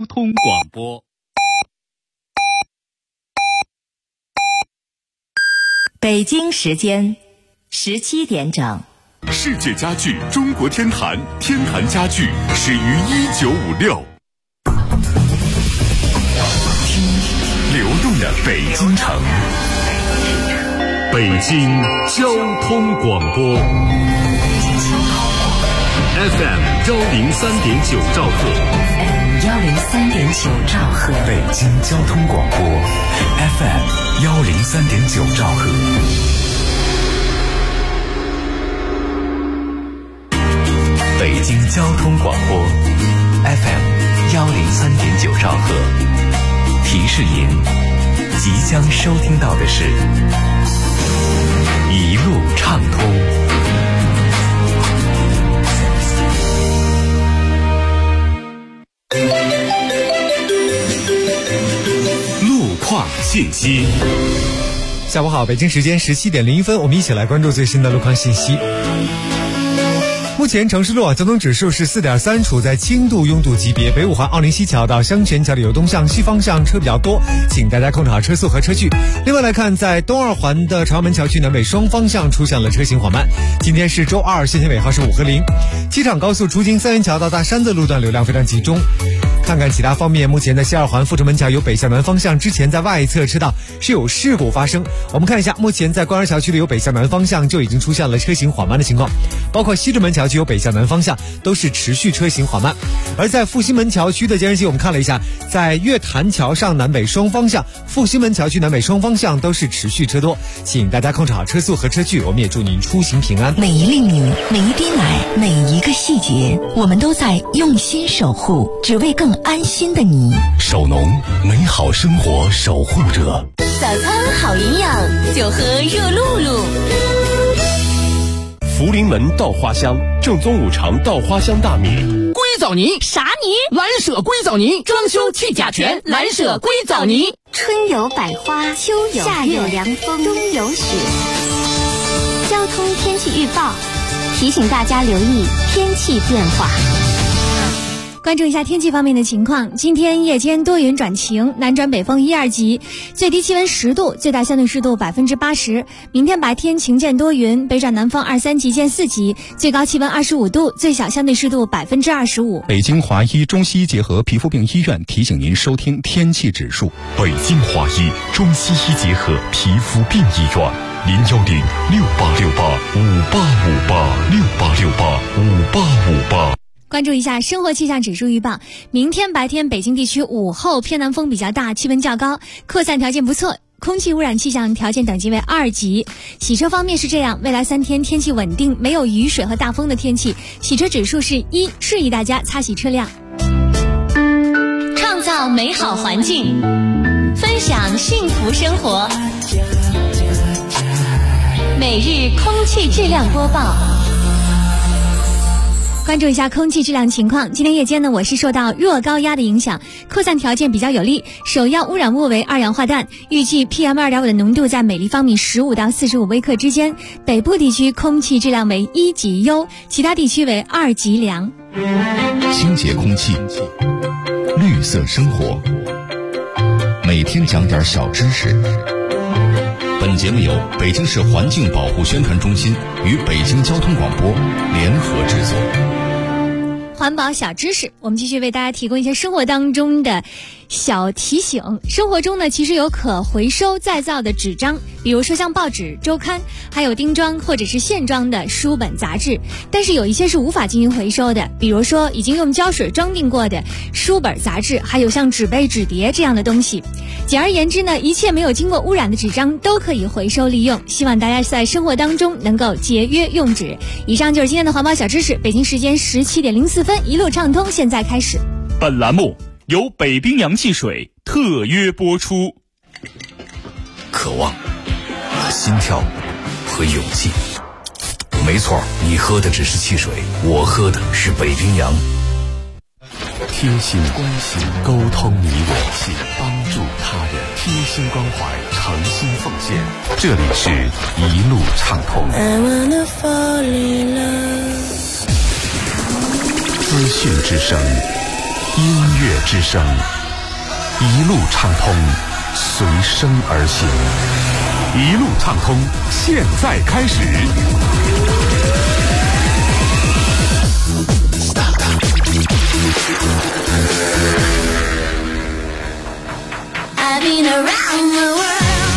通广播。 北京时间17点整。 世界家具中国天坛，天坛家具始于1956。听流动的北京城，北京交通广播 FM103.9兆赫 103.9兆赫， 北京交通广播 FM103.9兆赫。北京交通广播 FM103.9兆赫，提示您即将收听到的是一路畅通。路况信息。 下午好，北京时间17点01分，我们一起来关注最新的路况信息。目前城市路网交通指数是 4.3， 处在轻度拥堵级别。北五环奥林西桥到香泉桥的由东向西方向车比较多，请大家控制好车速和车距。另外来看，在东二环的朝阳门桥区南北双方向出现了车行缓慢。今天是周二，限行尾号是5和0。机场高速出京三元桥到大山的路段流量非常集中。看看其他方面，目前在西二环阜成门桥由北向南方向之前在外侧车道是有事故发生。我们看一下，目前在官儿桥区的由北向南方向就已经出现了车行缓慢的情况，包括西直门桥区由北向南方向都是持续车行缓慢。而在复兴门桥区的监视器我们看了一下，在月坛桥上南北双方向、复兴门桥区南北双方向都是持续车多，请大家控制好车速和车距，我们也祝您出行平安。 每一粒米，每一滴奶，每一个细节，我们都在用心守护，只为更安心的你。 首农，美好生活守护者。 早餐好营养，就喝热露露。 福临门稻花香，正宗五常稻花香大米。 硅藻泥啥泥？ 蓝舍硅藻泥，装修去甲醛，蓝舍硅藻泥。 春有百花，秋有夏有凉风，冬有雪。交通天气预报提醒大家留意天气变化。 关注一下天气方面的情况，今天夜间多云转晴，南转北风1、2级，最低气温10度，最大相对湿度80%。明天白天晴见多云，北转南风2、3级见4级，最高气温25度，最小相对湿度25%。 北京华医中西医结合皮肤病医院提醒您收听天气指数。 北京华医中西医结合皮肤病医院，010-6868-5858，6868-5858。 关注一下生活气象指数预报，明天白天北京地区午后偏南风比较大，气温较高，扩散条件不错，空气污染气象条件等级为2级。洗车方面是这样，未来3天天气稳定，没有雨水和大风的天气，洗车指数是1，示意大家擦洗车辆。 创造美好环境，分享幸福生活。每日空气质量播报。 关注一下空气质量情况，今天夜间呢，我市受到弱高压的影响，扩散条件比较有利，首要污染物为二氧化氮，预计 PM2.5 的浓度在每立方米15到45微克之间，北部地区空气质量为1级优，其他地区为2级良。 清洁空气，绿色生活，每天讲点小知识。本节目由北京市环境保护宣传中心与北京交通广播联合制作。 环保小知识，我们继续为大家提供一些生活当中的小提醒。生活中呢，其实有可回收再造的纸张，比如说像报纸、周刊，还有钉装或者是线装的书本杂志，但是有一些是无法进行回收的，比如说已经用胶水装订过的书本杂志，还有像纸杯、纸碟这样的东西。简而言之呢，一切没有经过污染的纸张都可以回收利用，希望大家在生活当中能够节约用纸。以上就是今天的环保小知识，北京时间17点04分，一路畅通，现在开始。 本栏目由北冰洋汽水特约播出。 渴望、心跳和勇气，没错，你喝的只是汽水，我喝的是北冰洋。贴心关心，沟通你我，帮助他人，贴心关怀，诚心奉献。这里是一路畅通。资讯之声音乐之声，一路畅通，随声而行。一路畅通，现在开始。 I've been around the world.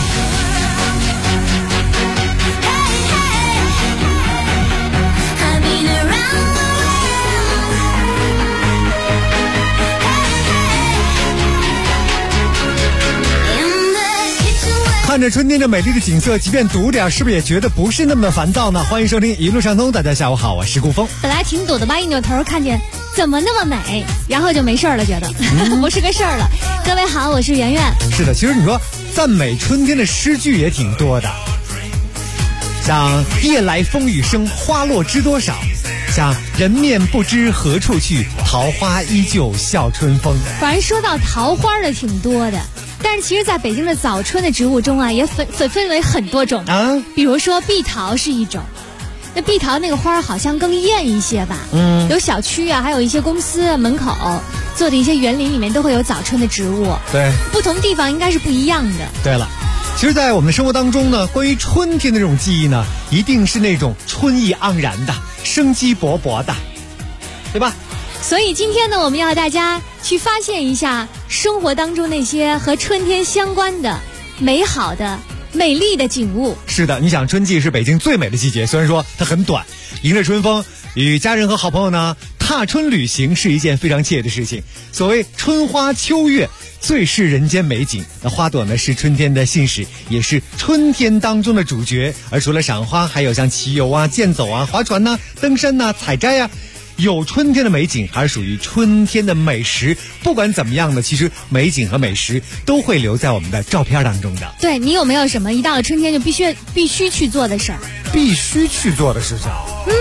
In the kitchen. 看着春天这美丽的景色，即便堵点，是不是也觉得不是那么的烦躁呢？欢迎收听一路畅通，大家下午好，我是顾峰。 本来挺堵的吧，一扭头看见怎么那么美，然后就没事了，觉得、不是个事儿了。各位好，我是圆圆。 是的，其实你说赞美春天的诗句也挺多的，像夜来风雨声，花落知多少，像人面不知何处去，桃花依旧笑春风。 反正说到桃花的挺多的，但是其实在北京的早春的植物中啊，也分为很多种啊。 比如说碧桃是一种，那碧桃那个花好像更艳一些吧。有小区啊，还有一些公司门口做的一些园林里面都会有早春的植物。 对， 不同地方应该是不一样的。 对了，其实在我们的生活当中呢，关于春天的这种记忆呢，一定是那种春意盎然的，生机勃勃的，对吧？ 所以今天呢，我们要大家去发现一下生活当中那些和春天相关的美好的美丽的景物。 是的，你想春季是北京最美的季节，虽然说它很短，迎着春风，与家人和好朋友呢踏春旅行是一件非常惬的事情。所谓春花秋月，最是人间美景。那花朵呢是春天的信使，也是春天当中的主角。而除了赏花，还有像骑游啊、健走啊、划船啊、登山啊、采摘啊，有春天的美景，还是属于春天的美食。不管怎么样呢，其实美景和美食都会留在我们的照片当中的。 对，你有没有什么一到了春天就必须去做的事儿？ 必须去做的事情？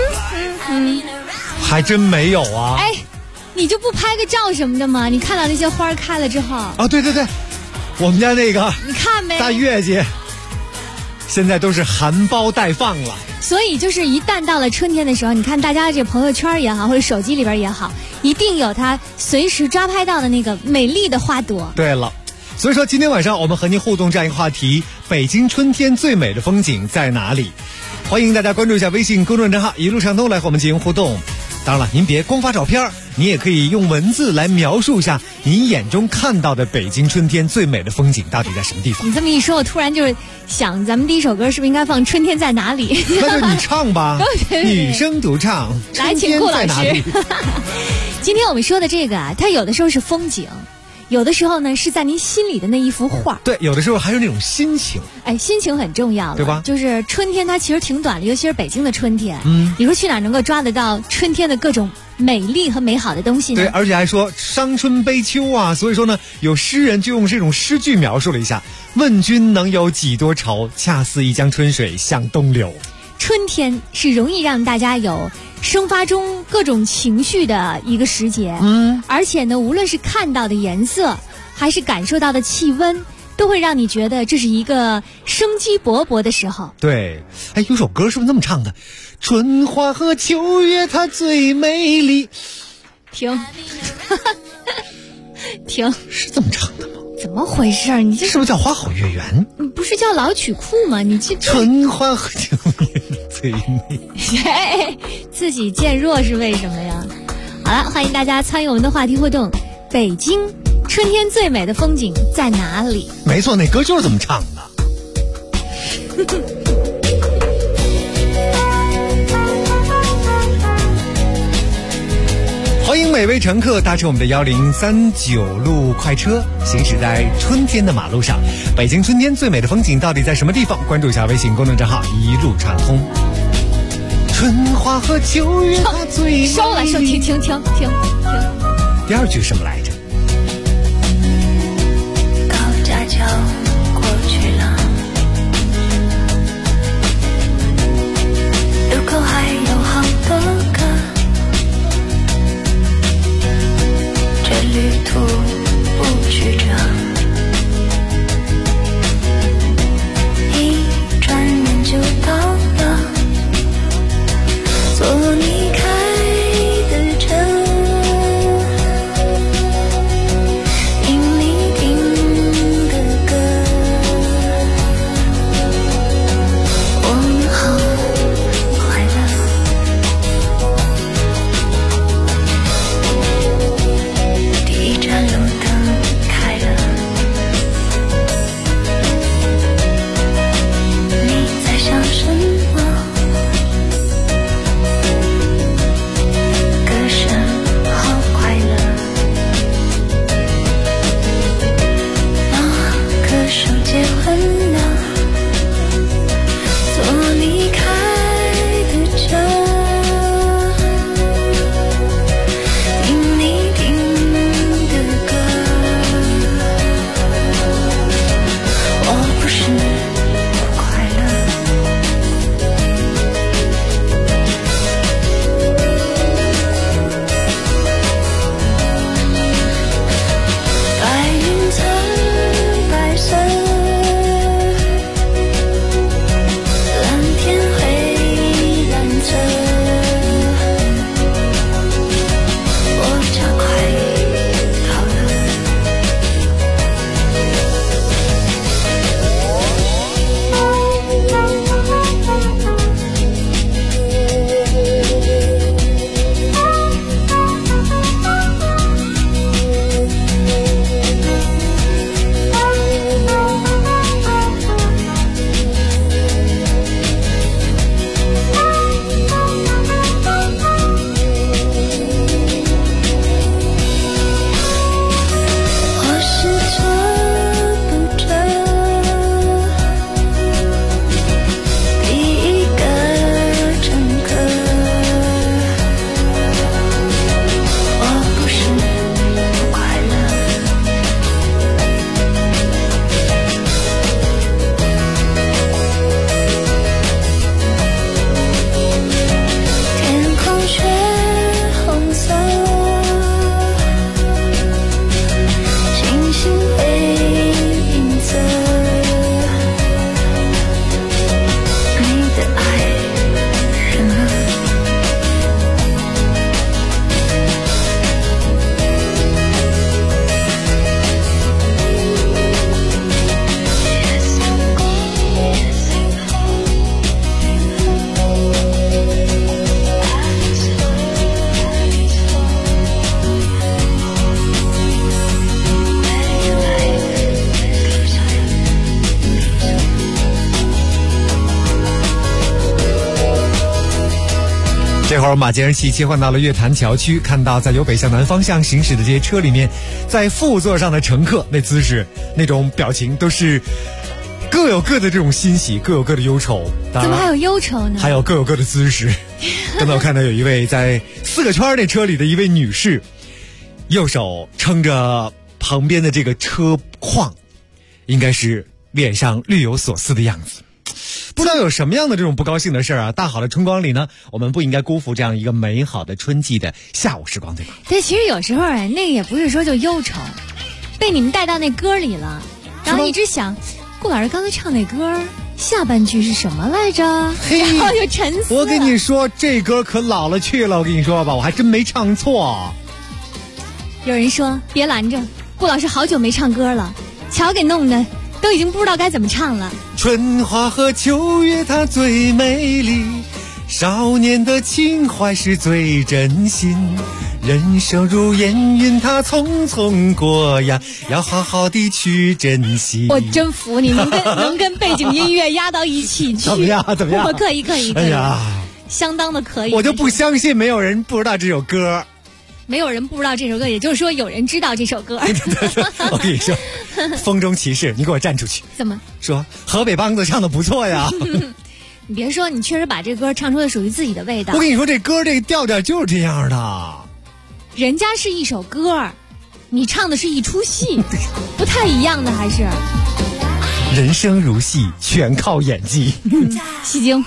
还真没有啊。 哎，你就不拍个照什么的吗？你看到那些花开了之后啊，对对对，我们家那个你看没大月季现在都是含苞待放了。 所以就是一旦到了春天的时候，你看大家这朋友圈也好，或者手机里边也好，一定有它随时抓拍到的那个美丽的花朵。 对了，所以说今天晚上我们和您互动这样一个话题：北京春天最美的风景在哪里？欢迎大家关注一下微信公众账号一路畅通来和我们进行互动。当然了，您别光发照片，你也可以用文字来描述一下您眼中看到的北京春天最美的风景到底在什么地方。 你这么一说，我突然就是想，咱们第一首歌是不是应该放《春天在哪里》？ 那就你唱吧。女生独唱。 来，请顾老师。今天我们说的这个啊，它有的时候是风景，有的时候呢是在您心里的那一幅画。 对，有的时候还有那种心情。 哎，心情很重要了， 对吧？ 就是春天它其实挺短的，尤其是北京的春天。你说去哪能够抓得到春天的各种美丽和美好的东西呢？ 对，而且还说伤春悲秋啊，所以说呢，有诗人就用这种诗句描述了一下：问君能有几多愁，恰似一江春水向东流。 春天是容易让大家有生发中各种情绪的一个时节，而且呢，无论是看到的颜色，还是感受到的气温，都会让你觉得这是一个生机勃勃的时候。 对，哎，有首歌是不是这么唱的？春花和秋月它最美丽。 停，停， 是这么唱的吗？ 怎么回事？你这是不是叫花好月圆？ 你不是叫老曲库吗？你这春花和秋月最美。 自己渐弱是为什么呀？好了，欢迎大家参与我们的话题互动。北京春天最美的风景在哪里？ 没错，那歌就是这么唱的。欢迎每位乘客搭乘我们的1039路快车，行驶在春天的马路上。北京春天最美的风景到底在什么地方？关注一下微信公众账号一路畅通。春花和秋月它最美丽。 收了，停。 第二句什么来着？ 高架桥过去了，路口还有好多个，这旅途不曲折，一转眼就到了，做你开的车。 会儿马节气切换到了月坛桥区，看到在由北向南方向行驶的这些车里面，在副座上的乘客那姿势、那种表情都是各有各的这种欣喜，各有各的忧愁。 怎么还有忧愁呢？ 还有各有各的姿势。刚才我看到有一位在4个圈那车里的一位女士，右手撑着旁边的这个车框，应该是脸上略有所思的样子。不知道有什么样的这种不高兴的事啊？大好的春光里呢，我们不应该辜负这样一个美好的春季的下午时光，对吧？ 对，其实有时候那个也不是说就忧愁，被你们带到那歌里了，然后一直想顾老师刚才唱那歌下半句是什么来着，然后就沉思了。 我跟你说，这歌可老了去了，我跟你说吧，我还真没唱错。 有人说别拦着，顾老师好久没唱歌了，瞧给弄的都已经不知道该怎么唱了。 春花和秋月它最美丽，少年的情怀是最真心，人生如烟云它匆匆过呀，要好好的去珍惜。 我真服你，能跟背景音乐压到一起去。 怎么样我可以哎呀， 相当的可以。 我就不相信没有人不知道这首歌。 没有人不知道这首歌，也就是说有人知道这首歌。 我跟你说，风中骑士，你给我站出去！ 怎么说？河北梆子唱的不错呀。 你别说，你确实把这歌唱出了属于自己的味道。 我跟你说，这歌这个调调就是这样的。 人家是一首歌，你唱的是一出戏，不太一样的还是。 人生如戏，全靠演技。 戏精。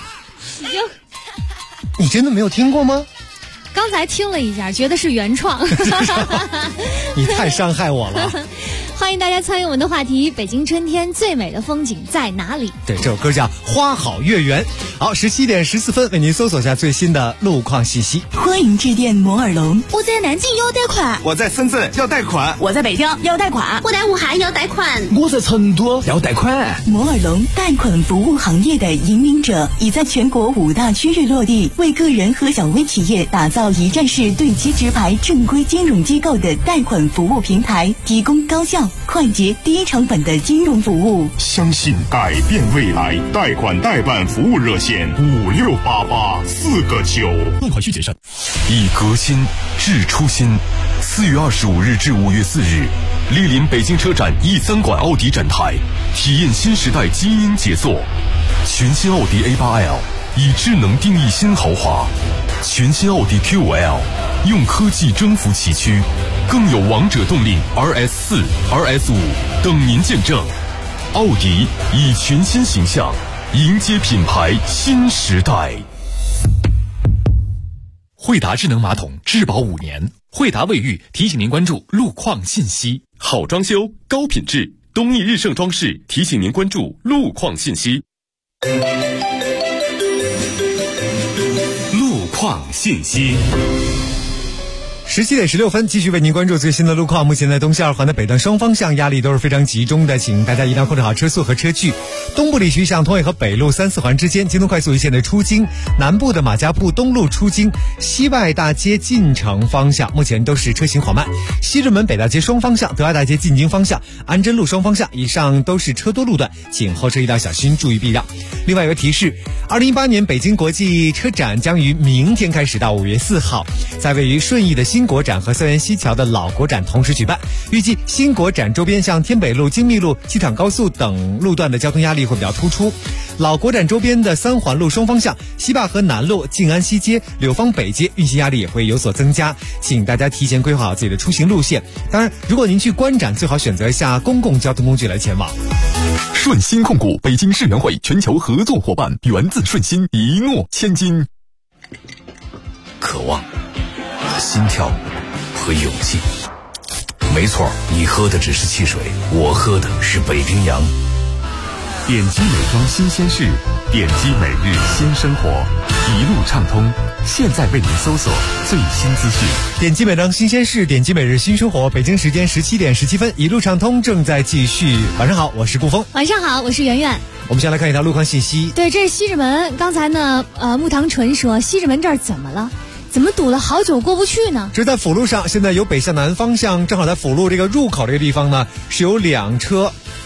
你真的没有听过吗？ 刚才听了一下，觉得是原创。 你太伤害我了。 欢迎大家参与我们的话题，北京春天最美的风景在哪里？ 对，这首歌叫《花好月圆》。好，17点14分，为您搜索下最新的路况信息。 欢迎致电摩尔龙。 我在南京要贷款， 我在深圳要贷款， 我在北京要贷款， 我在武汉要贷款， 我在成都要贷款。 摩尔龙贷款服务行业的引领者，已在全国5大区域落地，为个人和小微企业打造一站式对接直排正规金融机构的贷款服务平台，提供高效、快捷、低成本的金融服务。 相信改变未来，贷款代办服务热线5688-4个9。 贷款需谨慎。以革新致初心。4月25日至5月4日，莅临北京车展E3馆奥迪展台，体验新时代基因杰作。全新奥迪 A8L 以智能定义新豪华，全新奥迪 Q5L 用科技征服崎岖，更有王者动力 RS4、RS5 等您见证。奥迪以全新形象迎接品牌新时代。惠达智能马桶质保5年，惠达卫浴提醒您关注路况信息。好装修高品质，东益日盛装饰提醒您关注路况信息。路况信息。 17点16分，继续为您关注最新的路况。目前在东西2环的北段双方向压力都是非常集中的，请大家一定要控制好车速和车距。东部地区向通渭河北路3、4环之间，京东快速一线的出京；南部的马家铺东路出京、西外大街进城方向，目前都是车行缓慢。西直门北大街双方向、德爱大街进京方向、安贞路双方向以上都是车多路段，请后车一定要小心，注意避让。另外有个提示，2018年北京国际车展将于明天开始到5月4号，在位于顺义的新国展和三元西桥的老国展同时举办。预计新国展周边像天北路、京密路、机场高速等路段的交通压力会比较突出。老国展周边的3环路双方向、西坝河南路、静安西街、柳芳北街运行压力也会有所增加，请大家提前规划好自己的出行路线。当然，如果您去观展，最好选择一下公共交通工具来前往。 顺心控股北京世园会全球合作伙伴，源自顺心，一诺千金。 渴望、心跳和勇气。没错，你喝的只是汽水，我喝的是北冰洋。 点击美妆新鲜事，点击每日新生活，一路畅通。现在为您搜索最新资讯。 点击美妆新鲜事，点击每日新生活。北京时间17点17分，一路畅通正在继续。晚上好，我是顾峰。 晚上好，我是圆圆。 我们先来看一条路况信息。 对，这是西直门。刚才呢，木堂纯说西直门这儿怎么了？怎么堵了好久过不去呢？ 这在辅路上，现在由北向南方向，正好在辅路这个入口这个地方呢，是有2车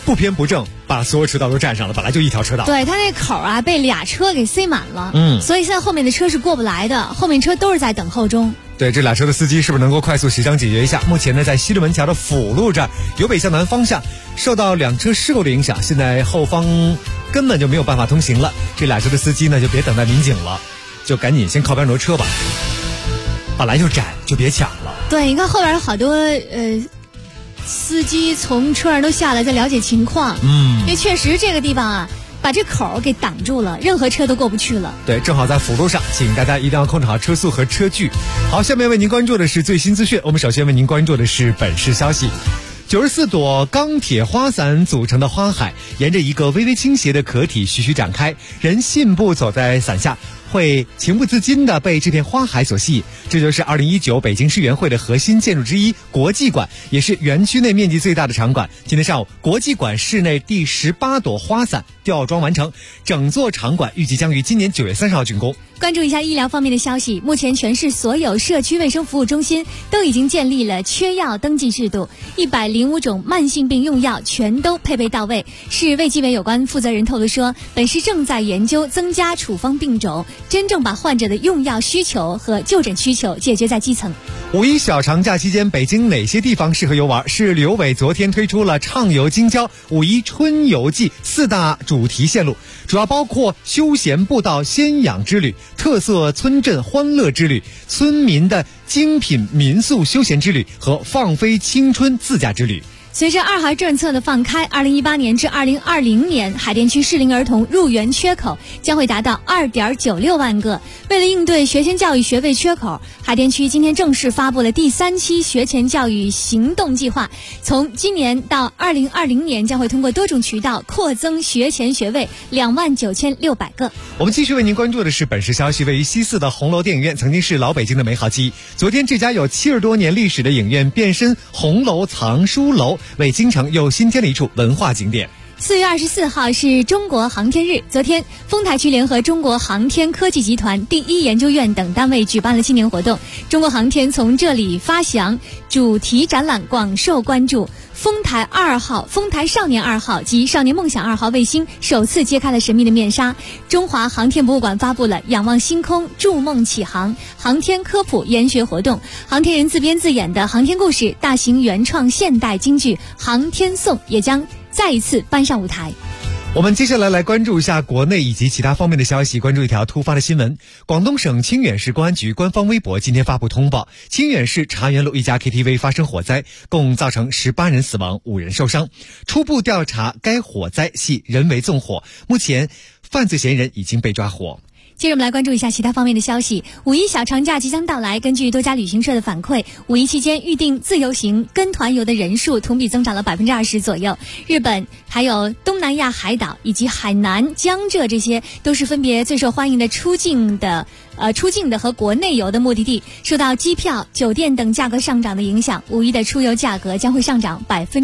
不偏不正，把所有车道都占上了，本来就一条车道。 对，它那口啊被俩车给塞满了，所以现在后面的车是过不来的，后面车都是在等候中。 对，这俩车的司机是不是能够快速协商解决一下？目前呢，在西直门桥的辅路这儿，由北向南方向受到两车事故的影响，现在后方根本就没有办法通行了。这俩车的司机呢，就别等待民警了，就赶紧先靠边挪车吧。本来就窄，就别抢了。 对，你看后边有好多司机从车上都下来，在了解情况。因为确实这个地方啊，把这口给挡住了，任何车都过不去了。 对，正好在辅路上，请大家一定要控制好车速和车距。好，下面为您关注的是最新资讯。我们首先为您关注的是本市消息。94朵钢铁花伞组成的花海，沿着一个微微倾斜的壳体徐徐展开，人信步走在伞下，会情不自禁地被这片花海所吸引。这就是2019北京世园会的核心建筑之一国际馆，也是园区内面积最大的场馆。今天上午，国际馆室内第18朵花伞吊装完成，整座场馆预计将于今年9月30号竣工。 关注一下医疗方面的消息，目前全市所有社区卫生服务中心都已经建立了缺药登记制度，105种慢性病用药全都配备到位。市卫计委有关负责人透露说，本市正在研究增加处方病种，真正把患者的用药需求和就诊需求解决在基层。 五一小长假期间，北京哪些地方适合游玩？市旅游委昨天推出了畅游京郊五一春游季4大主题线路，主要包括休闲步道仙养之旅、特色村镇欢乐之旅、村民的精品民宿休闲之旅和放飞青春自驾之旅。 随着2孩政策的放开，2018年至2020年，海淀区适龄儿童入园缺口将会达到2.96万个。为了应对学前教育学位缺口，海淀区今天正式发布了第3期学前教育行动计划。从今年到2020年，将会通过多种渠道扩增学前学位29600个。 我们继续为您关注的是本市消息。位于西四的红楼电影院曾经是老北京的美好记忆。昨天，这家有70多年历史的影院变身红楼藏书楼，为京城又新添了一处文化景点。 4月24号是中国航天日，昨天丰台区联合中国航天科技集团、第一研究院等单位举办了纪念活动。中国航天从这里发翔主题展览广受关注。丰台少年2号及少年梦想2号卫星首次揭开了神秘的面纱。中华航天博物馆发布了仰望星空筑梦启航航天科普研学活动，航天人自编自演的航天故事大型原创现代京剧航天颂也将再一次搬上舞台。 我们接下来关注一下国内以及其他方面的消息。关注一条突发的新闻，广东省清远市公安局官方微博今天发布通报，清远市茶园路一家 KTV 发生火灾，共造成18人死亡，5人受伤。初步调查，该火灾系人为纵火，目前犯罪嫌疑人已经被抓获。 接着我们来关注一下其他方面的消息。五一小长假即将到来，根据多家旅行社的反馈，五一期间预定自由行跟团游的人数同比增长了20%左右。日本还有东南亚海岛以及海南、江浙，这些都是分别最受欢迎的出境的和国内游的目的地。受到机票、酒店等价格上涨的影响，五一的出游价格将会上涨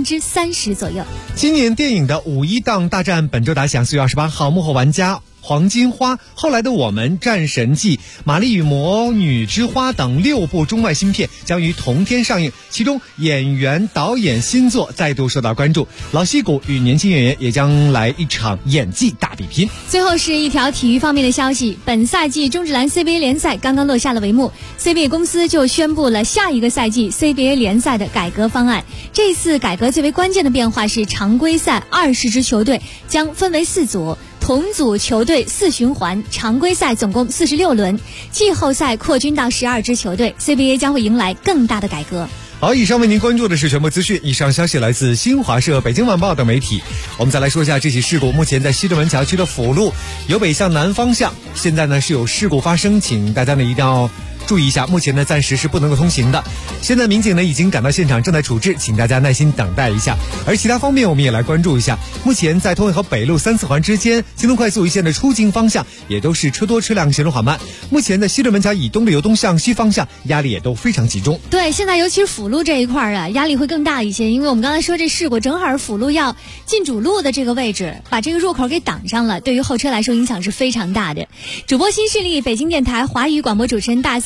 30%左右。 今年电影的五一档大战本周打响，4月28号，幕后玩家、黄金花、后来的我们、战神记、玛丽与魔女之花等6部中外新片将于同天上映，其中演员导演新作再度受到关注，老戏骨与年轻演员也将来一场演技大比拼。 最后是一条体育方面的消息，本赛季中职篮 CBA 联赛刚刚落下了帷幕， CBA 公司就宣布了下一个赛季 CBA 联赛的改革方案。这次改革最为关键的变化是，常规赛20支球队将分为4组，同组球队4循环，常规赛总共46轮，季后赛扩军到12支球队， CBA 将会迎来更大的改革。 好，以上为您关注的是全部资讯，以上消息来自新华社、北京晚报等媒体。我们再来说一下这起事故，目前在西直门桥区的辅路由北向南方向，现在呢是有事故发生，请大家呢一定要注意一下，目前呢暂时是不能够通行的。现在民警呢已经赶到现场，正在处置，请大家耐心等待一下。而其他方面我们也来关注一下，目前在通惠河北路3、4环之间，京东快速一线的出境方向也都是车多车辆，行驶缓慢。目前在西直门桥以东的由东向西方向压力也都非常集中。 对，现在尤其是辅路这一块啊，压力会更大一些，因为我们刚才说这事故正好是辅路要进主路的这个位置，把这个入口给挡上了，对于后车来说影响是非常大的。主播新势力北京电台华语广播主持人大赛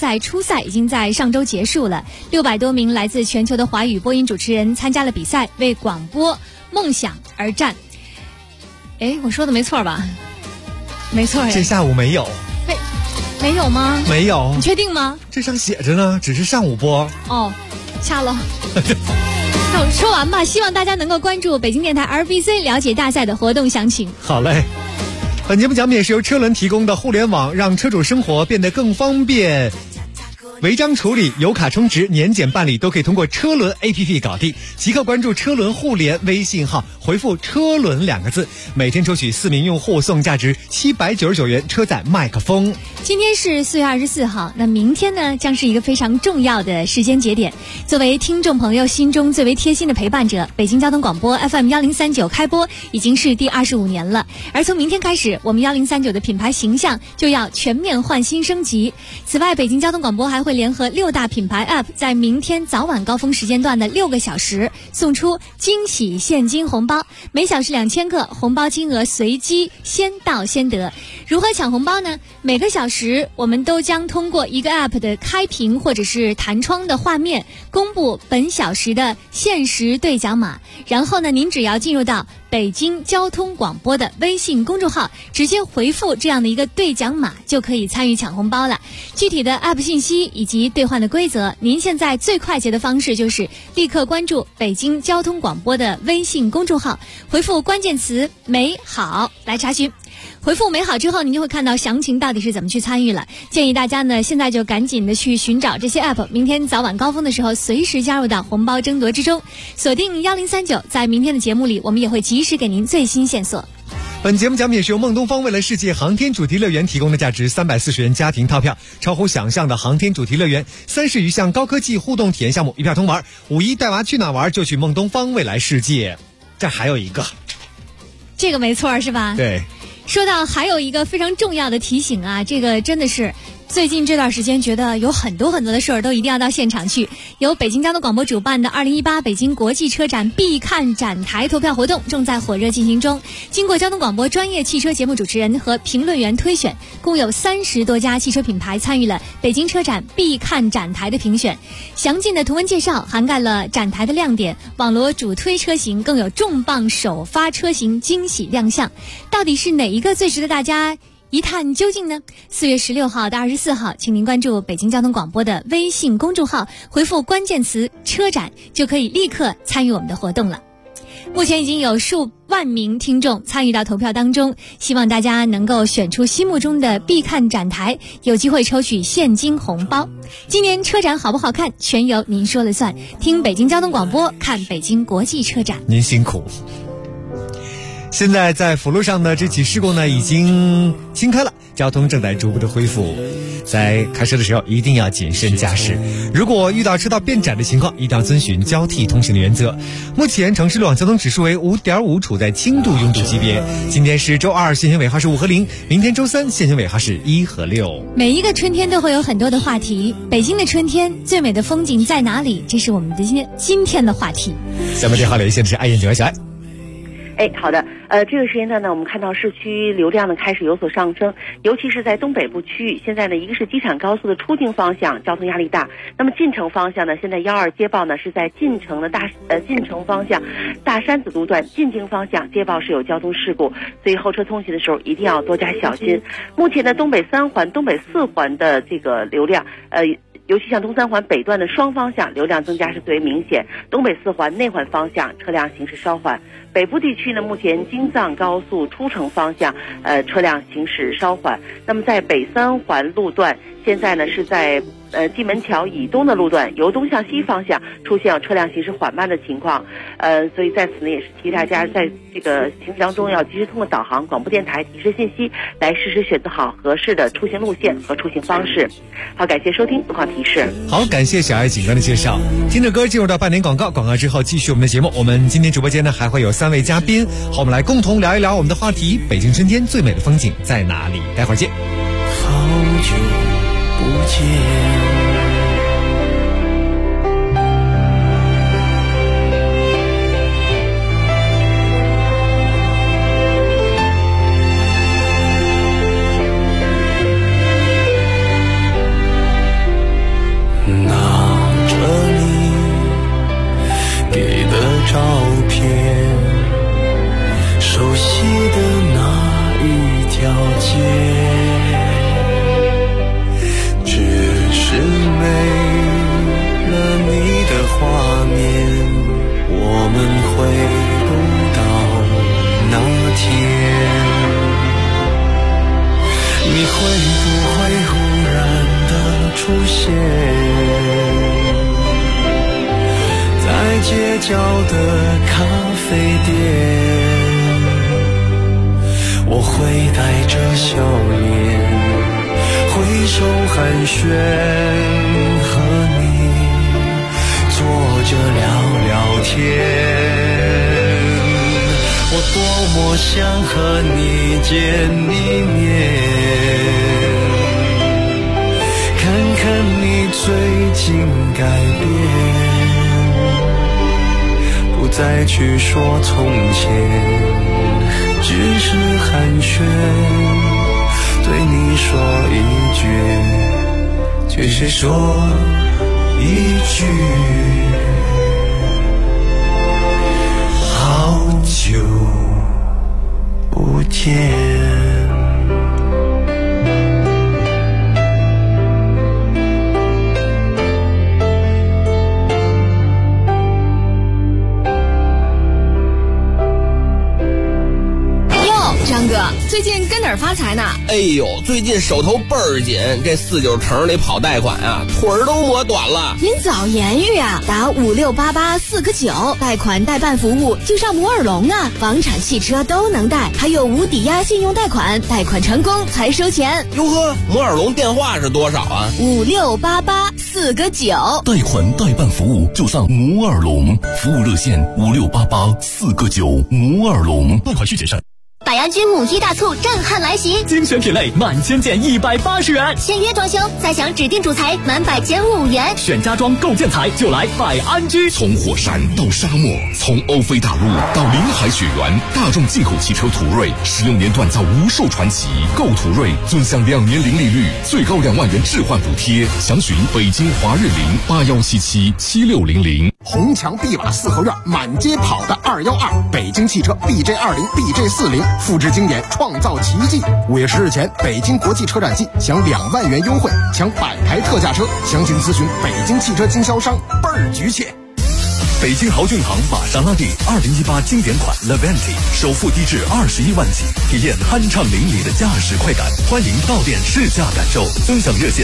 赛初赛已经在上周结束了，600多名来自全球的华语播音主持人参加了比赛，为广播梦想而战。我说的没错吧？没错呀。 这下午没有。 没有吗？ 没有。 你确定吗？ 这上写着呢，只是上午播。 哦，掐了。那我说完吧，希望大家能够关注北京电台 RBC， 了解大赛的活动详情。 好嘞。本节目奖品是由车轮提供的互联网，让车主生活变得更方便。违章处理、油卡充值、年检办理都可以通过车轮 APP 搞定。即刻关注车轮互联微信号，回复车轮2个字，每天抽取4名用户送价值799元车载麦克风。 今天是4月24号，那明天呢将是一个非常重要的时间节点。作为听众朋友心中最为贴心的陪伴者，北京交通广播 FM1039 开播已经是第25年了，而从明天开始，我们1039的品牌形象就要全面换新升级。此外，北京交通广播还会联合6大品牌 App， 在明天早晚高峰时间段的6个小时送出惊喜现金红包，每小时2000个，红包金额随机先到先得。如何抢红包呢？每个小时我们都将通过一个 App 的开屏或者是弹窗的画面公布本小时的限时兑奖码，然后呢，您只要进入到北京交通广播的微信公众号，直接回复这样的一个兑奖码，就可以参与抢红包了。具体的 App 信息以及兑换的规则，您现在最快捷的方式就是立刻关注北京交通广播的微信公众号，回复关键词美好来查询。回复美好之后，您就会看到详情到底是怎么去参与了。建议大家呢，现在就赶紧的去寻找这些 App， 明天早晚高峰的时候随时加入到红包争夺之中。锁定1039，在明天的节目里，我们也会及时给您最新线索。 本节目奖品是由孟东方未来世界航天主题乐园提供的价值340元家庭套票，超乎想象的航天主题乐园，30余项高科技互动体验项目一票通玩。5·1带娃去哪玩就去孟东方未来世界。这还有一个， 这个没错是吧？ 对。 说到还有一个非常重要的提醒啊，这个真的是最近这段时间觉得有很多的事儿都一定要到现场去。由北京交通广播主办的2018北京国际车展必看展台投票活动正在火热进行中，经过交通广播专业汽车节目主持人和评论员推选，共有30多家汽车品牌参与了北京车展必看展台的评选。详尽的图文介绍涵盖了展台的亮点、网罗主推车型，更有重磅首发车型惊喜亮相。到底是哪一个最值得大家一探究竟呢？4月16号到24号，请您关注北京交通广播的微信公众号，回复关键词车展，就可以立刻参与我们的活动了。目前已经有数万名听众参与到投票当中，希望大家能够选出心目中的必看展台，有机会抽取现金红包。今年车展好不好看，全由您说了算。听北京交通广播，看北京国际车展。 您辛苦。现在在辅路上呢，这起事故呢已经新开了，交通正在逐步的恢复。在开车的时候一定要谨慎驾驶，如果遇到车道变窄的情况，一定要遵循交替通行的原则。目前城市路网交通指数为5.5，处在轻度拥堵级别。今天是周2，限行尾号是5和0，明天周3，限行尾号是1和6。 每一个春天都会有很多的话题，北京的春天最美的风景在哪里？这是我们的今天的话题。 咱们电话连线的是爱燕9小爱。 好的，这个时间段呢，我们看到市区流量呢开始有所上升，尤其是在东北部区域。现在呢，一个是机场高速的出境方向交通压力大，那么进城方向呢，现在12接报呢是在进城方向大山子路段进京方向接报是有交通事故，所以后车通行的时候一定要多加小心。目前的东北3环、东北4环的这个流量，尤其像东3环北段的双方向流量增加是最为明显，东北4环内环方向车辆行驶稍缓。北部地区呢，目前京藏高速出城方向车辆行驶稍缓。那么在北3环路段，现在呢是在蓟门桥以东的路段，由东向西方向出现车辆行驶缓慢的情况。所以在此呢也是提大家在这个行驶当中要及时通过导航、广播电台提示信息，来实时选择好合适的出行路线和出行方式。好，感谢收听路况提示。 好，感谢小爱警官的介绍。听着歌进入到半点广告，广告之后继续我们的节目。我们今天直播间呢还会有3位嘉宾，好，我们来共同聊一聊我们的话题：北京春天最美的风景在哪里？待会儿见。 好久不见。 交界，只是没了你的画面，我们回不到那天。你会不会忽然的出现在街角的咖啡店？我会带着笑脸挥手寒暄，和你坐着聊聊天。我多么想和你见一面，看看你最近改变，不再去说从前，只是寒暄，对你说一句，只是说一句，好久不见。 最近跟哪儿发财呢？ 哎呦，最近手头倍儿紧，这49城里跑贷款啊，腿儿都磨短了。 您早言语啊，打5688-4个9，贷款代办服务就上摩尔龙啊，房产、汽车都能贷，还有无抵押信用贷款，贷款成功才收钱。 哟呵，摩尔龙电话是多少啊 ？5688-4个9， 贷款代办服务就上摩尔龙，服务热线5688-4个9，摩尔龙，贷款需谨慎。 百安居5一大促震撼来袭， 精选品类满千件180元， 签约装修再享指定主材满100减5元， 选家装购建材就来百安居。 从火山到沙漠，从欧菲大陆到临海雪原，大众进口汽车途锐16年锻造无数传奇，购途锐尊享2年零利率，最高2万元置换补贴，详询北京华日08177 7600。 红墙碧瓦四合院，满街跑的212，北京汽车 BJ20、BJ40，复制经典，创造奇迹。5月10日前，北京国际车展季享2万元优惠，抢100台特价车，详情咨询北京汽车经销商，倍儿局切。 北京豪骏行玛莎拉蒂2018经典款 Levante 首付低至21万起，体验酣畅淋漓的驾驶快感。欢迎到店试驾感受，尊享热线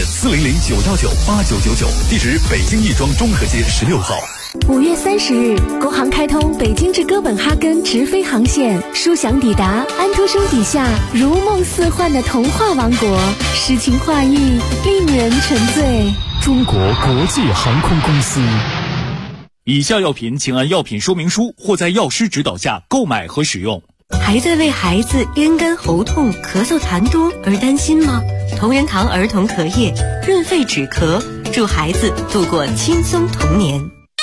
400-919-8999，地址北京亦庄中和街16号。 5月30日，国航开通北京至哥本哈根直飞航线，舒享抵达安徒生笔下如梦似幻的童话王国，诗情画意，令人沉醉。 中国国际航空公司。以下药品请按药品说明书或在药师指导下购买和使用。 还在为孩子咽干喉痛、咳嗽痰多而担心吗？同仁堂儿童咳液润肺止咳，助孩子度过轻松童年。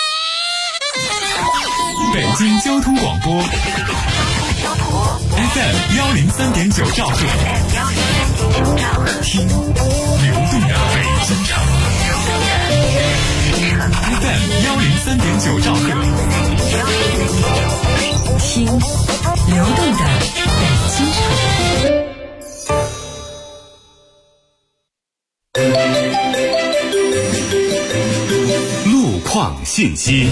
北京交通广播 FM 103.9兆赫，听流动的北京城。FM 103.9兆赫， 听流动的北京城。路况信息。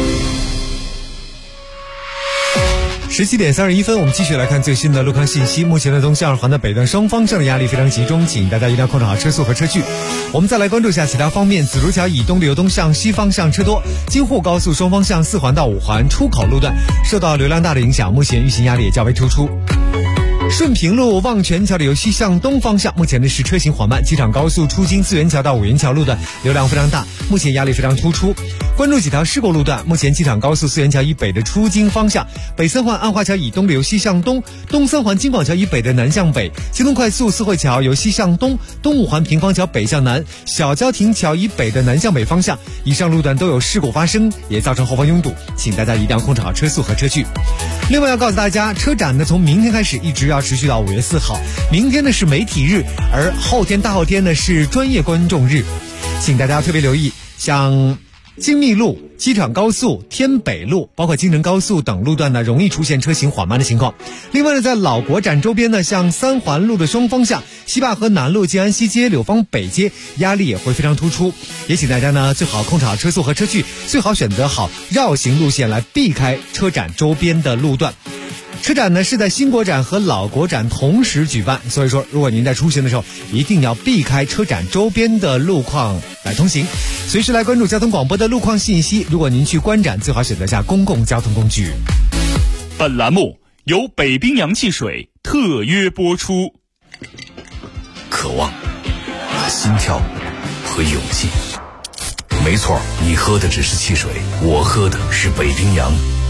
17点31分，我们继续来看最新的路况信息。目前的东西二环的北段双方向的压力非常集中，请大家一定要控制好车速和车距。我们再来关注一下其他方面。紫竹桥以东流东向西方向车多，京沪高速双方向4环到5环出口路段受到流量大的影响，目前运行压力也较为突出。顺平路望泉桥的由西向东方向，目前的是车行缓慢。机场高速出京资源桥到五元桥路段流量非常大，目前压力非常突出。关注几条事故路段，目前机场高速四元桥以北的出京方向，北三环安华桥以东的由西向东，东三环京广桥以北的南向北，京东快速四惠桥由西向东，东五环平房桥北向南，小交亭桥以北的南向北方向，以上路段都有事故发生，也造成后方拥堵，请大家一定要控制好车速和车距。另外要告诉大家，车展呢从明天开始一直要持续到5月4号，明天呢是媒体日，而后天大后天呢是专业观众日，请大家特别留意，像京密路、机场高速、天北路，包括京承高速等路段呢，容易出现车行缓慢的情况。另外呢，在老国展周边呢，像三环路的双方向、西坝河南路、静安西街、柳芳北街，压力也会非常突出。也请大家呢，最好控制好车速和车距，最好选择好绕行路线来避开车展周边的路段。车展呢是在新国展和老国展同时举办，所以说如果您在出行的时候，一定要避开车展周边的路况来通行，随时来关注交通广播的路况信息。如果您去观展，最好选择下公共交通工具。 本栏目由北冰洋汽水特约播出。 渴望、心跳和勇气。没错，你喝的只是汽水，我喝的是北冰洋。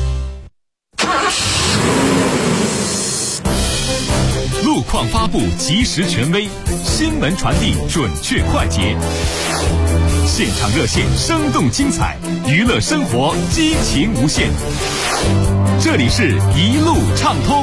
路况发布及时权威，新闻传递准确快捷，现场热线生动精彩，娱乐生活激情无限。这里是一路畅通。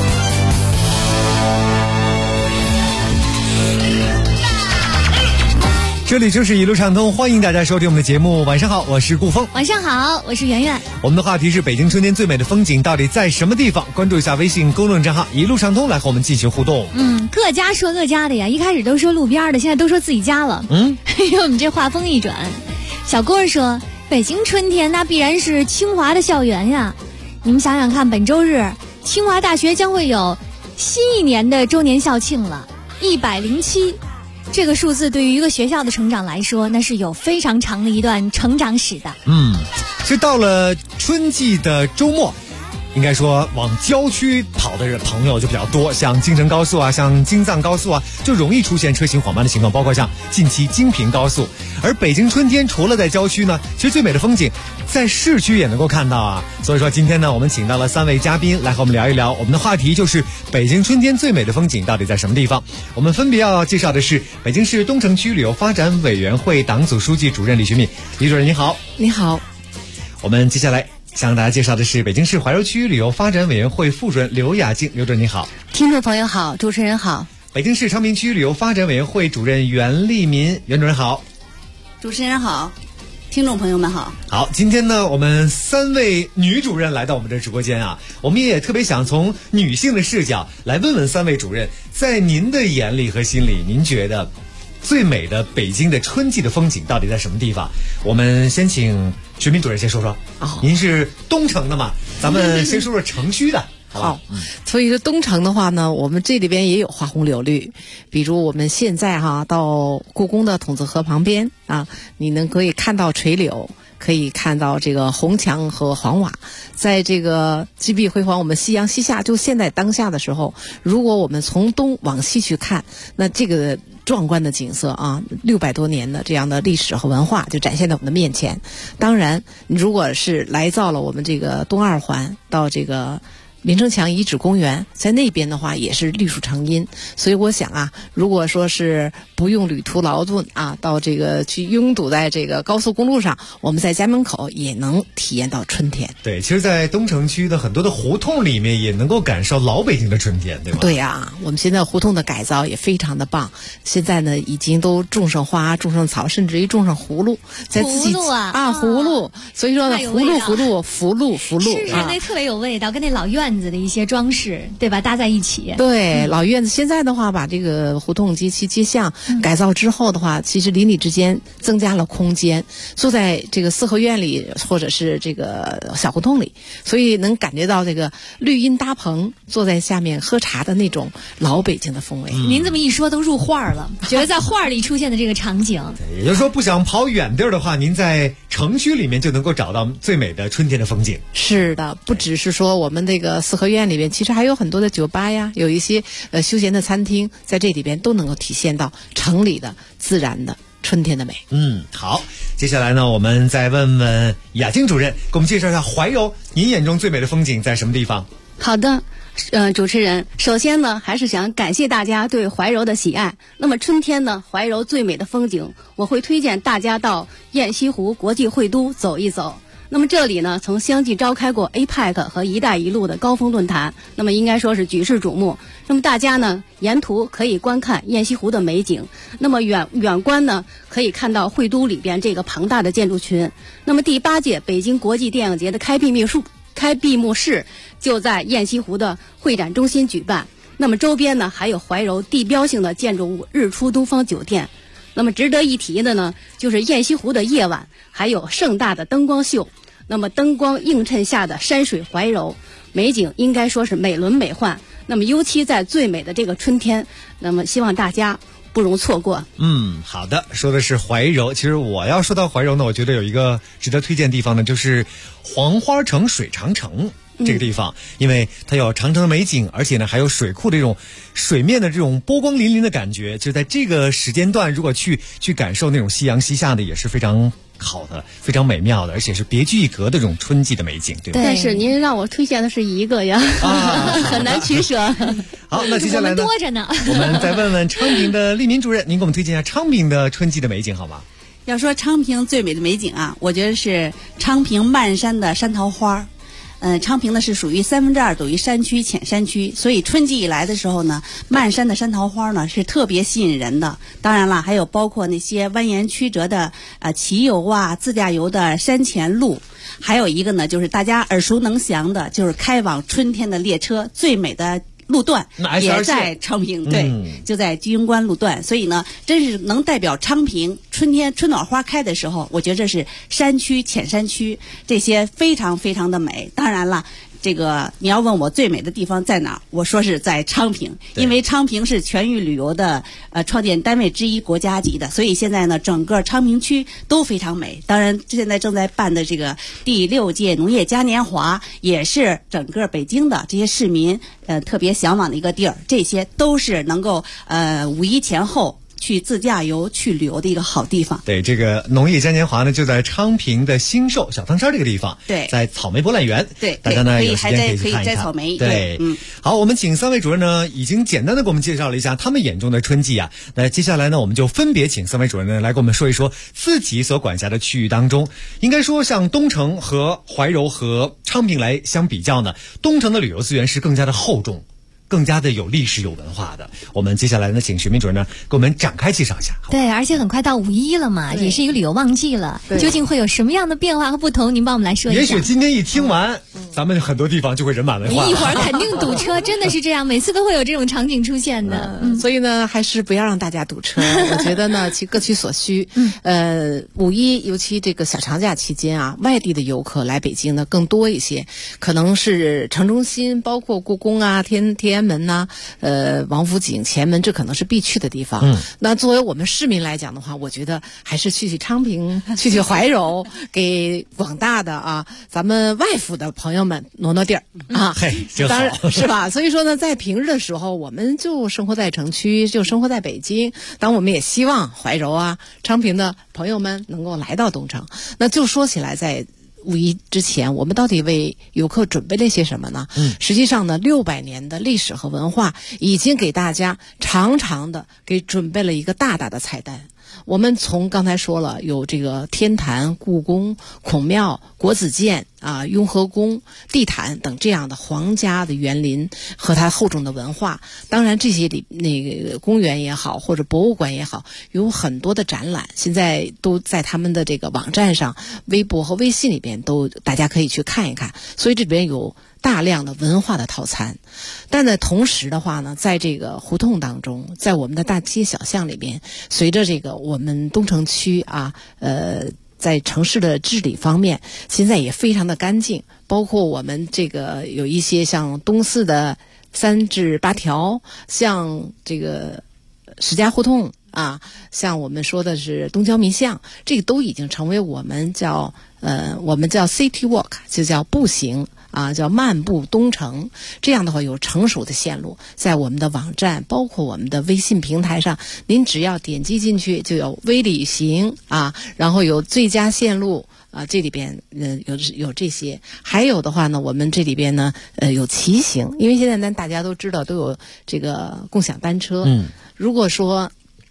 这里就是一路畅通，欢迎大家收听我们的节目。晚上好，我是顾峰。 晚上好，我是圆圆。 我们的话题是北京春天最美的风景到底在什么地方？关注一下微信公众账号一路畅通，来和我们进行互动。 各家说各家的呀，一开始都说路边的，现在都说自己家了。因为我们这话锋一转，小郭说北京春天那必然是清华的校园呀。你们想想看，本周日清华大学将会有新一年的周年校庆了，107。这个数字对于一个学校的成长来说，那是有非常长的一段成长史的。 是到了春季的周末，应该说往郊区跑的朋友就比较多，像京承高速啊，像京藏高速啊，就容易出现车行缓慢的情况，包括像近期京平高速。而北京春天除了在郊区呢，其实最美的风景在市区也能够看到啊。所以说今天呢，我们请到了3位嘉宾来和我们聊一聊，我们的话题就是北京春天最美的风景到底在什么地方。我们分别要介绍的是北京市东城区旅游发展委员会党组书记主任李学敏。李主任你好。 你好。 我们接下来向大家介绍的是北京市怀柔区旅游发展委员会副主任刘雅静。刘主任你好。 听众朋友好，主持人好。 北京市昌平区旅游发展委员会主任袁立民。袁主任好。 主持人好，听众朋友们好。 好，今天呢，我们3位女主任来到我们的直播间啊，我们也特别想从女性的视角来问问3位主任，在您的眼里和心里，您觉得最美的北京的春季的风景到底在什么地方？我们先请学敏主任先说说。您是东城的嘛，咱们先说说城区的。 好，所以说东城的话呢，我们这里边也有花红柳绿，比如我们现在到故宫的筒子河旁边啊，你可以看到垂柳，可以看到这个红墙和黄瓦，在这个金碧辉煌，我们夕阳西下，就现在当下的时候，如果我们从东往西去看，那这个壮观的景色啊，600多年的这样的历史和文化就展现在我们的面前。当然，如果是来到了我们这个东2环到这个林城墙遗址公园，在那边的话也是绿树成荫，所以我想啊，如果说是不用旅途劳顿啊，到这个去拥堵在这个高速公路上，我们在家门口也能体验到春天。 对，其实在东城区的很多的胡同里面也能够感受老北京的春天，对吗？ 对呀，我们现在胡同的改造也非常的棒，现在呢已经都种上花，种上草，甚至于种上葫芦，在自己葫芦，所以说呢葫芦福禄是那特别有味道，跟那老院子的一些装饰，对吧？搭在一起。 对，老院子现在的话，把这个胡同及其街巷改造之后的话，其实邻里之间增加了空间，坐在这个四合院里或者是这个小胡同里，所以能感觉到这个绿荫搭棚，坐在下面喝茶的那种老北京的风味。 您这么一说都入画了，觉得在画里出现的这个场景。 也就是说，不想跑远地儿的话，您在城区里面就能够找到最美的春天的风景。 是的，不只是说我们这个四合院里面，其实还有很多的酒吧呀，有一些休闲的餐厅，在这里边都能够体现到城里的自然的春天的美。 好，接下来呢，我们再问问雅静主任，给我们介绍一下怀柔，您眼中最美的风景在什么地方？ 好的。主持人，首先呢，还是想感谢大家对怀柔的喜爱。那么春天呢，怀柔最美的风景，我会推荐大家到雁西湖国际会都走一走。 那么这里呢，曾相继召开过 APEC 和一带一路的高峰论坛，那么应该说是举世瞩目。那么大家呢，沿途可以观看雁西湖的美景，那么远观呢，可以看到会都里边这个庞大的建筑群。那么第8届北京国际电影节的开闭幕式就在雁西湖的会展中心举办。那么周边呢，还有怀柔地标性的建筑物日出东方酒店。那么值得一提的呢，就是雁西湖的夜晚还有盛大的灯光秀。那么灯光映衬下的山水怀柔美景，应该说是美轮美奂。那么尤其在最美的这个春天，那么希望大家不容错过。 好的，说的是怀柔。其实我要说到怀柔呢，我觉得有一个值得推荐的地方呢，就是黄花城水长城。这个地方，因为它有长城的美景，而且呢还有水库的这种水面的这种波光粼粼的感觉，就在这个时间段，如果去感受那种夕阳西下的，也是非常好的，非常美妙的，而且是别具一格的这种春季的美景，对吧？ 但是您让我推荐的是一个呀，很难取舍。 好，那接下来呢， 我们多着呢。 我们再问问昌平的利民主任，您给我们推荐一下昌平的春季的美景好吗？ 要说昌平最美的美景啊，我觉得是昌平漫山的山桃花。昌平呢是属于2/3属于山区浅山区，所以春季以来的时候呢，漫山的山桃花呢是特别吸引人的。当然了，还有包括那些蜿蜒曲折的骑游啊、自驾游的山前路，还有一个呢就是大家耳熟能详的，就是开往春天的列车最美的路段也在昌平，对，就在居庸关路段。所以呢，真是能代表昌平春天春暖花开的时候，我觉得这是山区浅山区这些非常非常的美。当然了，这个你要问我最美的地方在哪儿，我说是在昌平，因为昌平是全域旅游的创建单位之一，国家级的，所以现在呢整个昌平区都非常美。当然现在正在办的这个第6届农业嘉年华，也是整个北京的这些市民特别向往的一个地儿，这些都是能够5一前后去自驾游、去旅游的一个好地方。 对，这个农业嘉年华呢，就在昌平的兴寿小汤山这个地方。 对， 在草莓博览园。 对， 大家呢有时间可以去看一看。摘草莓。对， 好，我们请3位主任呢，已经简单的给我们介绍了一下他们眼中的春季啊。那接下来呢，我们就分别请3位主任呢来给我们说一说自己所管辖的区域当中，应该说像东城和怀柔和昌平来相比较呢，东城的旅游资源是更加的厚重，更加的有历史有文化的。我们接下来呢，请徐明主任呢给我们展开介绍一下。 对，而且很快到5一了嘛，也是一个旅游旺季了，究竟会有什么样的变化和不同？您帮我们来说一下。 也许今天一听完，咱们很多地方就会人满为患。 一会儿肯定堵车，真的是这样，每次都会有这种场景出现的。 所以呢，还是不要让大家堵车。我觉得呢，其各取所需。5一尤其这个小长假期间啊，外地的游客来北京呢更多一些，可能是城中心，包括故宫啊、天安门呐、王府井、前门，这可能是必去的地方。那作为我们市民来讲的话，我觉得还是去昌平、去怀柔，给广大的咱们外府的朋友们挪地儿啊。当然是吧？所以说呢，在平日的时候，我们就生活在城区，就生活在北京。当我们也希望怀柔啊、昌平的朋友们能够来到东城。那就说起来，在5一之前，我们到底为游客准备了些什么呢？实际上呢，600年的历史和文化已经给大家长长的给准备了一个大大的菜单。我们从刚才说了，有这个天坛、故宫、孔庙、国子监啊、雍和宫、地坛等这样的皇家的园林和它厚重的文化。当然，这些那个公园也好，或者博物馆也好，有很多的展览，现在都在他们的这个网站上、微博和微信里边都大家可以去看一看。所以这里边有大量的文化的套餐。但在同时的话呢，在这个胡同当中，在我们的大街小巷里边，随着这个我们东城区在城市的治理方面现在也非常的干净，包括我们这个有一些像东四的3至8条，像这个石家胡同啊，像我们说的是东郊民巷，这个都已经成为我们叫 city walk， 就叫步行啊，叫漫步东城。这样的话有成熟的线路，在我们的网站包括我们的微信平台上，您只要点击进去就有微旅行啊，然后有最佳线路啊，这里边有这些。还有的话呢，我们这里边呢有骑行，因为现在大家都知道都有这个共享单车。如果说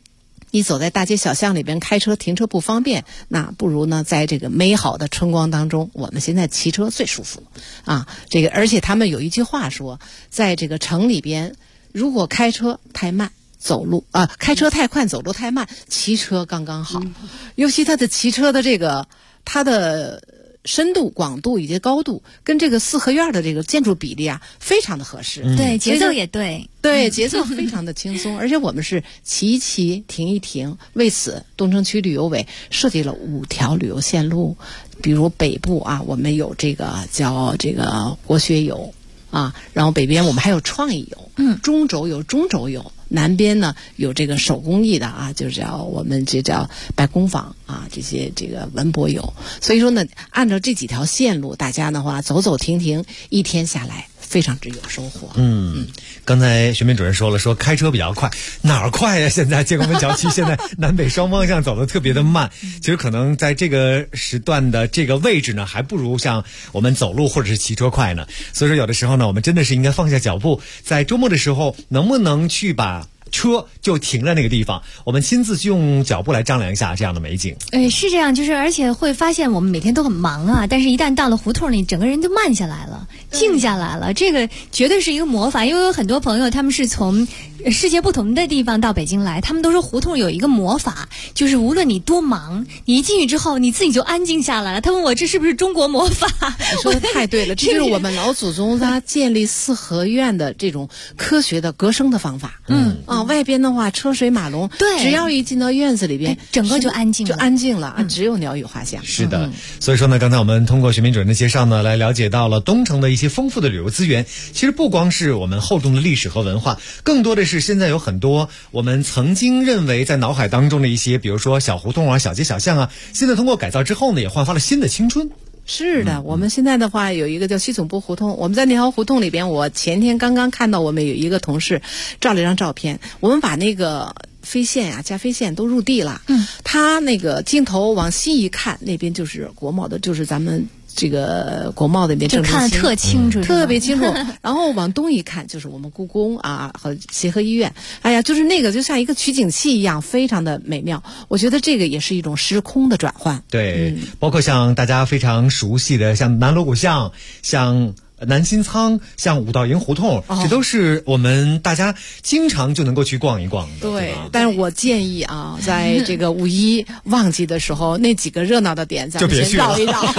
你走在大街小巷里边开车停车不方便，那不如呢在这个美好的春光当中，我们现在骑车最舒服啊。这个而且他们有一句话说，在这个城里边，如果开车太慢，开车太快，走路太慢，骑车刚刚好。尤其他的骑车的它的深度、广度以及高度，跟这个四合院的这个建筑比例啊，非常的合适。 对，节奏也对， 节奏非常的轻松。而且我们是骑一骑，停一停。为此，东城区旅游委设计了5条旅游线路，比如北部啊，我们有这个叫这个国学游啊，然后北边我们还有创意游，中轴有中轴游。南边呢有这个手工艺的啊，就是我们这叫白工坊啊，这些这个文博游。所以说呢，按照这几条线路，大家的话走走停停，一天下来非常之有收获。 刚才学敏主任说了，说开车比较快，哪儿快呀？现在建国门桥区现在南北双方向走得特别的慢，其实可能在这个时段的这个位置呢，还不如像我们走路或者是骑车快呢。所以说有的时候呢，我们真的是应该放下脚步，在周末的时候能不能去把车就停在那个地方，我们亲自去用脚步来丈量一下这样的美景。 是这样，就是而且会发现我们每天都很忙啊，但是一旦到了胡同里，整个人就慢下来了，静下来了。这个绝对是一个魔法，因为有很多朋友他们是从世界不同的地方到北京来，他们都说胡同有一个魔法，就是无论你多忙，你一进去之后你自己就安静下来了。他问我这是不是中国魔法？ 你说的太对了，这就是我们老祖宗他建立四合院的这种科学的隔声的方法。外边的话车水马龙， 对， 只要一进到院子里边， 整个就安静了，只有鸟语花香。 是的，所以说呢，刚才我们通过学敏主任的介绍呢，来了解到了东城的一些丰富的旅游资源。其实不光是我们厚重的历史和文化，更多的是现在有很多我们曾经认为在脑海当中的一些，比如说小胡同啊、小街小巷啊，现在通过改造之后呢，也焕发了新的青春。 是的，我们现在的话有一个叫西总部胡同，我们在那条胡同里边，我前天刚刚看到我们有一个同事照了一张照片，我们把那个飞线加飞线都入地了。他那个镜头往西一看，那边就是国贸的，就是咱们这个国贸那边正中心， 就看得特清楚， 特别清楚。然后往东一看，就是我们故宫啊和协和医院。哎呀，就是那个就像一个取景器一样，非常的美妙。我觉得这个也是一种时空的转换。 对，包括像大家非常熟悉的，像南锣鼓巷，像南新仓，像五道营胡同，这都是我们大家经常就能够去逛一逛的。 对，但是我建议啊，在这个5·1旺季的时候，那几个热闹的点咱们先绕一绕。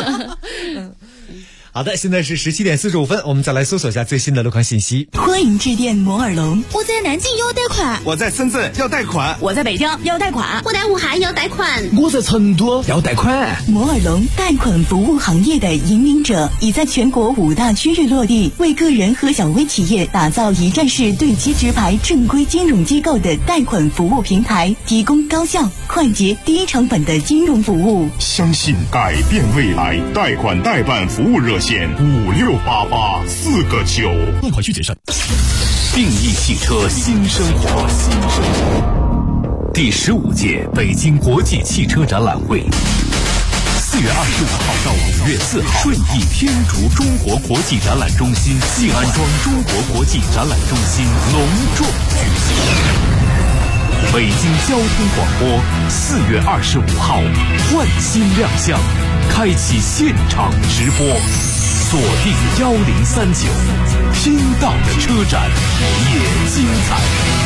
好的，现在是17点45分，我们再来搜索一下最新的路况信息。 欢迎致电摩尔龙。 我在南京要贷款， 我在深圳要贷款， 我在北京要贷款， 我在武汉要贷款， 我在成都要贷款。 摩尔龙贷款服务行业的引领者，已在全国5大区域落地，为个人和小微企业打造一站式对接直排正规金融机构的贷款服务平台，提供高效、快捷、低成本的金融服务。 相信改变未来，贷款代办服务热线568849， 贷款需谨慎。定义汽车新生活，第15届北京国际汽车展览会，4月25号到5月4号，顺义天竺中国国际展览中心、静安庄中国国际展览中心隆重举行。北京交通广播4月25号焕新亮相，开启现场直播，锁定1039，听到的车展也精彩。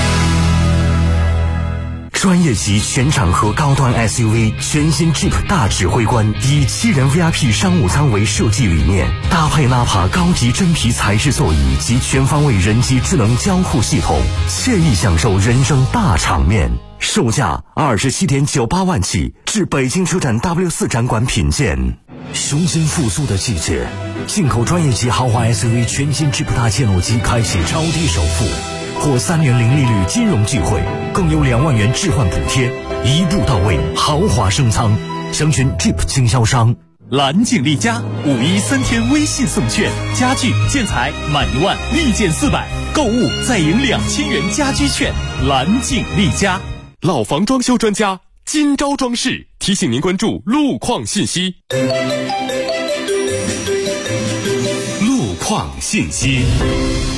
专业级全场合高端 SUV 全新 Jeep 大指挥官，以7人 VIP 商务舱为设计理念，搭配纳帕高级真皮材质座椅及全方位人机智能交互系统，惬意享受人生大场面。售价27.98万起，至北京车展 W4 展馆品鉴。雄心复苏的季节，进口专业级豪华 SUV 全新 Jeep 大切诺基开启超低首付，或3年零利率金融聚会，更有2万元置换补贴，一步到位，豪华升舱。详询 Jeep 经销商。蓝景丽家5·1 3天微信送券，家具建材满1万立减400，购物再赢2000元家居券。蓝景丽家。 老房装修专家金招装饰提醒您关注路况信息。路况信息。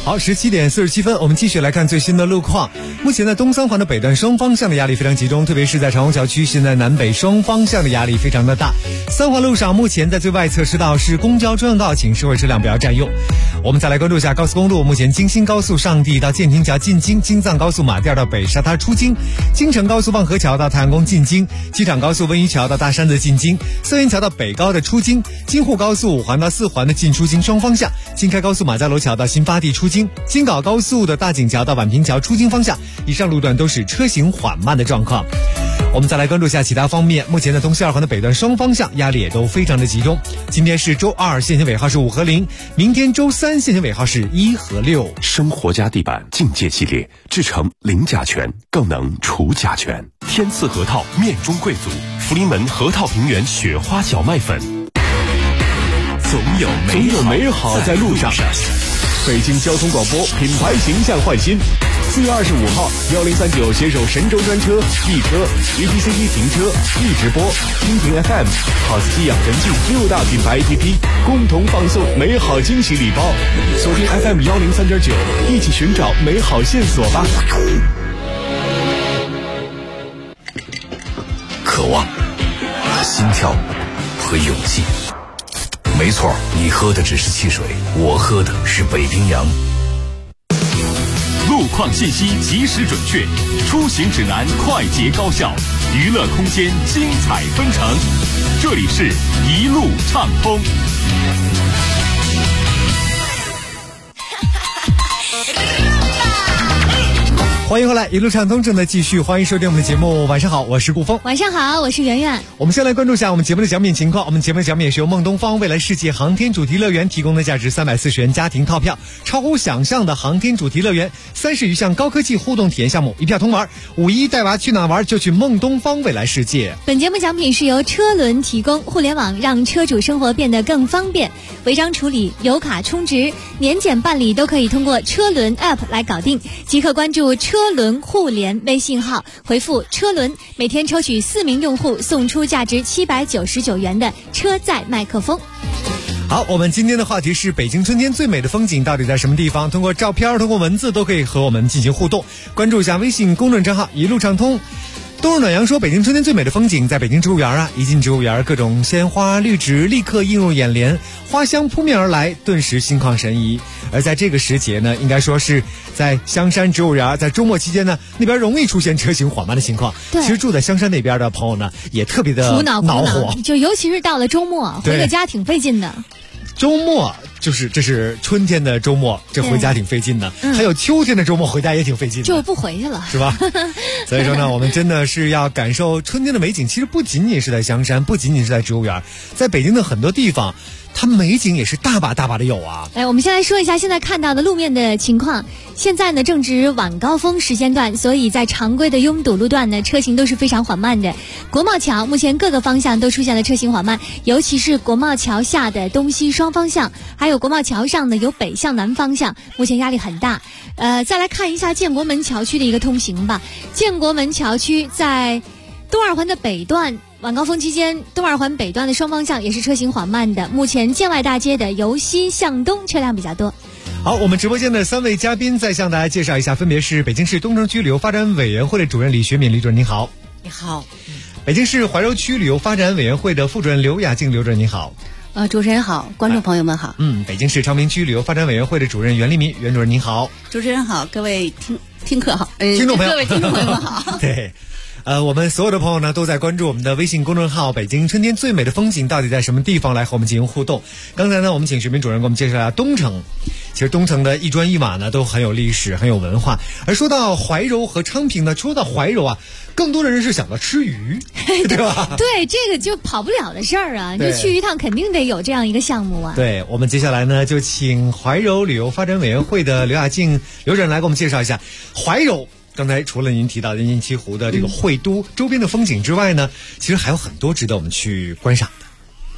好，17点47分，我们继续来看最新的路况。目前在东三环的北段双方向的压力非常集中，特别是在长虹桥区，现在南北双方向的压力非常的大。三环路上目前在最外侧车道是公交专用道，请社会车辆不要占用。我们再来关注一下高速公路，目前京新高速上地到建亭桥进京，京藏高速马甸到北沙滩出京，京承高速望河桥到太阳宫进京，机场高速温榆桥到大山的进京，色源桥到北高的出京，京沪高速5环到4环的进出京双方向，京开高速马家楼桥到新发地出京，京港高速的大井桥到宛平桥出京方向，以上路段都是车行缓慢的状况。我们再来关注一下其他方面，目前在东西2环的北段双方向压力也都非常的集中。今天是周2，限行尾号是5和0，明天周3，限行尾号是1和6。 生活家地板境界系列制成零甲醛，更能除甲醛。天赐核桃面中贵族，福临门核桃平原雪花小麦粉。总有美好在路上。北京交通广播品牌形象焕新。4月25号，1039携手神州专车、易车、GTC1停车、易直播、蜻蜓 FM、好司机养成记6大品牌 APP 共同放送美好惊喜礼包。锁定 FM 103.9，一起寻找美好线索吧。 渴望、心跳和勇气。没错，你喝的只是汽水，我喝的是北冰洋。 路况信息及时准确，出行指南快捷高效，娱乐空间精彩纷呈。这里是一路畅通。 欢迎回来，一路畅通正在继续，欢迎收听我们的节目。晚上好，我是顾峰。 晚上好，我是圆圆。我们先来关注一下我们节目的奖品情况。我们节目的奖品是由梦东方未来世界航天主题乐园提供的价值340元家庭套票，超乎想象的航天主题乐园，30余项高科技互动体验项目，一票通玩。5·1带娃去哪玩就去梦东方未来世界。 本节目奖品是由车轮提供，互联网让车主生活变得更方便，违章处理、油卡充值、年检办理都可以通过车轮 App 来搞定。即刻关注车轮互联微信号，回复车轮，每天抽取4名用户送出价值799元的车载麦克风。 好，我们今天的话题是北京春天最美的风景到底在什么地方？通过照片，通过文字都可以和我们进行互动。关注一下微信公众账号一路畅通。冬日暖阳说，北京春天最美的风景在北京植物园啊！一进植物园，各种鲜花绿植立刻映入眼帘，花香扑面而来，顿时心旷神怡。而在这个时节呢，应该说是在香山植物园，在周末期间呢，那边容易出现车行缓慢的情况。其实住在香山那边的朋友呢，也特别的恼火， 就尤其是到了周末，回个家挺费劲的。 周末这是春天的周末，这回家挺费劲的。还有秋天的周末回家也挺费劲的， 就不回去了， 是吧？所以说呢，我们真的是要感受春天的美景。其实不仅仅是在香山，不仅仅是在植物园，在北京的很多地方，它美景也是大把大把的有啊。 我们先来说一下现在看到的路面的情况。现在呢正值晚高峰时间段，所以在常规的拥堵路段呢，车行都是非常缓慢的。国贸桥目前各个方向都出现了车行缓慢，尤其是国贸桥下的东西双方向，还有国贸桥上呢有北向南方向，目前压力很大。再来看一下建国门桥区的一个通行吧。建国门桥区在东二环的北段，晚高峰期间，东二环北段的双方向也是车行缓慢的。目前建外大街的由西向东车辆比较多。 好，我们直播间的3位嘉宾再向大家介绍一下，分别是北京市东城区旅游发展委员会的主任李学敏，李主任您好。 你好。 北京市怀柔区旅游发展委员会的副主任刘雅静，刘主任您好。 主持人好，观众朋友们好。 北京市昌平区旅游发展委员会的主任袁立民，袁主任您好。 主持人好，各位听客好， 听众朋友， 各位听众朋友们好。 对。我们所有的朋友呢都在关注我们的微信公众号北京春天最美的风景到底在什么地方，来和我们进行互动。刚才呢我们请学民主任给我们介绍一下东城。其实东城的一砖一瓦呢都很有历史，很有文化。而说到怀柔和昌平呢，说到怀柔啊，更多的人是想到吃鱼，对吧？ 对，这个就跑不了的事儿啊，就去一趟肯定得有这样一个项目啊。 对，我们接下来呢就请怀柔旅游发展委员会的刘雅静刘主任来给我们介绍一下怀柔。刚才除了您提到的阴西湖的这个会都周边的风景之外呢，其实还有很多值得我们去观赏的。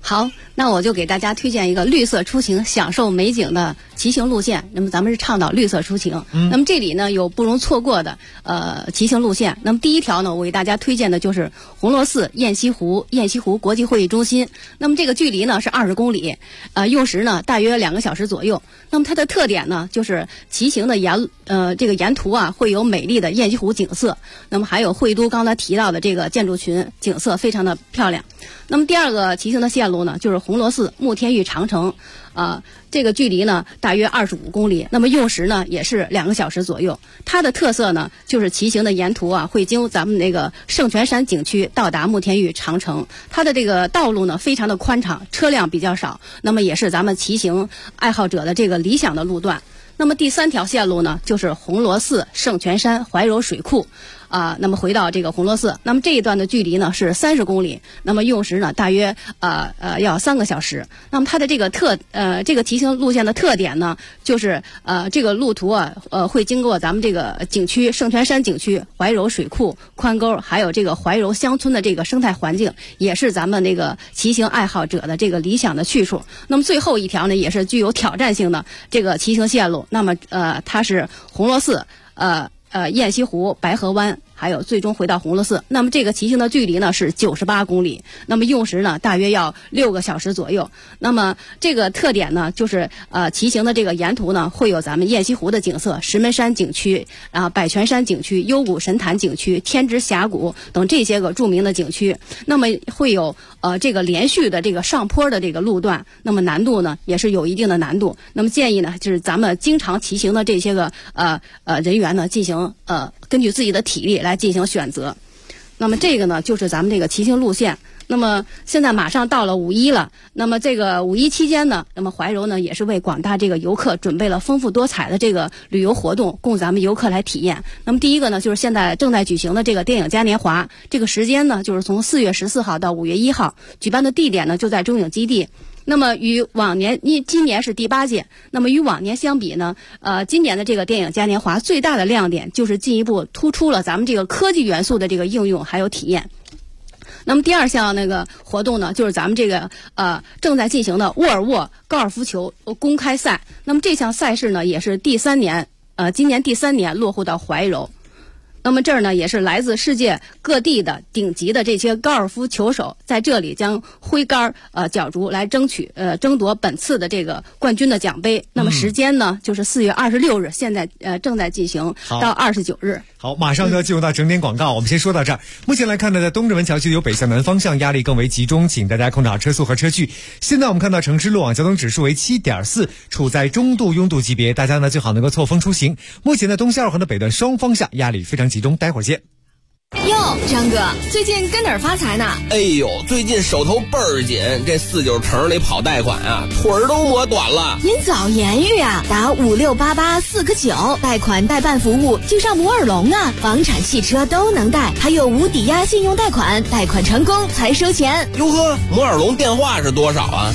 好，那我就给大家推荐一个绿色出行、享受美景的骑行路线。那么咱们是倡导绿色出行。那么这里呢有不容错过的骑行路线。那么第一条呢，我给大家推荐的就是红螺寺雁西湖国际会议中心。那么这个距离呢是20公里，用时呢大约2个小时左右。那么它的特点呢就是骑行的这个沿途啊会有美丽的雁西湖景色，那么还有会都刚才提到的这个建筑群，景色非常的漂亮。那么第二个骑行的线路呢，就是红螺寺慕天峪长城，这个距离呢大约25公里，那么用时呢也是2个小时左右。它的特色呢就是骑行的沿途啊会经咱们那个圣泉山景区到达慕天峪长城，它的这个道路呢非常的宽敞，车辆比较少，那么也是咱们骑行爱好者的这个理想的路段。那么第3条线路呢，就是红螺寺圣泉山怀柔水库。那么回到这个红螺寺，那么这一段的距离呢是30公里，那么用时呢大约要3个小时。那么它的这个这个骑行路线的特点呢，就是这个路途会经过咱们这个景区圣泉山景区、怀柔水库、宽沟，还有这个怀柔乡村的这个生态环境，也是咱们这个骑行爱好者的这个理想的去处。那么最后一条呢，也是具有挑战性的这个骑行线路，那么它是红螺寺雁西湖、白河湾，还有最终回到红螺寺。那么这个骑行的距离呢是98公里，那么用时呢大约要6个小时左右。那么这个特点呢就是骑行的这个沿途呢会有咱们雁西湖的景色、石门山景区、百泉山景区、幽谷神潭景区、天之峡谷等这些个著名的景区。那么会有这个连续的这个上坡的这个路段，那么难度呢也是有一定的难度。那么建议呢就是咱们经常骑行的这些个人员呢进行根据自己的体力来进行选择。那么这个呢就是咱们这个骑行路线。那么现在马上到了5·1了，那么这个5·1期间呢，那么怀柔呢也是为广大这个游客准备了丰富多彩的这个旅游活动，供咱们游客来体验。那么第一个呢就是现在正在举行的这个电影嘉年华，这个时间呢就是从4月14号到5月1号，举办的地点呢就在中影基地。那么与往年，今年是第8届，那么与往年相比呢，今年的这个电影嘉年华最大的亮点就是进一步突出了咱们这个科技元素的这个应用还有体验。那么第2项那个活动呢，就是咱们这个正在进行的沃尔沃高尔夫球公开赛。那么这项赛事呢，也是今年第3年落户到怀柔。那么这儿呢，也是来自世界各地的顶级的这些高尔夫球手在这里将挥杆角逐来争夺本次的这个冠军的奖杯。那么时间呢，就是4月26日，现在正在进行到29日。 好，马上就要进入到整点广告，我们先说到这儿。目前来看呢，在东直门桥区由北向南方向压力更为集中，请大家控制好车速和车距。现在我们看到城市路网交通指数为7.4，处在中度拥堵级别，大家呢最好能够错峰出行。目前的东西2环的北段双方向压力非常集中，待会儿见。 哟，张哥，最近跟哪儿发财呢？ 哎呦，最近手头倍儿紧，这49城里跑贷款啊，腿儿都磨短了。 您早言语啊，打56884个9，贷款代办服务就上摩尔龙啊，房产、汽车都能贷，还有无抵押信用贷款，贷款成功才收钱。 哟呵，摩尔龙电话是多少啊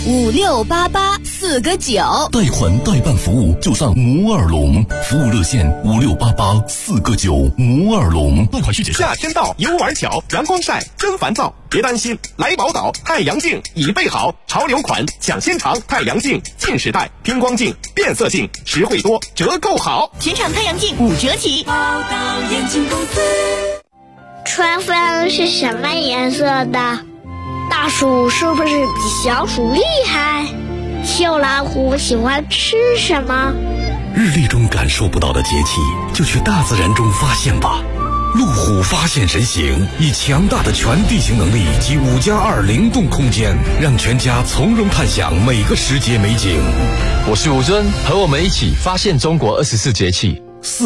？56884个9， 贷款代办服务就上摩尔龙，服务热线56884个9，摩尔龙。 贷款续解释。夏天到，游玩巧，阳光晒，真烦躁。别担心，来宝岛太阳镜已备好，潮流款抢先尝太阳镜，近视带、偏光镜、变色镜，实惠多，折扣好， 全场太阳镜5折起。宝岛眼镜公司。 春分是什么颜色的？大鼠是不是比小鼠厉害？小老虎喜欢吃什么？ 日历中感受不到的节气，就去大自然中发现吧。路虎发现神行，以强大的全地形能力及5+2灵动空间，让全家从容探享每个时节美景。 我是吴尊，和我们一起发现中国24节气。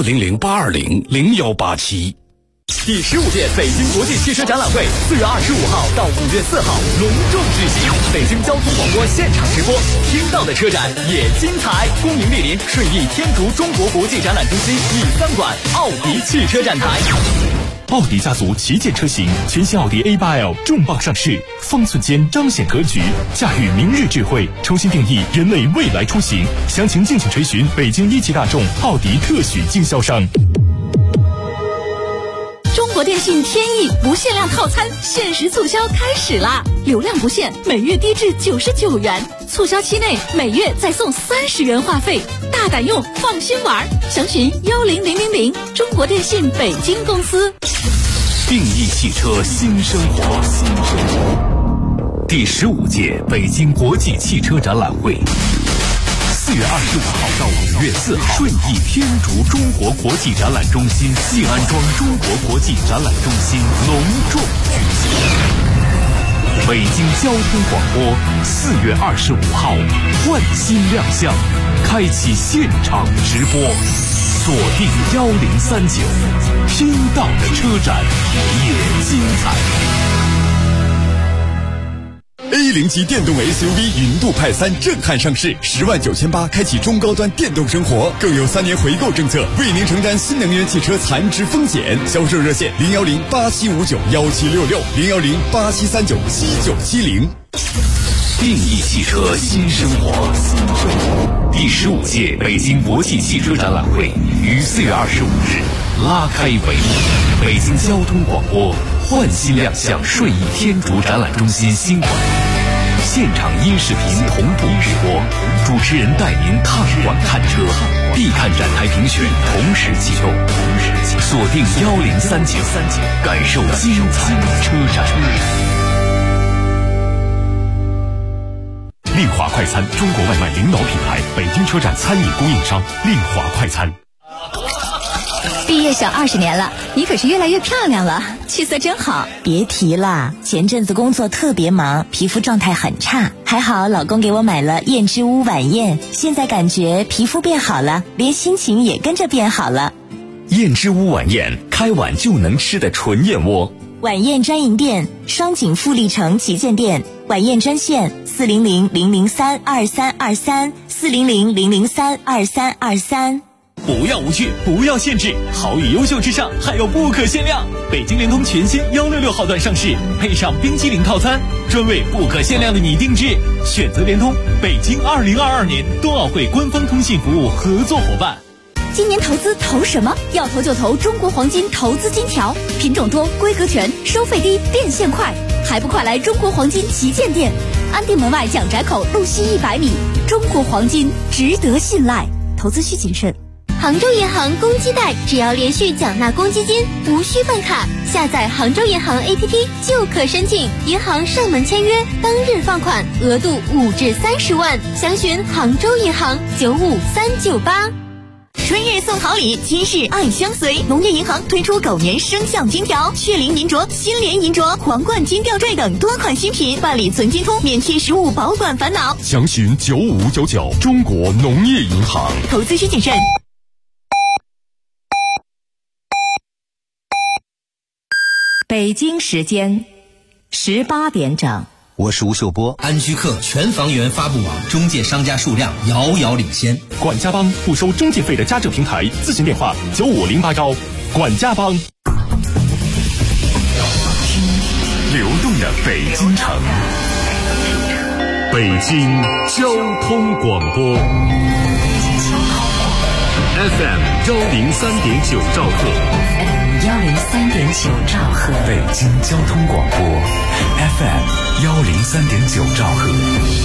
400-820-0187。 第15届北京国际汽车展览会4月25号到5月4号隆重举行，北京交通广播现场直播，听到的车展也精彩。恭迎莅临顺义天竺中国国际展览中心第3馆奥迪汽车展台。奥迪家族旗舰车型，全新奥迪 A8L 重磅上市，方寸间彰显格局，驾驭明日智慧，重新定义人类未来出行。详情敬请垂询北京1汽大众奥迪特许经销商。 中国国电信天翼不限量套餐限时促销开始啦！流量不限，每月低至99元，促销期内每月再送30元话费，大胆用，放心玩。详询10000，中国电信北京公司。 定义汽车新生活，第15届北京国际汽车展览会，4月25号到5月4号，顺义天竺中国国际展览中心西安庄中国国际展览中心隆重举行。北京交通广播4月25号换新亮相，开启现场直播，锁定1039，听到的车展也精彩。 A0级电动 SUV 云度派3震撼上市，10.98万开启中高端电动生活，更有3年回购政策，为您承担新能源汽车残值风险。销售热线01087591766，01087397970。 定义汽车新生活，第15届北京国际汽车展览会于4月25日拉开帷幕。北京交通广播换新亮相顺义天竺展览中心新馆，现场音视频同步直播，主持人带您探馆看车，必看展台评选同时启动，锁定1039，感受精彩车展。 令华快餐，中国外卖领导品牌，北京车站餐饮供应商，令华快餐。 毕业小20年了，你可是越来越漂亮了，气色真好。 别提了，前阵子工作特别忙，皮肤状态很差，还好老公给我买了燕之屋晚宴，现在感觉皮肤变好了，连心情也跟着变好了。 燕之屋晚宴，开碗就能吃的纯燕窝。 晚宴专营店，双井富力城旗舰店，晚宴专线400-003-2323，400-003-2323。 不要无趣，不要限制，好与优秀之上还有不可限量。北京联通全新166号段上市，配上冰激凌套餐，专为不可限量的你定制。选择联通，北京2022年冬奥会官方通信服务合作伙伴。 今年投资投什么？要投就投中国黄金投资金条，品种多，规格全，收费低，变现快，还不快来中国黄金旗舰店，安定门外蒋宅口路西100米。中国黄金值得信赖，投资需谨慎。 杭州银行公积贷，只要连续缴纳公积金，无需办卡，下载杭州银行 APP 就可申请，银行上门签约，当日放款，额度5至30万。详询杭州银行95398。 春日送好礼，今日爱相随。农业银行推出狗年生肖金条、血灵银镯、新联银镯、皇冠金吊坠等多款新品，办理存金通，免贴实物保管烦恼。 详询9599，中国农业银行。 投资需谨慎。 北京时间18点整。 我是吴秀波。 安居客全房源发布网中介商家数量遥遥领先。 管家帮不收中介费的家政平台，咨询电话9508管家帮。流动的北京城，北京交通广播 FM 103.9兆赫。 103.9兆赫， 北京交通广播 FM 103.9兆赫。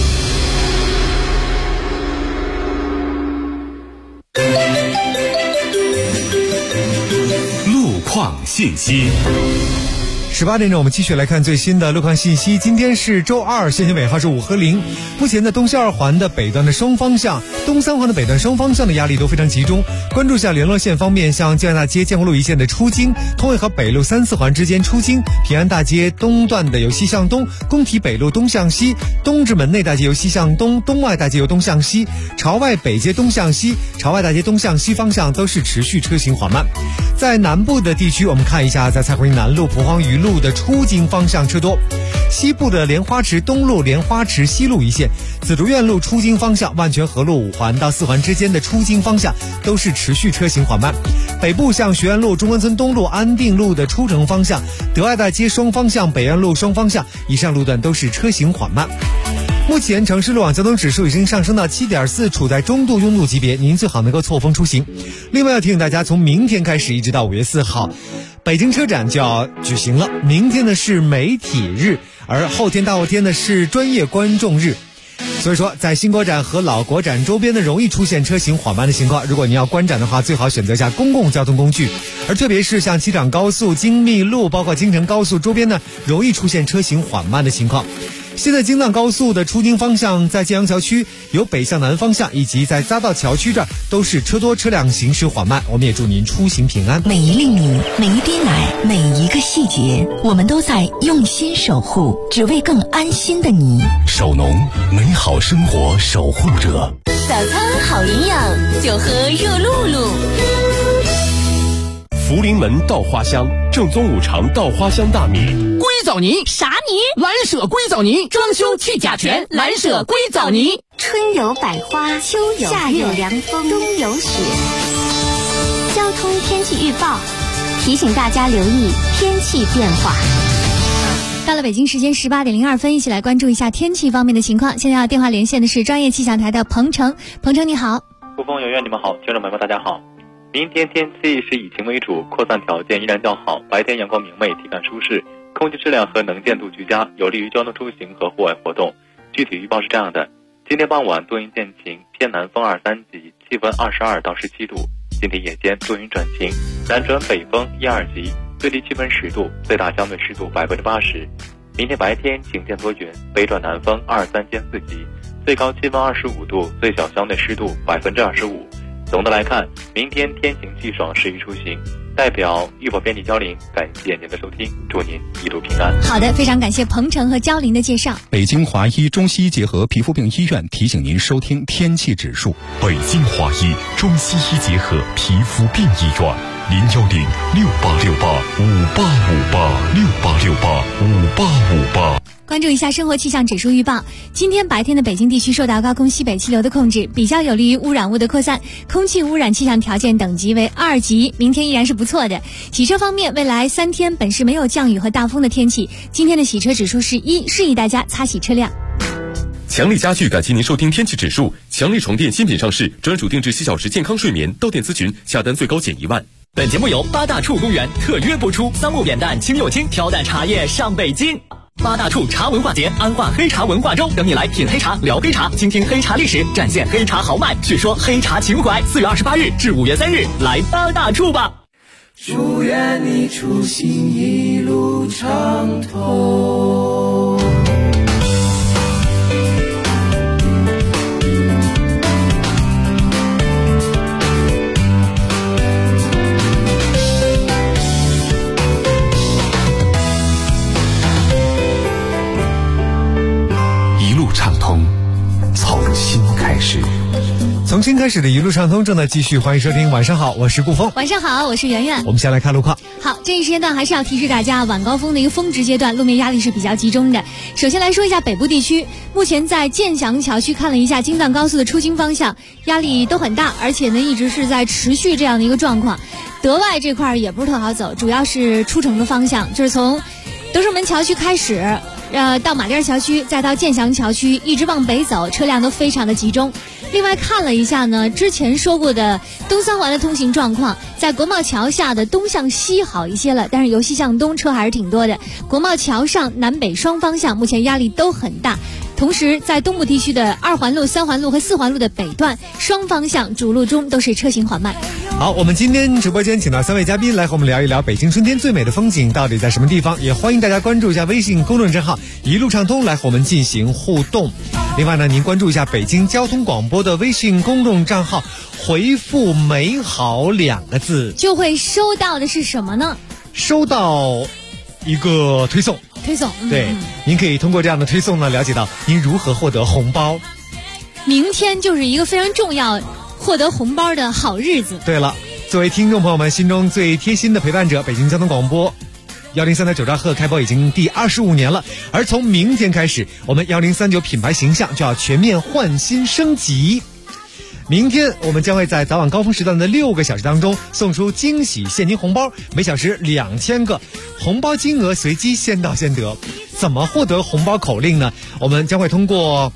路况信息。 18点整，我们继续来看最新的路况信息。今天是周二，限行尾号是5和0。目前在东西二环的北段的双方向、东三环的北段双方向的压力都非常集中。关注一下联络线方面，像建安大街建国路一线的出京，通惠河北路3、4环之间出京，平安大街东段的由西向东，工体北路东向西，东直门内大街由西向东，东外大街由东向西，朝外北街东向西，朝外大街东向西方向都是持续车行缓慢。在南部的地区，我们看一下，在蔡回南路、蒲黄榆路的出京方向车多，西部的莲花池东路、莲花池西路一线，紫竹院路出京方向，万泉河路5环到4环之间的出京方向都是持续车行缓慢。北部像学院路、中关村东路、安定路的出城方向，德爱大街双方向、北安路双方向以上路段都是车行缓慢。 目前城市路网交通指数已经上升到 7.4， 处在中度拥堵级别，您最好能够错峰出行。另外要提醒大家，从明天开始一直到5月4号，北京车展就要举行了。明天呢是媒体日，而后天大后天呢是专业观众日。所以说在新国展和老国展周边呢容易出现车行缓慢的情况，如果您要观展的话，最好选择一下公共交通工具，而特别是像机场高速、京密路包括京承高速周边呢容易出现车行缓慢的情况。现在京藏高速的出京方向在建阳桥区有北向南方向，以及在匝道桥区这儿都是车多车辆行驶缓慢，我们也祝您出行平安。 每一粒米，每一滴奶，每一个细节，我们都在用心守护，只为更安心的你。 守农，美好生活守护者。 早餐好营养，就喝热露露。 福临门稻花香，正宗五常稻花香大米。 硅藻泥啥泥？ 蓝舍硅藻泥，装修去甲醛，蓝舍硅藻泥。 春有百花，秋有夏有凉风，冬有雪。交通天气预报提醒大家留意天气变化。 到了北京时间18点02分，一起来关注一下天气方面的情况。现在要电话连线的是专业气象台的彭程。彭程你好。 顾峰、圆圆你们好，听众朋友们大家好。明天天气是以晴为主，扩散条件依然较好，白天阳光明媚，体感舒适，空气质量和能见度俱佳，有利于交通出行和户外活动。具体预报是这样的：今天傍晚多云见晴，偏南风2、3级，气温22到17度；今天夜间多云转晴，南转北风1、2级，最低气温10度，最大相对湿度80%。明天白天晴间多云，北转南风2、3兼4级，最高气温25度，最小相对湿度25%。总的来看，明天天晴气爽，适宜出行。代表预报编辑焦林，感谢您的收听，祝您一路平安。 好的，非常感谢彭程和焦林的介绍。 北京华医中西医结合皮肤病医院提醒您收听天气指数。 北京华医中西医结合皮肤病医院，0106868585858 关注一下生活气象指数预报。今天白天的北京地区受到高空西北气流的控制，比较有利于污染物的扩散，空气污染气象条件等级为2级，明天依然是不错的。洗车方面，未来3天本市没有降雨和大风的天气，今天的洗车指数是1，适宜大家擦洗车辆。 强力家具感谢您收听天气指数。强力床垫新品上市，专属定制7小时健康睡眠，到店咨询，下单最高减1万。 本节目由八大处公园特约播出，桑木扁担、青柚青挑担茶叶上北京。八大处茶文化节，安化黑茶文化周，等你来品黑茶、聊黑茶，倾听黑茶历史，展现黑茶豪迈，叙说黑茶情怀。4月28日至5月3日，来八大处吧！ 祝愿你出行一路畅通。 从新开始， 从新开始的一路畅通正在继续，欢迎收听。晚上好，我是顾峰。 晚上好，我是圆圆。 我们先来看路况。 好，这一时间段还是要提示大家，晚高峰的一个峰值阶段，路面压力是比较集中的。首先来说一下北部地区，目前在建祥桥区看了一下京藏高速的出京方向，压力都很大，而且呢一直是在持续这样的一个状况。德外这块也不是特好走，主要是出城的方向，就是从德胜门桥区开始。到马甸桥区，再到建祥桥区，一直往北走，车辆都非常的集中。另外看了一下呢，之前说过的东三环的通行状况，在国贸桥下的东向西好一些了，但是由西向东车还是挺多的。国贸桥上南北双方向目前压力都很大。同时在东部地区的2环路、3环路和4环路的北段双方向主路中都是车行缓慢。 好，我们今天直播间请到3位嘉宾来和我们聊一聊北京春天最美的风景到底在什么地方，也欢迎大家关注一下微信公众账号一路畅通来和我们进行互动。另外呢，您关注一下北京交通广播的微信公众账号，回复美好2个字就会收到的是什么呢？ 收到一个推送。对，您可以通过这样的推送呢，了解到您如何获得红包。 明天就是一个非常重要获得红包的好日子。 对了，作为听众朋友们心中最贴心的陪伴者，北京交通广播103.9兆赫开播已经第25年了，而从明天开始，我们1039品牌形象就要全面换新升级。明天我们将会在早晚高峰时段的6个小时当中送出惊喜现金红包，每小时2000个，红包金额随机先到先得。 怎么获得红包口令呢？我们将会通过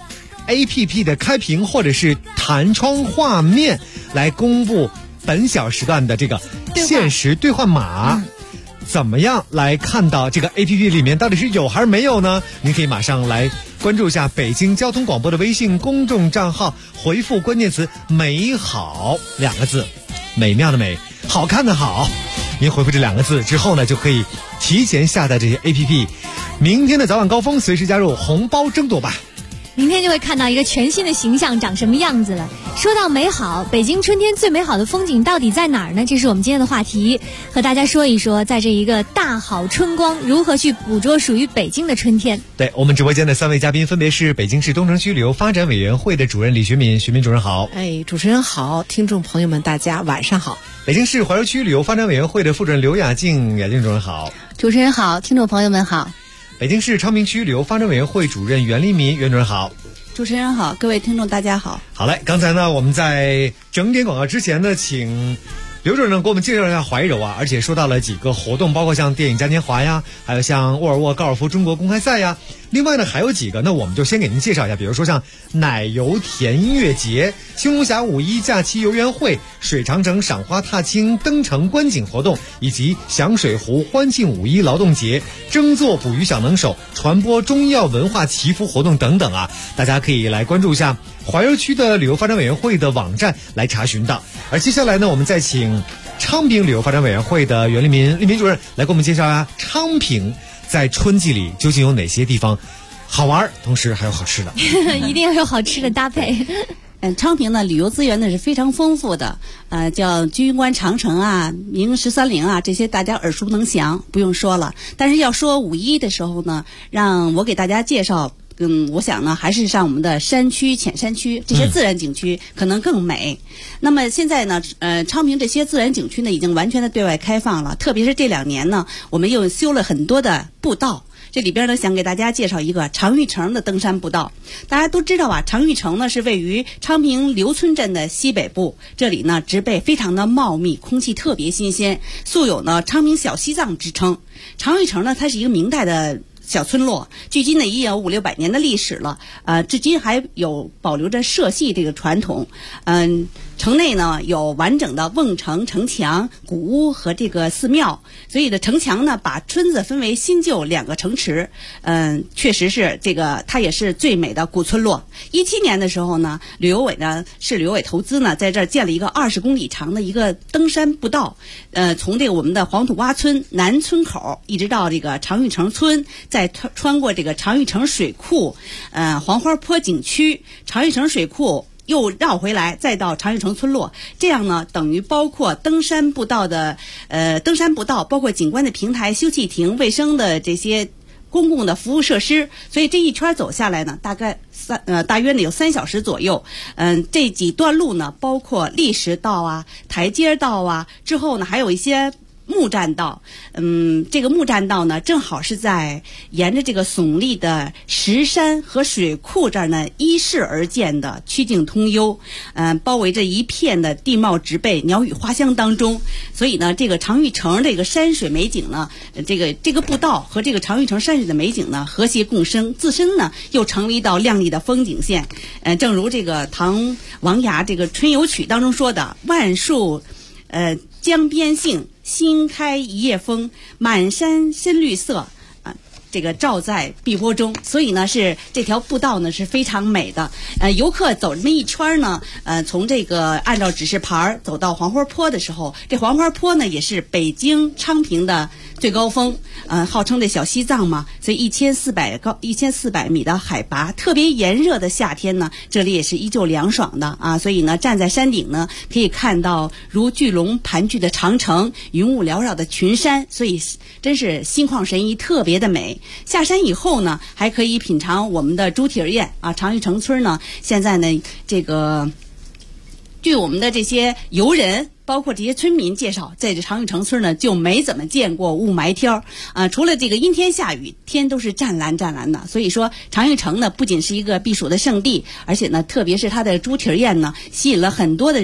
APP 的开屏或者是弹窗画面来公布本小时段的这个限时兑换码。怎么样来看到这个 APP 里面到底是有还是没有呢？您可以马上来关注一下北京交通广播的微信公众账号，回复关键词美好2个字，美妙的美，好看的好。您回复这2个字之后呢，就可以提前下载这些 APP。明天的早晚高峰随时加入红包争夺吧。 明天就会看到一个全新的形象长什么样子了。说到美好，北京春天最美好的风景到底在哪儿呢？这是我们今天的话题，和大家说一说，在这一个大好春光，如何去捕捉属于北京的春天。 对，我们直播间的3位嘉宾分别是北京市东城区旅游发展委员会的主任李学敏，学敏主任好。 主持人好，听众朋友们大家晚上好。 北京市怀柔区旅游发展委员会的副主任刘雅静，雅静主任好。 主持人好，听众朋友们好。 北京市昌平区旅游发展委员会主任袁立民，袁主任好。 主持人好，各位听众大家好。 好嘞，刚才呢我们在整点广告之前呢，请刘主任给我们介绍一下怀柔啊，而且说到了几个活动，包括像电影嘉年华呀，还有像沃尔沃高尔夫中国公开赛呀，另外呢还有几个，那我们就先给您介绍一下，比如说像奶油田音乐节、青龙峡5·1假期游园会、水长城赏花踏青登城观景活动，以及响水湖欢庆5·1劳动节、争做捕鱼小能手、传播中药文化祈福活动等等啊，大家可以来关注一下怀柔区的旅游发展委员会的网站来查询到。而接下来呢，我们再请昌平旅游发展委员会的袁立民主任来给我们介绍一下昌平在春季里究竟有哪些地方好玩，同时还有好吃的。 一定要有好吃的搭配。 昌平呢旅游资源呢是非常丰富的，叫居庸关长城啊、明13陵啊，这些大家耳熟能详，不用说了。但是要说5·1的时候呢，让我给大家介绍。我想呢，还是上我们的山区、浅山区这些自然景区可能更美。那么现在呢，昌平这些自然景区呢，已经完全的对外开放了。特别是这2年呢，我们又修了很多的步道。这里边呢，想给大家介绍一个常玉城的登山步道。大家都知道啊，常玉城呢是位于昌平刘村镇的西北部，这里呢植被非常的茂密，空气特别新鲜，素有呢昌平小西藏之称。常玉城呢，它是一个明代的小村落，距今呢已有500-600年的历史了，至今还有保留着社戏这个传统。城内呢有完整的瓮城城墙、古屋和这个寺庙，所以的城墙呢把村子分为新旧2个城池。确实是这个，它也是最美的古村落。17年的时候呢，市旅游委投资呢，在这儿建了一个20公里长的一个登山步道，从这个我们的黄土洼村南村口一直到这个常玉城村，再穿过这个常玉城水库、黄花坡景区、常玉城水库。又绕回来，再到常玉城村落，这样呢，等于包括登山步道，包括景观的平台、休憩亭、卫生的这些公共的服务设施，所以这一圈走下来呢，大约呢有3小时左右。这几段路呢，包括砾石道啊、台阶道啊，之后呢还有一些木栈道。这个木栈道呢，正好是在沿着这个耸立的石山和水库这儿呢依势而建的，曲径通幽，包围着一片的地貌植被、鸟语花香当中。所以呢，这个常玉城这个山水美景呢，这个步道和这个常玉城山水的美景呢和谐共生，自身呢又成为一道亮丽的风景线。正如这个唐王雅这个《春游曲》当中说的：“万树江边杏，新开一叶枫，满山深绿色。”这个照在碧波中，所以呢是这条步道呢是非常美的。游客走这么一圈呢，从这个按照指示牌走到黄花坡的时候，这黄花坡呢也是北京昌平的最高峰，号称这小西藏嘛，所以1400米的海拔，特别炎热的夏天呢，这里也是依旧凉爽的啊。所以呢，站在山顶呢，可以看到如巨龙盘踞的长城，云雾缭绕的群山，所以真是心旷神怡，特别的美。下山以后呢，还可以品尝我们的猪蹄儿宴啊。常玉城村呢，现在呢，这个据我们的这些游人，包括这些村民介绍，在这常玉城村呢，就没怎么见过雾霾天啊，除了这个阴天下雨，天都是湛蓝湛蓝的。所以说，常玉城呢，不仅是一个避暑的圣地，而且呢，特别是它的猪蹄儿宴呢，吸引了很多的人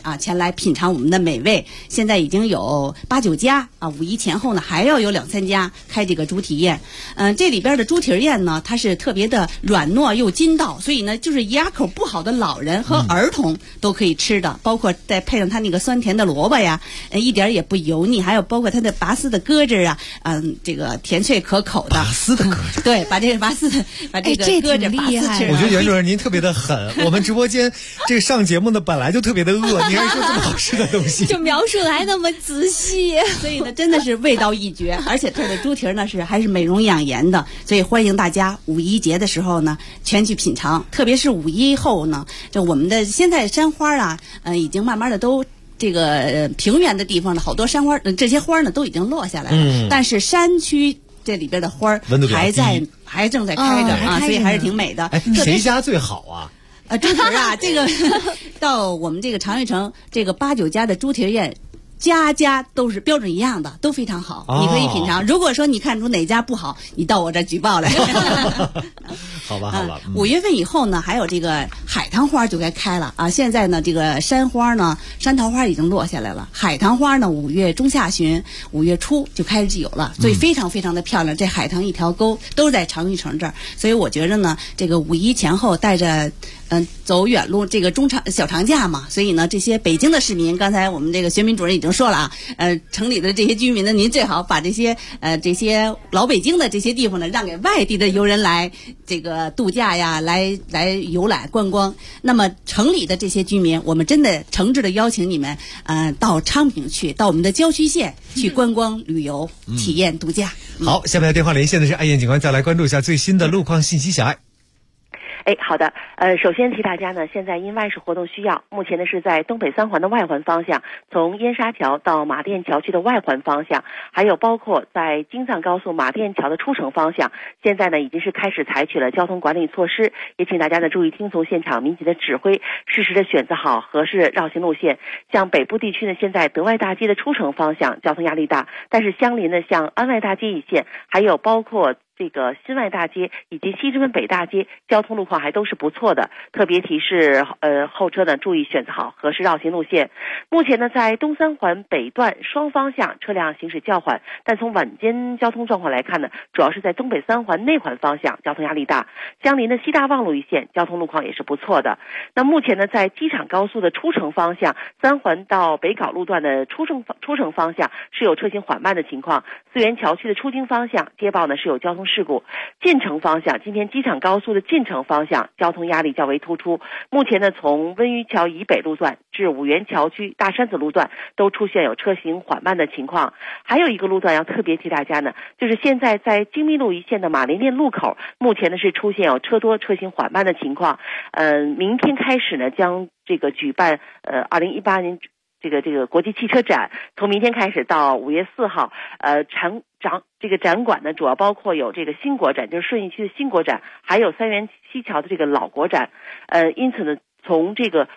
前来品尝我们的美味。现在已经有8、9家五一前后呢，还要有2、3家开这个猪蹄宴。这里边的猪蹄宴呢，它是特别的软糯又筋道，所以呢，就是牙口不好的老人和儿童都可以吃的，包括再配上它那个酸甜的萝卜呀，一点也不油腻，还有包括它的拔丝的咯吱啊，这个甜脆可口的。 拔丝的咯吱， 对，把这个拔丝的把这个咯吱拔丝吃。 我觉得袁主任您特别的狠，我们直播间这个上节目的本来就特别的饿，您还说这么好吃的东西， 就描述的还那么仔细， 所以呢，真的是味道一绝，而且这的猪蹄呢还是美容养颜的，所以欢迎大家五一节的时候呢全去品尝，特别是五一后呢，就我们的现在山花啊，已经慢慢的都。这个平原的地方呢，好多山花，这些花呢都已经落下来了，但是山区这里边的花还正在开着所以还是挺美的。 谁家最好啊？ 猪蹄这个到我们这个长运城这个8、9家的猪蹄宴。家家都是标准一样的，都非常好，你可以品尝。如果说你看出哪家不好，你到我这举报来。 好吧。 5月份以后呢，还有这个海棠花就该开了现在呢，这个山花呢，山桃花已经落下来了，海棠花呢，5月中下旬、5月初就开始有了，所以非常非常的漂亮。这海棠一条沟都在长运城这儿，所以我觉着呢，这个五一前后带着。走远路这个小长假嘛，所以呢，这些北京的市民，刚才我们这个薛民主任已经说了城里的这些居民呢，您最好把这些老北京的这些地方呢，让给外地的游人来这个度假呀，来游览观光。那么城里的这些居民，我们真的诚挚的邀请你们到昌平去，到我们的郊区县去观光旅游、体验度假。 好，下面的电话连线的是爱燕警官，再来关注一下最新的路况信息，小爱。 好的，首先提大家呢，现在因外事活动需要，目前呢是在东北3环的外环方向，从燕沙桥到马甸桥区的外环方向，还有包括在京藏高速马甸桥的出城方向，现在呢已经是开始采取了交通管理措施，也请大家呢注意听从现场民警的指挥，适时的选择好合适绕行路线。像北部地区呢，现在德外大街的出城方向交通压力大，但是相邻的像安外大街一线，还有包括这个新外大街以及西直门北大街交通路况还都是不错的，特别提示后车呢注意选择好合适绕行路线。目前呢在东3环北段双方向车辆行驶较缓，但从晚间交通状况来看呢，主要是在东北3环内环方向交通压力大，相邻的西大望路一线交通路况也是不错的。那目前呢在机场高速的出城方向3环到北碏路段的出城方向是有车行缓慢的情况，四元桥区的出京方向接报呢是有交通事故，进城方向今天机场高速的进城方向交通压力较为突出，目前呢从温榆桥以北路段至五原桥区大山子路段都出现有车行缓慢的情况。还有一个路段要特别提大家呢，就是现在在京密路一线的马连店路口，目前呢是出现有车多车行缓慢的情况。明天开始呢将这个举办2018年这个国际汽车展，从明天开始到5月4号，这个展馆呢主要包括有这个新国展，就是顺义区的新国展，还有三元西桥的这个老国展。因此呢，从这个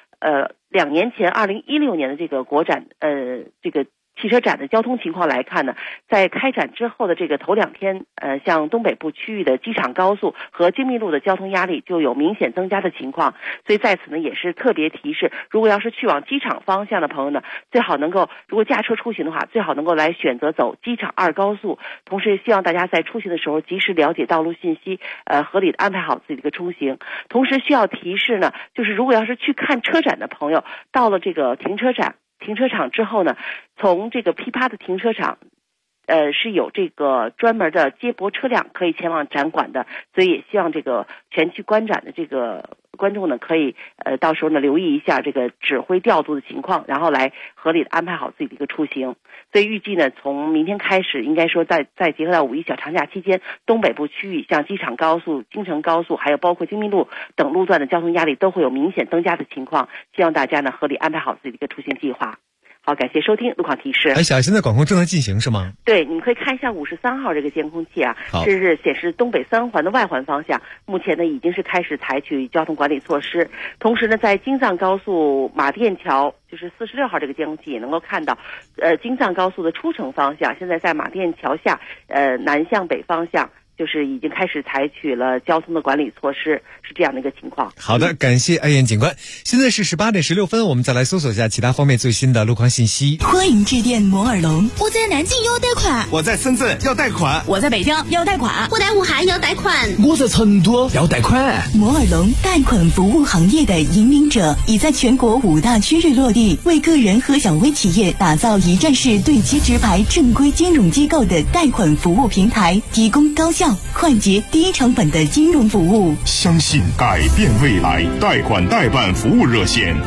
2年前2016年的这个国展这个汽车展的交通情况来看呢，在开展之后的这个头2天，像东北部区域的机场高速和京密路的交通压力就有明显增加的情况，所以在此呢也是特别提示，如果要是去往机场方向的朋友呢，最好能够如果驾车出行的话，最好能够来选择走机场2高速。同时希望大家在出行的时候及时了解道路信息，合理的安排好自己的一个出行。同时需要提示呢，就是如果要是去看车展的朋友，到了这个停车场之后呢，从这个噼啪的停车场是有这个专门的接驳车辆可以前往展馆的，所以也希望这个全区观展的这个观众呢，可以到时候呢留意一下这个指挥调度的情况，然后来合理的安排好自己的一个出行。所以预计呢，从明天开始，应该说再结合到5一小长假期间，东北部区域像机场高速、京承高速，还有包括京密路等路段的交通压力都会有明显增加的情况，希望大家呢合理安排好自己的一个出行计划。好，感谢收听路况提示。 小爱，现在管控正在进行是吗？ 对，你们可以看一下53号这个监控器啊，这是显示东北3环的外环方向，目前呢已经是开始采取交通管理措施。同时呢，在京藏高速马甸桥，就是46号这个监控器也能够看到，京藏高速的出城方向，现在在马甸桥下，南向北方向。 就是已经开始采取了交通的管理措施，是这样的一个情况。 好的，感谢艾燕警官。现在是18点16分，我们再来搜索一下其他方面最新的路况信息。 欢迎致电摩尔龙。 我在南京要贷款， 我在深圳要贷款， 我在北京要贷款， 我在武汉要贷款， 我在成都要贷款。 摩尔龙贷款服务行业的引领者，已在全国5大区域落地，为个人和小微企业打造一站式对接直排正规金融机构的贷款服务平台，提供高效、快捷、低成本的金融服务。 相信改变未来，贷款代办服务热线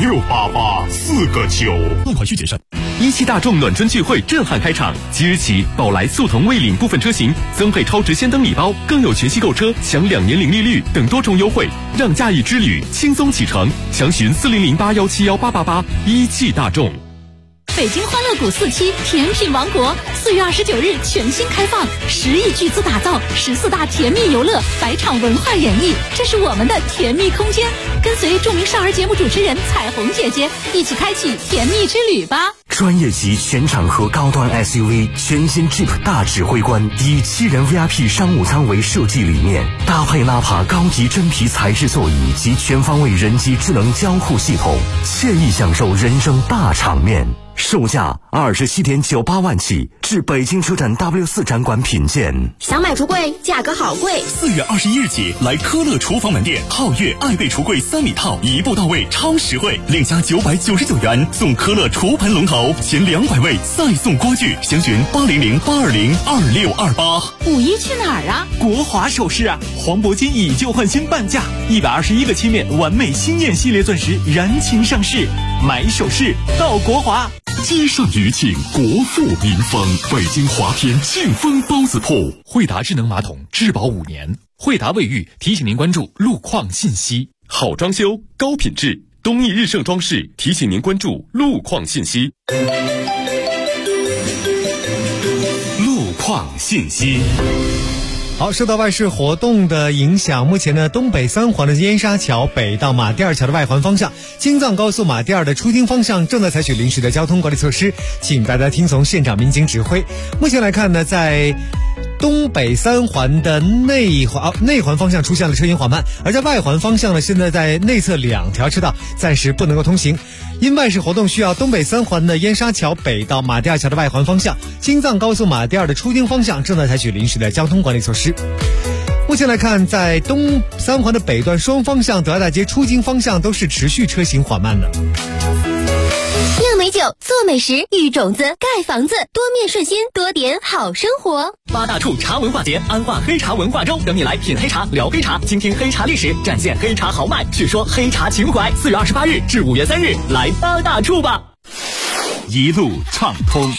5688-4个9。 贷款需谨慎。17大众暖春聚会震撼开场，即日起，宝来、速腾、蔚领部分车型增配超值先登礼包，更有全系购车享2年零利率等多重优惠，让假日之旅轻松启程。详询4008171888。17大众。 北京欢乐谷4期甜品王国4月29日全新开放，10亿巨资打造14大甜蜜游乐，百场文化演绎，这是我们的甜蜜空间。跟随著名少儿节目主持人彩虹姐姐一起开启甜蜜之旅吧。 专业级全场合高端 SUV 全新 Jeep 大指挥官，以7人 VIP 商务舱为设计理念，搭配纳帕高级真皮材质座椅及全方位人机智能交互系统，惬意享受人生大场面。售价27.98万起，至北京车展 W4 展馆品鉴。 想买橱柜，价格好贵。 4月21日起，来科乐厨房门店，皓月爱贝橱柜3米套，一步到位，超实惠，另加999元送科乐厨盆龙头，前200位再送锅具。详询800-820-2628。 5一去哪儿啊？ 国华首饰啊，黄铂金以旧换新半价，121个切面完美星焰系列钻石燃情上市，买首饰到国华。 街上余庆，国富民丰。北京华天庆丰包子铺， 惠达智能马桶质保5年。惠达卫浴提醒您关注路况信息。 好装修，高品质，东益日盛装饰提醒您关注路况信息。 路况信息。 好，受到外事活动的影响，目前呢，东北3环的燕莎桥北到马甸桥的外环方向，京藏高速马甸的出京方向正在采取临时的交通管理措施，请大家听从现场民警指挥。目前来看呢，在东北3环的内环方向出现了车行缓慢，而在外环方向呢，现在在内侧2条车道暂时不能够通行。因外事活动需要，东北3环的燕莎桥北到马甸桥的外环方向，京藏高速马甸的出京方向正在采取临时的交通管理措施。目前来看，在东3环的北段双方向德爱大街出京方向都是持续车行缓慢的。 酿美酒，做美食，育种子，盖房子，多面顺心，多点好生活。 8大处茶文化节，安化黑茶文化周，等你来品黑茶，聊黑茶，倾听黑茶历史，展现黑茶豪迈，叙说黑茶情怀。4月28日至5月3日，来8大处吧。 一路畅通。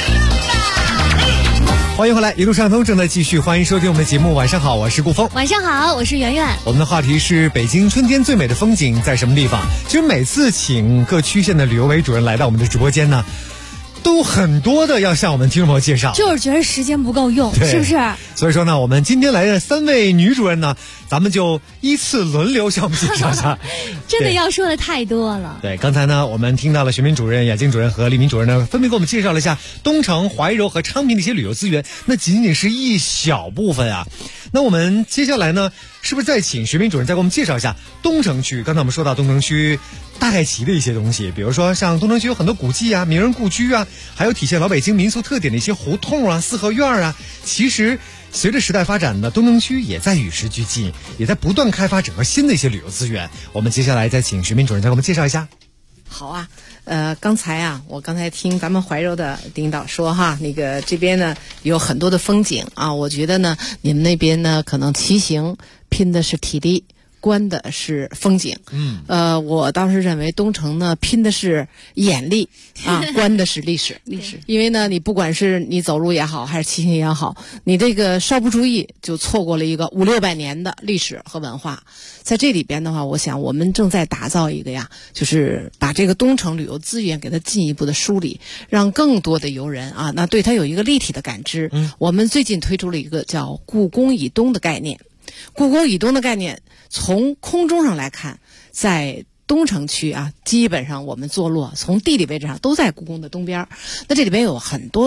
欢迎回来，一路畅通正在继续，欢迎收听我们的节目。晚上好，我是顾峰。 晚上好，我是圆圆。 我们的话题是北京春天最美的风景在什么地方？其实每次请各区县的旅游委主任来到我们的直播间呢，都很多的要向我们听众朋友介绍， 就是觉得时间不够用，是不是？ 所以说呢，我们今天来的3位女主任呢，咱们就依次轮流向我们介绍一下。 真的要说的太多了。 对，刚才呢，我们听到了徐明主任、雅静主任和李明主任呢，分别给我们介绍了一下东城、怀柔和昌平的一些旅游资源，那仅仅是一小部分啊。那我们接下来呢，是不是再请徐明主任再给我们介绍一下东城区？刚才我们说到东城区大概齐的一些东西，比如说像东城区有很多古迹啊、名人故居啊，还有体现老北京民俗特点的一些胡同啊、四合院啊。其实随着时代发展呢，东城区也在与时俱进，也在不断开发整个新的一些旅游资源。我们接下来再请徐明主任再给我们介绍一下。 好啊，我刚才听咱们怀柔的领导说哈，那个这边呢有很多的风景啊，我觉得呢你们那边呢可能骑行拼的是体力，观的是风景。我倒是认为东城呢拼的是眼力啊，观的是历史。因为呢，你不管是你走路也好，还是骑行也好，你这个稍不注意就错过了一个500-600年的历史和文化。在这里边的话，我想我们正在打造一个呀，就是把这个东城旅游资源给它进一步的梳理，让更多的游人啊，那对它有一个立体的感知。我们最近推出了一个叫故宫以东的概念。故宫以东的概念，从空中上来看，在东城区啊，基本上我们坐落从地理位置上都在故宫的东边。那这里边有很多的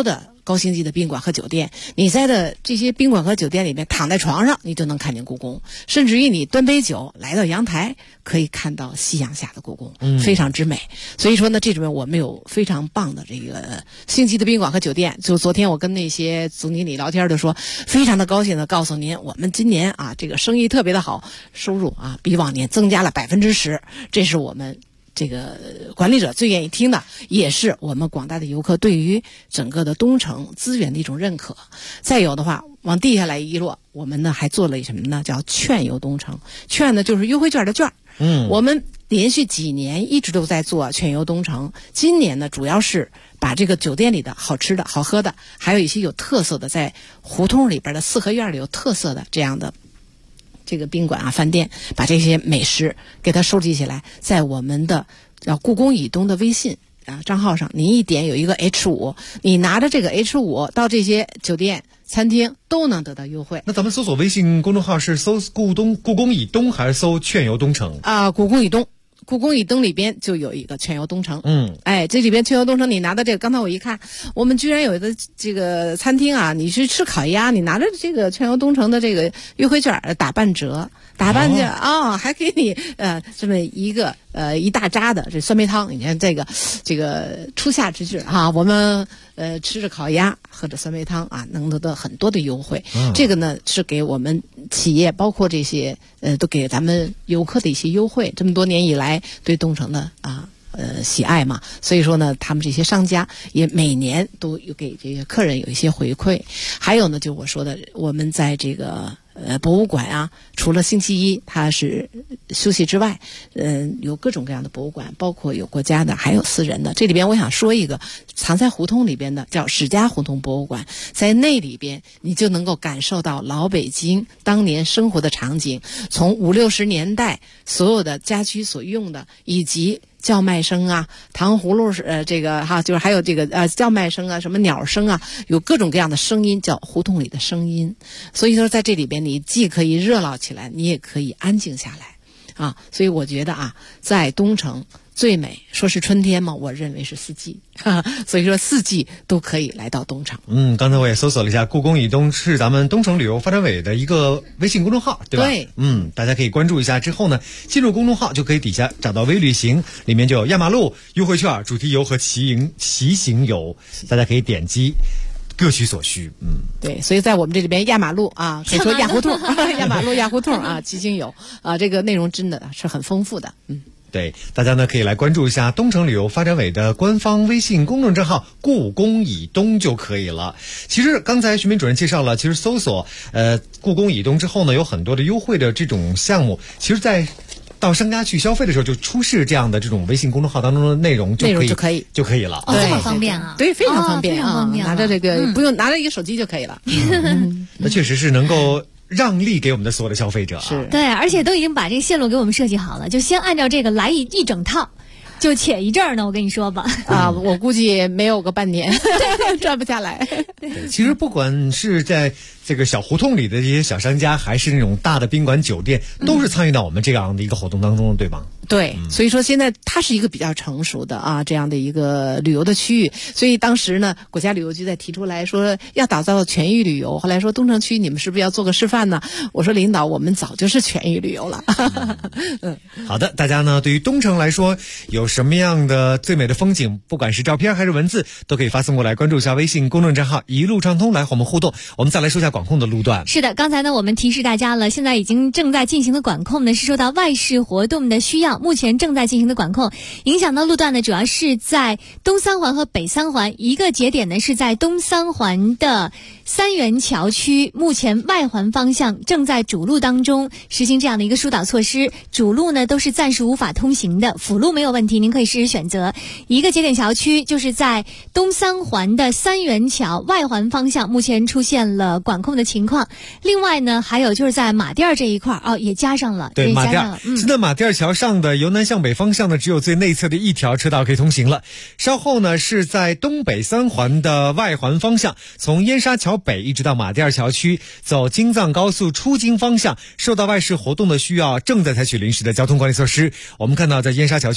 高星级的宾馆和酒店，你在的这些宾馆和酒店里面躺在床上，你就能看见故宫，甚至于你端杯酒来到阳台，可以看到夕阳下的故宫，非常之美。所以说呢，这里面我们有非常棒的这个星级的宾馆和酒店。就昨天我跟那些总经理聊天的说，非常的高兴的告诉您，我们今年啊这个生意特别的好，收入啊比往年增加了10%，这是我们这个管理者最愿意听的，也是我们广大的游客对于整个的东城资源的一种认可。再有的话，往地下来一落，我们呢还做了什么呢？叫券游东城。券呢就是优惠券的券。我们连续几年一直都在做券游东城。今年呢，主要是把这个酒店里的好吃的好喝的，还有一些有特色的，在胡同里边的四合院里有特色的这样的这个宾馆啊饭店，把这些美食给它收集起来，在我们的叫故宫以东的微信账号上，您一点有一个 H5， 你拿着这个 H5 到这些酒店餐厅都能得到优惠。 那咱们搜索微信公众号是搜故宫以东，还是搜券游东城？ 故宫以东。故宫以东里边就有一个券游东城。这里边券游东城，你拿到这个，刚才我一看，我们居然有一个这个餐厅啊，你去吃烤鸭，你拿着这个券游东城的这个优惠券打半折，还给你这么一个一大扎的这酸梅汤。你看这个初夏之至啊，我们吃着烤鸭，喝着酸梅汤啊，能得到很多的优惠。这个呢是给我们企业，包括这些都给咱们游客的一些优惠。这么多年以来对东城的喜爱嘛，所以说呢，他们这些商家也每年都有给这些客人有一些回馈。还有呢，就我说的，我们在这个博物馆啊，除了星期一它是休息之外，有各种各样的博物馆，包括有国家的，还有私人的。这里边我想说一个藏在胡同里边的，叫史家胡同博物馆，在那里边你就能够感受到老北京当年生活的场景，从50、60年代所有的家居所用的，以及叫卖声啊，糖葫芦就是还有这个叫卖声啊，什么鸟声啊，有各种各样的声音，叫胡同里的声音。所以说在这里边你既可以热闹起来，你也可以安静下来啊。所以我觉得在东城最美，说是春天嘛，我认为是四季，所以说四季都可以来到东城。 刚才我也搜索了一下，故宫以东是咱们东城旅游发展委的一个微信公众号，对吧？ 对。 大家可以关注一下，之后呢，进入公众号就可以底下找到微旅行，里面就有压马路优惠券、主题游和骑行游，大家可以点击各取所需。 对，所以在我们这里边压马路啊，可以说压胡同，压马路压胡同啊，骑行游啊，这个内容真的是很丰富的。 对，大家呢可以来关注一下东城旅游发展委的官方微信公众账号故宫以东就可以了。其实刚才徐明主任介绍了，其实搜索故宫以东之后呢，有很多的优惠的这种项目，其实在到商家去消费的时候就出示这样的这种微信公众号当中的内容就可以了。 这么方便啊？ 对，非常方便啊，拿着这个不用拿着一个手机就可以了。 那确实是能够让利给我们的所有的消费者。 是对，而且都已经把这个线路给我们设计好了，就先按照这个来一整套，就且一阵儿呢，我跟你说吧。 我估计没有个半年赚不下来。 对，其实不管是在这个小胡同里的这些小商家，还是那种大的宾馆酒店，都是参与到我们这样的一个活动当中，对吧？ 对，所以说现在它是一个比较成熟的这样的一个旅游的区域。所以当时呢，国家旅游局在提出来说要打造全域旅游，后来说东城区你们是不是要做个示范呢？我说领导，我们早就是全域旅游了。 好的，大家呢对于东城来说有什么样的最美的风景，不管是照片还是文字，都可以发送过来，关注一下微信公众账号一路畅通来和我们互动。我们再来说一下管控的路段。 是的，刚才呢我们提示大家了，现在已经正在进行的管控呢是受到外事活动的需要，目前正在进行的管控影响的路段呢主要是在东三环和北三环，一个节点呢是在东三环的三元桥区，目前外环方向正在主路当中实行这样的一个疏导措施，主路呢都是暂时无法通行的，辅路没有问题，您可以试试选择。一个节点桥区就是在东三环的三元桥外环方向，目前出现了管控的情况。另外呢还有就是在马甸这一块也加上了。 对，马甸现在马甸桥上的由南向北方向呢只有最内侧的一条车道可以通行了，稍后呢是在东北三环的外环方向，从燕莎桥北一直到马甸桥区走京藏高速出京方向，受到外事活动的需要，正在采取临时的交通管理措施。我们看到在燕莎桥区已经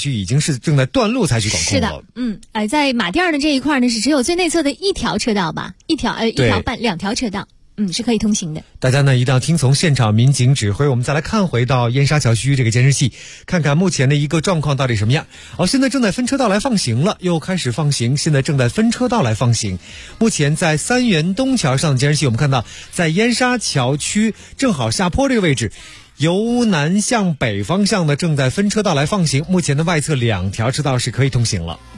是正在断路采取管控了。 是的，在马甸的这一块呢，是只有最内侧的一条车道吧，一条半2条车道。是可以通行的。 大家呢一定要听从现场民警指挥。我们再来看回到燕沙桥区这个监视器，看看目前的一个状况到底什么样。现在正在分车道来放行了，又开始放行，现在正在分车道来放行。目前在三元东桥上的监视器，我们看到在燕沙桥区正好下坡这个位置，由南向北方向的正在分车道来放行，目前的外侧2条车道是可以通行了。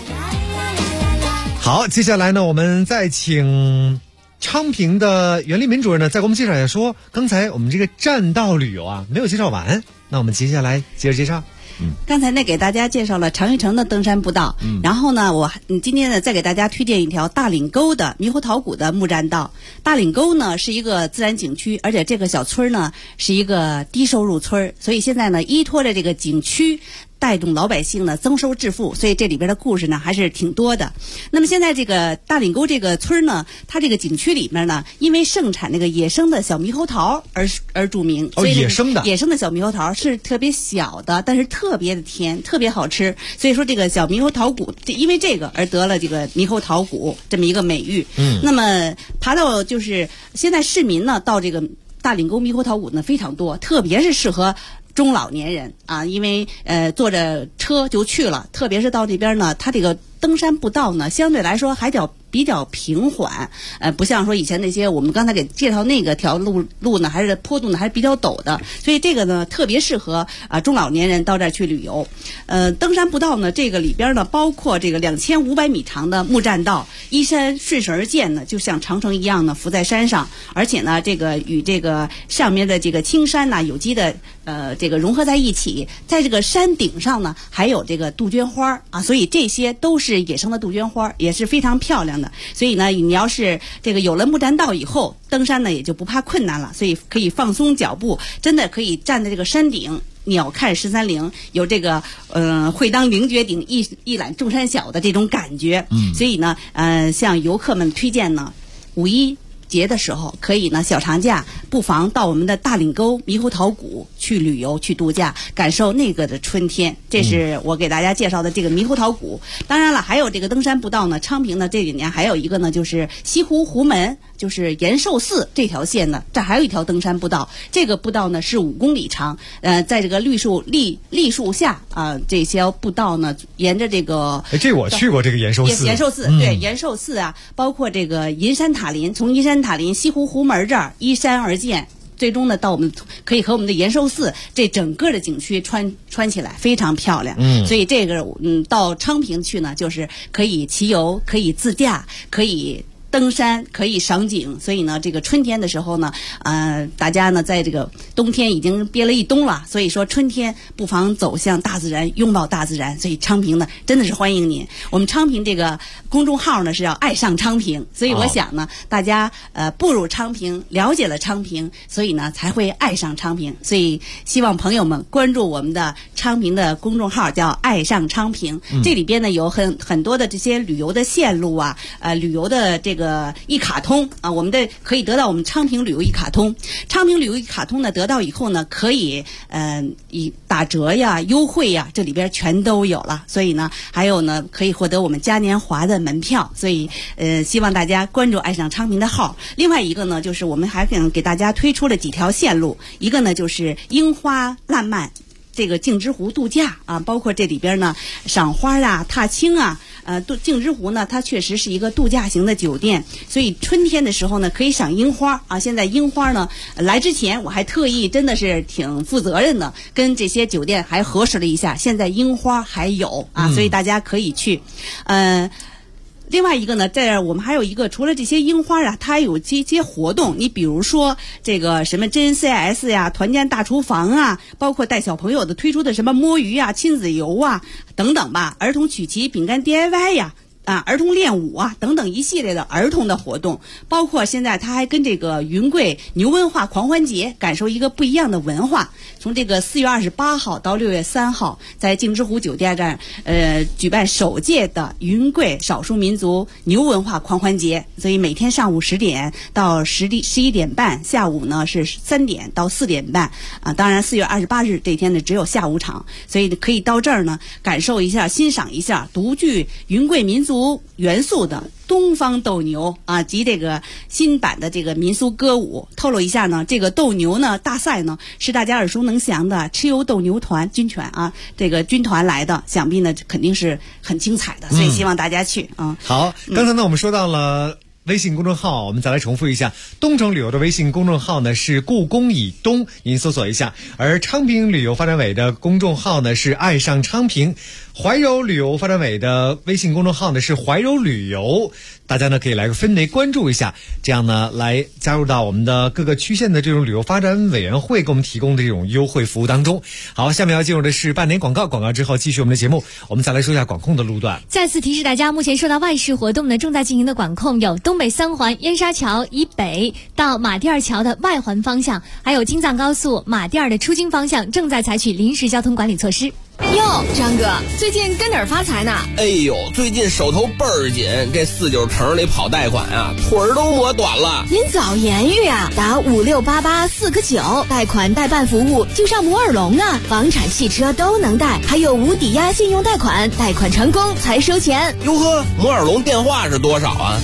好，接下来呢，我们再请昌平的袁立民主任呢，再给我们介绍一下，说刚才我们这个栈道旅游啊没有介绍完，那我们接下来接着介绍。 刚才呢给大家介绍了长峪城的登山步道，然后呢今天呢再给大家推荐一条大岭沟的猕猴桃谷的木栈道。大岭沟呢是一个自然景区，而且这个小村呢是一个低收入村，所以现在呢依托着这个景区带动老百姓呢增收致富，所以这里边的故事呢还是挺多的。那么现在这个大岭沟这个村呢，它这个景区里面呢，因为盛产那个野生的小猕猴桃而著名。所以野生的小猕猴桃是特别小的，但是特别的甜，特别好吃。所以说这个小猕猴桃谷因为这个而得了这个猕猴桃谷这么一个美誉。那么爬到就是现在市民呢到这个大岭沟猕猴桃谷呢非常多，特别是适合中老年人啊，因为坐着车就去了，特别是到这边呢，它这个登山步道呢相对来说还比较平缓，不像说以前那些我们刚才给介绍那个条路呢，还是坡度呢还是比较陡的，所以这个呢特别适合中老年人到这儿去旅游。登山步道呢，这个里边呢包括这个2500米长的木栈道，依山顺势而建呢，就像长城一样呢浮在山上，而且呢这个与这个上面的这个青山呐有机的这个融合在一起，在这个山顶上呢还有这个杜鹃花啊，所以这些都是野生的杜鹃花，也是非常漂亮的。所以呢，你要是这个有了木栈道以后，登山呢也就不怕困难了，所以可以放松脚步，真的可以站在这个山顶，鸟瞰13陵，有这个会当凌绝顶，一览众山小的这种感觉。所以呢，向游客们推荐呢，5·1节的时候可以呢小长假不妨到我们的大岭沟猕猴桃谷去旅游去度假，感受那个的春天。这是我给大家介绍的这个猕猴桃谷。当然了，还有这个登山步道呢，昌平呢这几年还有一个呢就是西湖湖门，就是延寿寺这条线呢，这还有一条登山步道，这个步道呢是5公里长，在这个绿树下啊，这些步道呢沿着这个这我去过这个延寿寺， 对，延寿寺啊，包括这个银山塔林，从银山塔林西湖湖门这儿依山而建，最终呢到我们可以和我们的延寿寺这整个的景区穿起来非常漂亮。所以这个到昌平去呢，就是可以骑游，可以自驾，可以登山，可以赏景。所以呢这个春天的时候呢大家呢在这个冬天已经憋了一冬了，所以说春天不妨走向大自然，拥抱大自然。所以昌平呢真的是欢迎您。我们昌平这个公众号呢是要爱上昌平，所以我想呢大家步入昌平，了解了昌平，所以呢才会爱上昌平。所以希望朋友们关注我们的昌平的公众号，叫爱上昌平。这里边呢有很多的这些旅游的线路啊，旅游的这个一卡通啊，我们的可以得到我们昌平旅游一卡通。昌平旅游一卡通呢得到以后呢，可以以打折呀、优惠呀，这里边全都有了。所以呢还有呢可以获得我们嘉年华的门票。所以希望大家关注爱上昌平的号。另外一个呢就是我们还给大家推出了几条线路，一个呢就是樱花烂漫这个镜之湖度假啊，包括这里边呢赏花啊、踏青啊。镜之湖呢它确实是一个度假型的酒店，所以春天的时候呢可以赏樱花啊。现在樱花呢来之前我还特意真的是挺负责任的，跟这些酒店还核实了一下，现在樱花还有啊，所以大家可以去。另外一个呢，在我们还有一个，除了这些樱花啊，它还有这些活动。你比如说这个什么真 CIS 呀、团建大厨房啊，包括带小朋友的推出的什么摸鱼啊、亲子游啊等等吧，儿童曲奇饼干 DIY 呀。 儿童练舞啊等等一系列的儿童的活动，包括现在他还跟这个云贵牛文化狂欢节感受一个不一样的文化。从这个4月28号到6月3号，在镜之湖酒店站举办首届的云贵少数民族牛文化狂欢节，所以每天上午10点到11点半，下午呢是3点到4点半啊。当然4月28日这天呢只有下午场，所以可以到这儿呢感受一下、欣赏一下独具云贵民族元素的东方斗牛啊，及这个新版的这个民俗歌舞。透露一下呢，这个斗牛呢大赛呢是大家耳熟能详的蚩尤斗牛团军团啊，这个军团来的，想必呢肯定是很精彩的，所以希望大家去啊。 好，刚才呢我们说到了微信公众号，我们再来重复一下，东城旅游的微信公众号呢是故宫以东，您搜索一下，而昌平旅游发展委的公众号呢是爱上昌平，怀柔旅游发展委的微信公众号呢是怀柔旅游，大家呢可以来分别关注一下，这样呢来加入到我们的各个区县的这种旅游发展委员会给我们提供的这种优惠服务当中。好，下面要进入的是半点广告，广告之后继续我们的节目。我们再来说一下管控的路段。 再次提示大家，目前受到外事活动呢正在进行的管控有东北三环燕莎桥以北到马甸桥的外环方向，还有京藏高速马甸的出京方向正在采取临时交通管理措施。 哟，张哥，最近跟哪儿发财呢？ 哎呦，最近手头倍儿紧，这49城里跑贷款啊，腿儿都磨短了。 您早言语啊，打5688-4个9，贷款代办服务就上摩尔龙啊，房产、汽车都能贷，还有无抵押信用贷款，贷款成功才收钱。 哟呵，摩尔龙电话是多少啊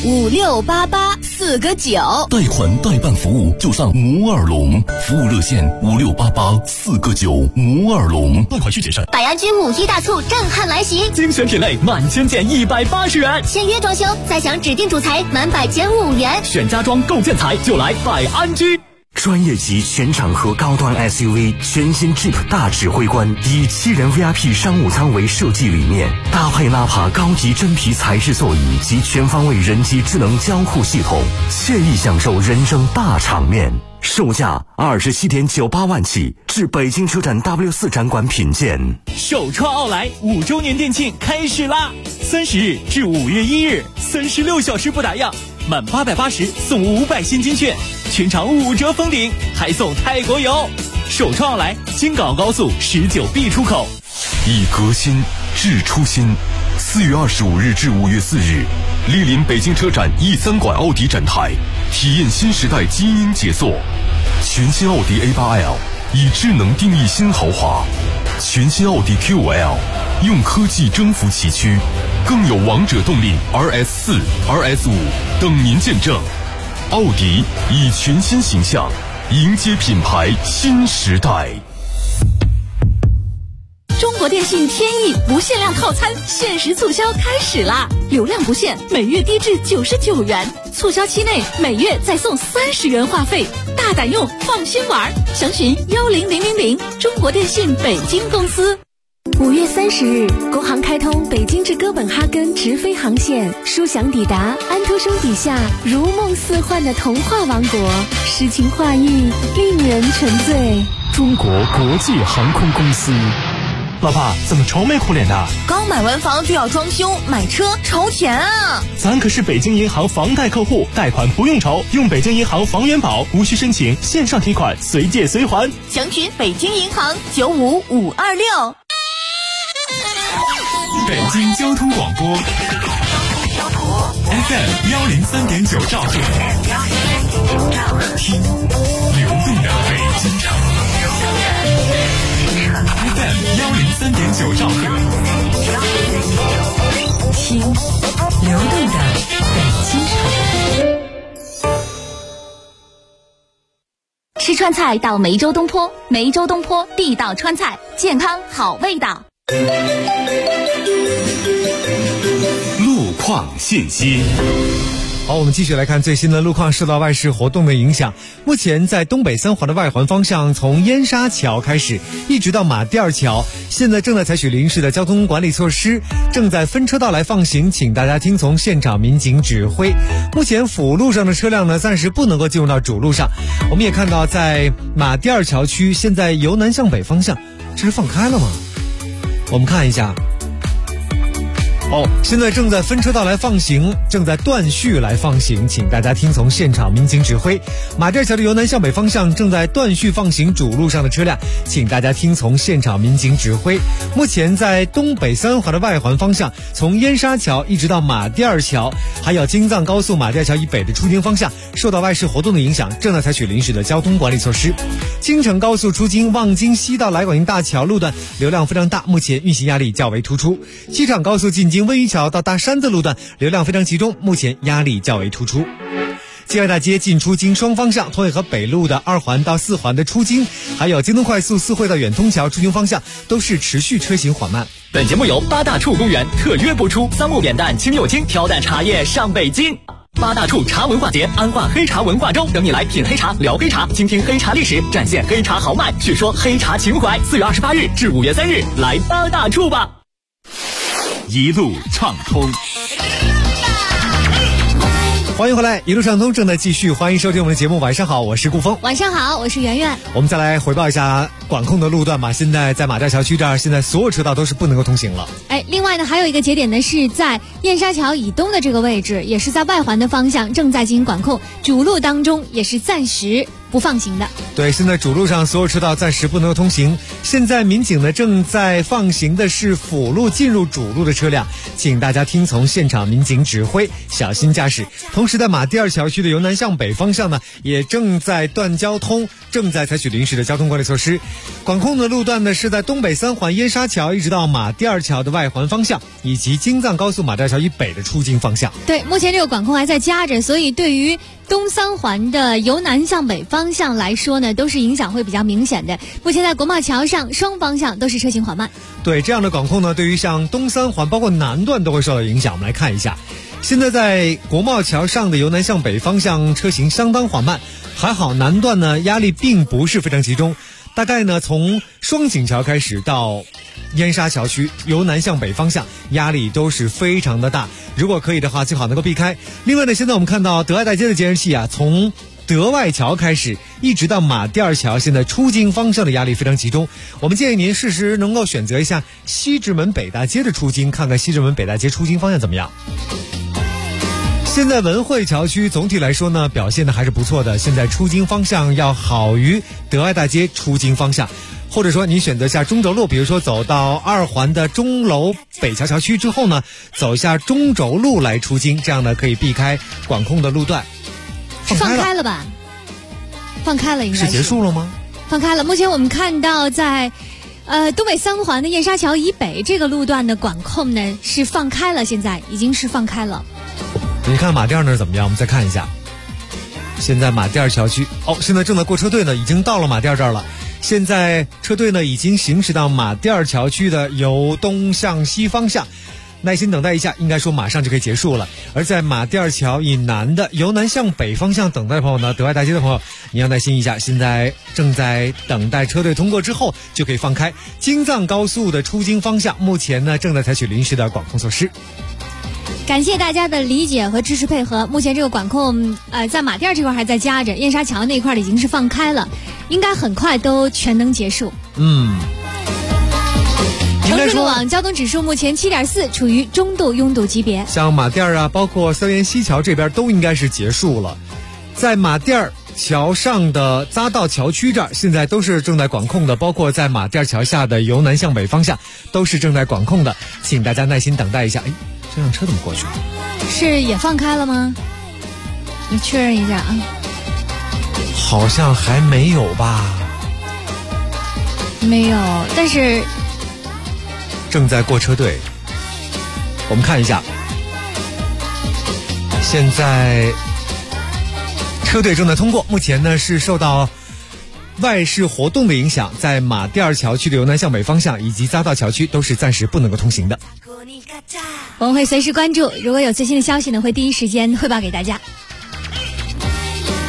？5688-4个9， 贷款代办服务就上摩尔龙，服务热线5688-4个9，摩尔龙，贷款需谨慎。 百安居5一大促震撼来袭， 精选品类满千件180元， 签约装修再享指定主材满100减5元， 选家装购建材就来百安居。 专业级全场合高端 SUV 全新 Jeep 大指挥官，以7人 VIP 商务舱为设计理念，搭配纳帕高级真皮材质座椅及全方位人机智能交互系统，惬意享受人生大场面。售价27.98万起，至北京车展 W4 展馆品鉴。 首创奥莱5周年店庆开始啦！30日至5月1日，36小时不打烊，满880送500现金券，全场5折封顶，还送泰国游。首创奥莱京港高速19B 出口。 以革新治初心。4月25日至5月4日，莅临北京车展E3馆奥迪展台，体验新时代基因解锁。全新奥迪 A8L 以智能定义新豪华，全新奥迪 Q5L 用科技征服崎岖，更有王者动力 RS4、RS5 等您见证。奥迪以全新形象迎接品牌新时代。 中国电信天翼不限量套餐限时促销开始啦！流量不限，每月低至99元，促销期内每月再送30元话费，大胆用，放心玩。详询10000，中国电信北京公司。 5月30日，国航开通北京至哥本哈根直飞航线，舒享抵达安徒生笔下如梦似幻的童话王国，诗情画意，令人沉醉。 中国国际航空公司。老爸，怎么愁眉苦脸的？ 刚买完房就要装修，买车愁钱啊！ 咱可是北京银行房贷客户，贷款不用愁，用北京银行房源保，无需申请，线上提款，随借随还。 详询北京银行95526。 北京交通广播 FM 103.9兆赫，听流动的北京城。FM 103.9兆赫， 听流动的北京城。 吃川菜到梅州东坡，梅州东坡地道川菜，健康好味道。 路况信息。 好，我们继续来看最新的路况。受到外事活动的影响，目前在东北三环的外环方向，从燕莎桥开始一直到马甸桥，现在正在采取临时的交通管理措施，正在分车道来放行，请大家听从现场民警指挥。目前辅路上的车辆呢，暂时不能够进入到主路上。我们也看到，在马甸桥区，现在由南向北方向，这是放开了吗？我们看一下。 现在正在分车道来放行，正在断续来放行，请大家听从现场民警指挥。马甸桥的由南向北方向正在断续放行，主路上的车辆请大家听从现场民警指挥。目前在东北三环的外环方向，从燕沙桥一直到马甸桥，还有京藏高速马甸桥以北的出京方向，受到外事活动的影响，正在采取临时的交通管理措施。京承高速出京望京西到来广营大桥路段流量非常大，目前运行压力较为突出。机场高速进京温榆桥到大山子路段流量非常集中，目前压力较为突出。京爱大街进出京双方向，通渭河北路的2环到4环的出京，还有京东快速四惠到远通桥出京方向都是持续车型缓慢。 本节目由八大处公园特约播出，桑木扁担清又轻，挑担茶叶上北京。八大处茶文化节，安化黑茶文化周，等你来品黑茶、聊黑茶，倾听黑茶历史，展现黑茶豪迈，叙说黑茶情怀。4月28日至5月3日，来八大处吧！ 一路畅通。 欢迎回来，一路畅通正在继续，欢迎收听我们的节目。晚上好，我是顾峰。 晚上好，我是圆圆。 我们再来回报一下管控的路段吧。现在在马甸桥区这儿，现在所有车道都是不能够通行了。 另外呢，还有一个节点呢，是在燕沙桥以东的这个位置，也是在外环的方向正在进行管控，主路当中也是暂时不放行的。 对，现在主路上所有车道暂时不能够通行。现在民警呢正在放行的是辅路进入主路的车辆，请大家听从现场民警指挥，小心驾驶。同时在马甸桥区的由南向北方向呢，也正在断交通，正在采取临时的交通管理措施。管控的路段呢是在东北3环燕沙桥一直到马甸桥的外环方向，以及京藏高速马甸桥以北的出京方向。 对，目前这个管控还在加着，所以对于东3环的由南向北方向来说呢，都是影响会比较明显的。目前在国贸桥上双方向都是车行缓慢。 对，这样的管控呢，对于像东3环包括南段都会受到影响。我们来看一下，现在在国贸桥上的由南向北方向车行相当缓慢，还好南段呢压力并不是非常集中，大概呢从双井桥开始到燕沙桥区由南向北方向压力都是非常的大，如果可以的话最好能够避开。另外呢，现在我们看到德爱大街的监视器啊，从德外桥开始一直到马甸桥，现在出京方向的压力非常集中。我们建议您适时能够选择一下西直门北大街的出京，看看西直门北大街出京方向怎么样。现在文汇桥区总体来说呢表现的还是不错的，现在出京方向要好于德爱大街出京方向，或者说你选择下中轴路，比如说走到2环的钟楼北桥桥区之后呢，走下中轴路来出京，这样呢可以避开管控的路段。 放开了吧？放开了，应该是结束了吗？ 放开了。目前我们看到在东北3环的燕沙桥以北这个路段的管控呢是放开了，现在已经是放开了。 你看马甸那儿怎么样？我们再看一下，现在马甸桥区现在正在过车队呢，已经到了马甸这儿了。现在车队呢已经行驶到马甸桥区的由东向西方向，耐心等待一下，应该说马上就可以结束了。而在马甸桥以南的由南向北方向等待的朋友呢，德爱大街的朋友你要耐心一下，现在正在等待车队通过之后就可以放开。京藏高速的出京方向目前呢正在采取临时的管控措施。 感谢大家的理解和支持配合。目前这个管控在马甸这块还在加着，燕沙桥那块已经是放开了，应该很快都全能结束。城市路网交通指数目前7.4，处于中度拥堵级别。 像马甸啊，包括三元西桥这边都应该是结束了。在马甸桥上的匝道桥区这儿，现在都是正在管控的，包括在马甸桥下的由南向北方向都是正在管控的，请大家耐心等待一下。这辆车怎么过去了？ 是也放开了吗？你确认一下啊。 好像还没有吧？ 没有，但是正在过车队。我们看一下，现在车队正在通过，目前呢是受到外事活动的影响，在马甸桥区的由南向北方向以及匝道桥区都是暂时不能够通行的。 我们会随时关注，如果有最新的消息呢，会第一时间汇报给大家。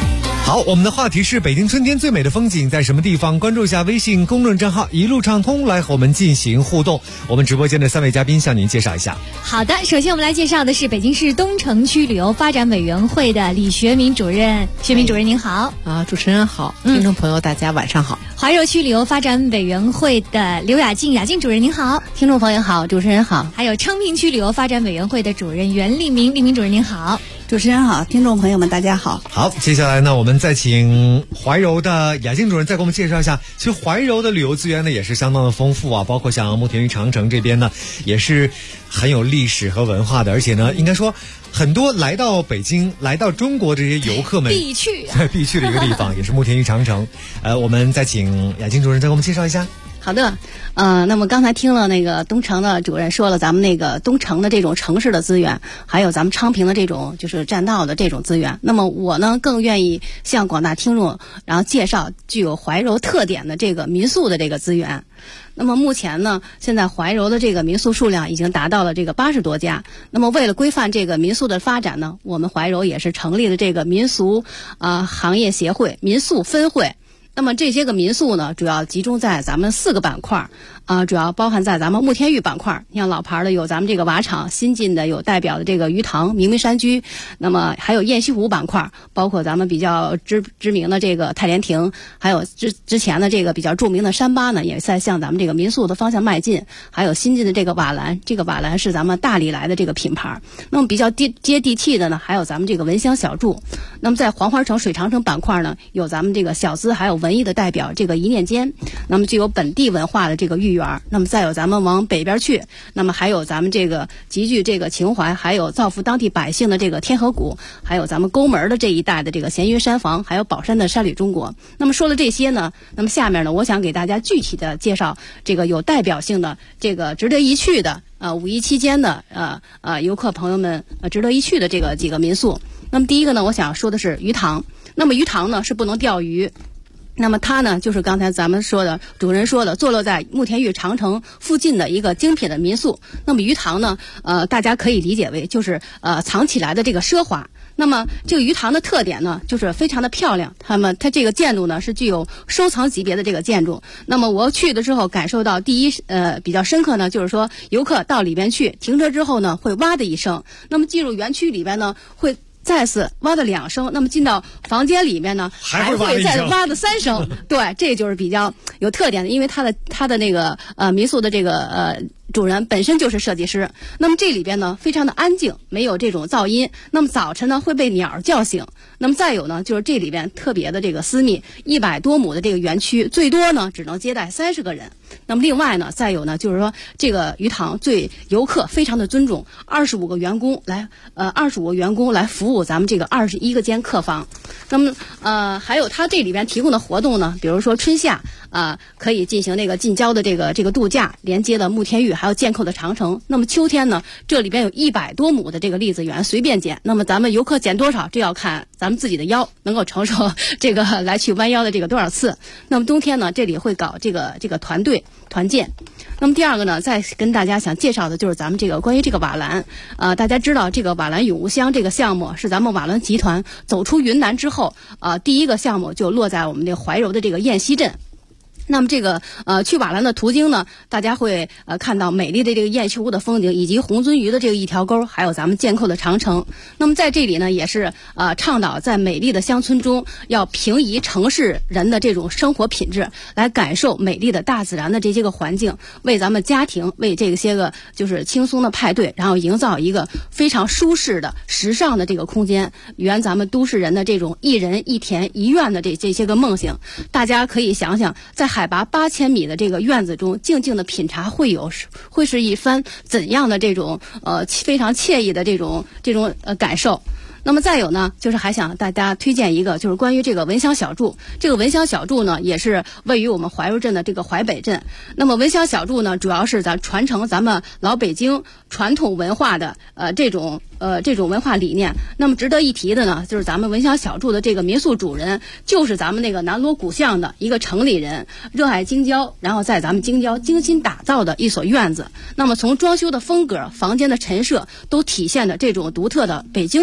好，我们的话题是北京春天最美的风景在什么地方？关注一下微信公众账号一路畅通来和我们进行互动。我们直播间的3位嘉宾向您介绍一下。 好的，首先我们来介绍的是北京市东城区旅游发展委员会的李学民主任。学民主任您好。 主持人好，听众朋友大家晚上好。 怀柔区旅游发展委员会的刘雅静主任您好。 听众朋友好，主持人好。 还有昌平区旅游发展委员会的主任袁立明主任您好。 主持人好，听众朋友们大家好。 好，接下来呢，我们再请怀柔的雅静主任再给我们介绍一下。其实怀柔的旅游资源呢也是相当的丰富啊，包括像慕田峪长城这边呢也是很有历史和文化的，而且呢应该说很多来到北京来到中国这些游客们必去的一个地方也是慕田峪长城。我们再请雅静主任再给我们介绍一下。 好的，那么刚才听了那个东城的主任说了咱们那个东城的这种城市的资源，还有咱们昌平的这种就是栈道的这种资源。那么我呢更愿意向广大听众然后介绍具有怀柔特点的这个民宿的这个资源。那么目前呢，现在怀柔的这个民宿数量已经达到了这个80多家。那么为了规范这个民宿的发展呢，我们怀柔也是成立了这个民俗行业协会民宿分会。那么这些个民宿呢，主要集中在咱们4个板块，主要包含在咱们慕田峪板块。像老牌的有咱们这个瓦厂，新进的有代表的这个鱼塘、明明山居，那么还有雁西湖板块，包括咱们比较知名的这个太莲亭，还有之前的这个比较著名的山巴呢，也在向咱们这个民宿的方向迈进。还有新进的这个瓦兰，这个瓦兰是咱们大理来的这个品牌。那么比较接地气的呢，还有咱们这个闻香小筑。那么在黄花城、水长城板块呢，有咱们这个小资还有文艺的代表这个一念间，那么具有本地文化的这个豫园。那么再有咱们往北边去，那么还有咱们这个极具这个情怀，还有造福当地百姓的这个天河谷，还有咱们沟门的这一带的这个闲云山房，还有宝山的山旅中国。那么说了这些呢，那么下面呢，我想给大家具体的介绍这个有代表性的这个值得一去的五一期间的游客朋友们值得一去的这个几个民宿。那么第一个呢，我想说的是鱼塘。那么鱼塘呢是不能钓鱼，那么它呢就是刚才咱们说的主人说的，坐落在慕田峪长城附近的一个精品的民宿。那么鱼塘呢大家可以理解为就是藏起来的这个奢华。那么这个鱼塘的特点呢就是非常的漂亮，它这个建筑呢是具有收藏级别的这个建筑。那么我去的时候感受到第一比较深刻呢，就是说游客到里边去停车之后呢会哇的一声，那么进入园区里边呢会再次哇的2声，那么进到房间里面呢还会再哇的3声。对，这就是比较有特点的，因为它的那个民宿的这个主人本身就是设计师。那么这里边呢非常的安静，没有这种噪音。那么早晨呢会被鸟叫醒。那么再有呢就是这里边特别的这个私密，100多亩的这个园区，最多呢只能接待30个人。那么另外呢再有呢就是说这个鱼塘对游客非常的尊重，25个员工来服务咱们这个21个间客房。那么还有它这里边提供的活动呢，比如说春夏可以进行那个近郊的这个度假，连接的慕田峪还有剑扣的长城。那么秋天呢这里边有100多亩的这个栗子园，随便捡。那么咱们游客捡多少，这要看咱们自己的腰能够承受这个来去弯腰的这个多少次。那么冬天呢这里会搞这个团建。那么第二个呢再跟大家想介绍的就是咱们这个关于这个瓦兰。大家知道这个瓦兰永无乡这个项目是咱们瓦兰集团走出云南之后第一个项目就落在我们这怀柔的这个雁西镇。那么这个去瓦兰的途经呢，大家会看到美丽的这个雁西湖的风景，以及红鳟鱼的这个一条沟，还有咱们剑扣的长城。那么在这里呢也是倡导在美丽的乡村中要平移城市人的这种生活品质，来感受美丽的大自然的这些个环境，为咱们家庭为这些个就是轻松的派对，然后营造一个非常舒适的时尚的这个空间，圆咱们都市人的这种一人一田一院的这些个梦想。大家可以想想在海拔8000米的这个院子中静静的品茶会是一番怎样的这种非常惬意的这种感受。那么再有呢就是还想大家推荐一个就是关于这个闻香小筑。这个闻香小筑呢也是位于我们怀柔镇的这个淮北镇。那么闻香小筑呢主要是传承咱们老北京传统文化的这种文化理念。那么值得一提的呢就是咱们闻香小筑的这个民宿主人就是咱们那个南锣鼓巷的一个城里人，热爱京郊，然后在咱们京郊精心打造的一所院子。那么从装修的风格、房间的陈设都体现的这种独特的北京的这种文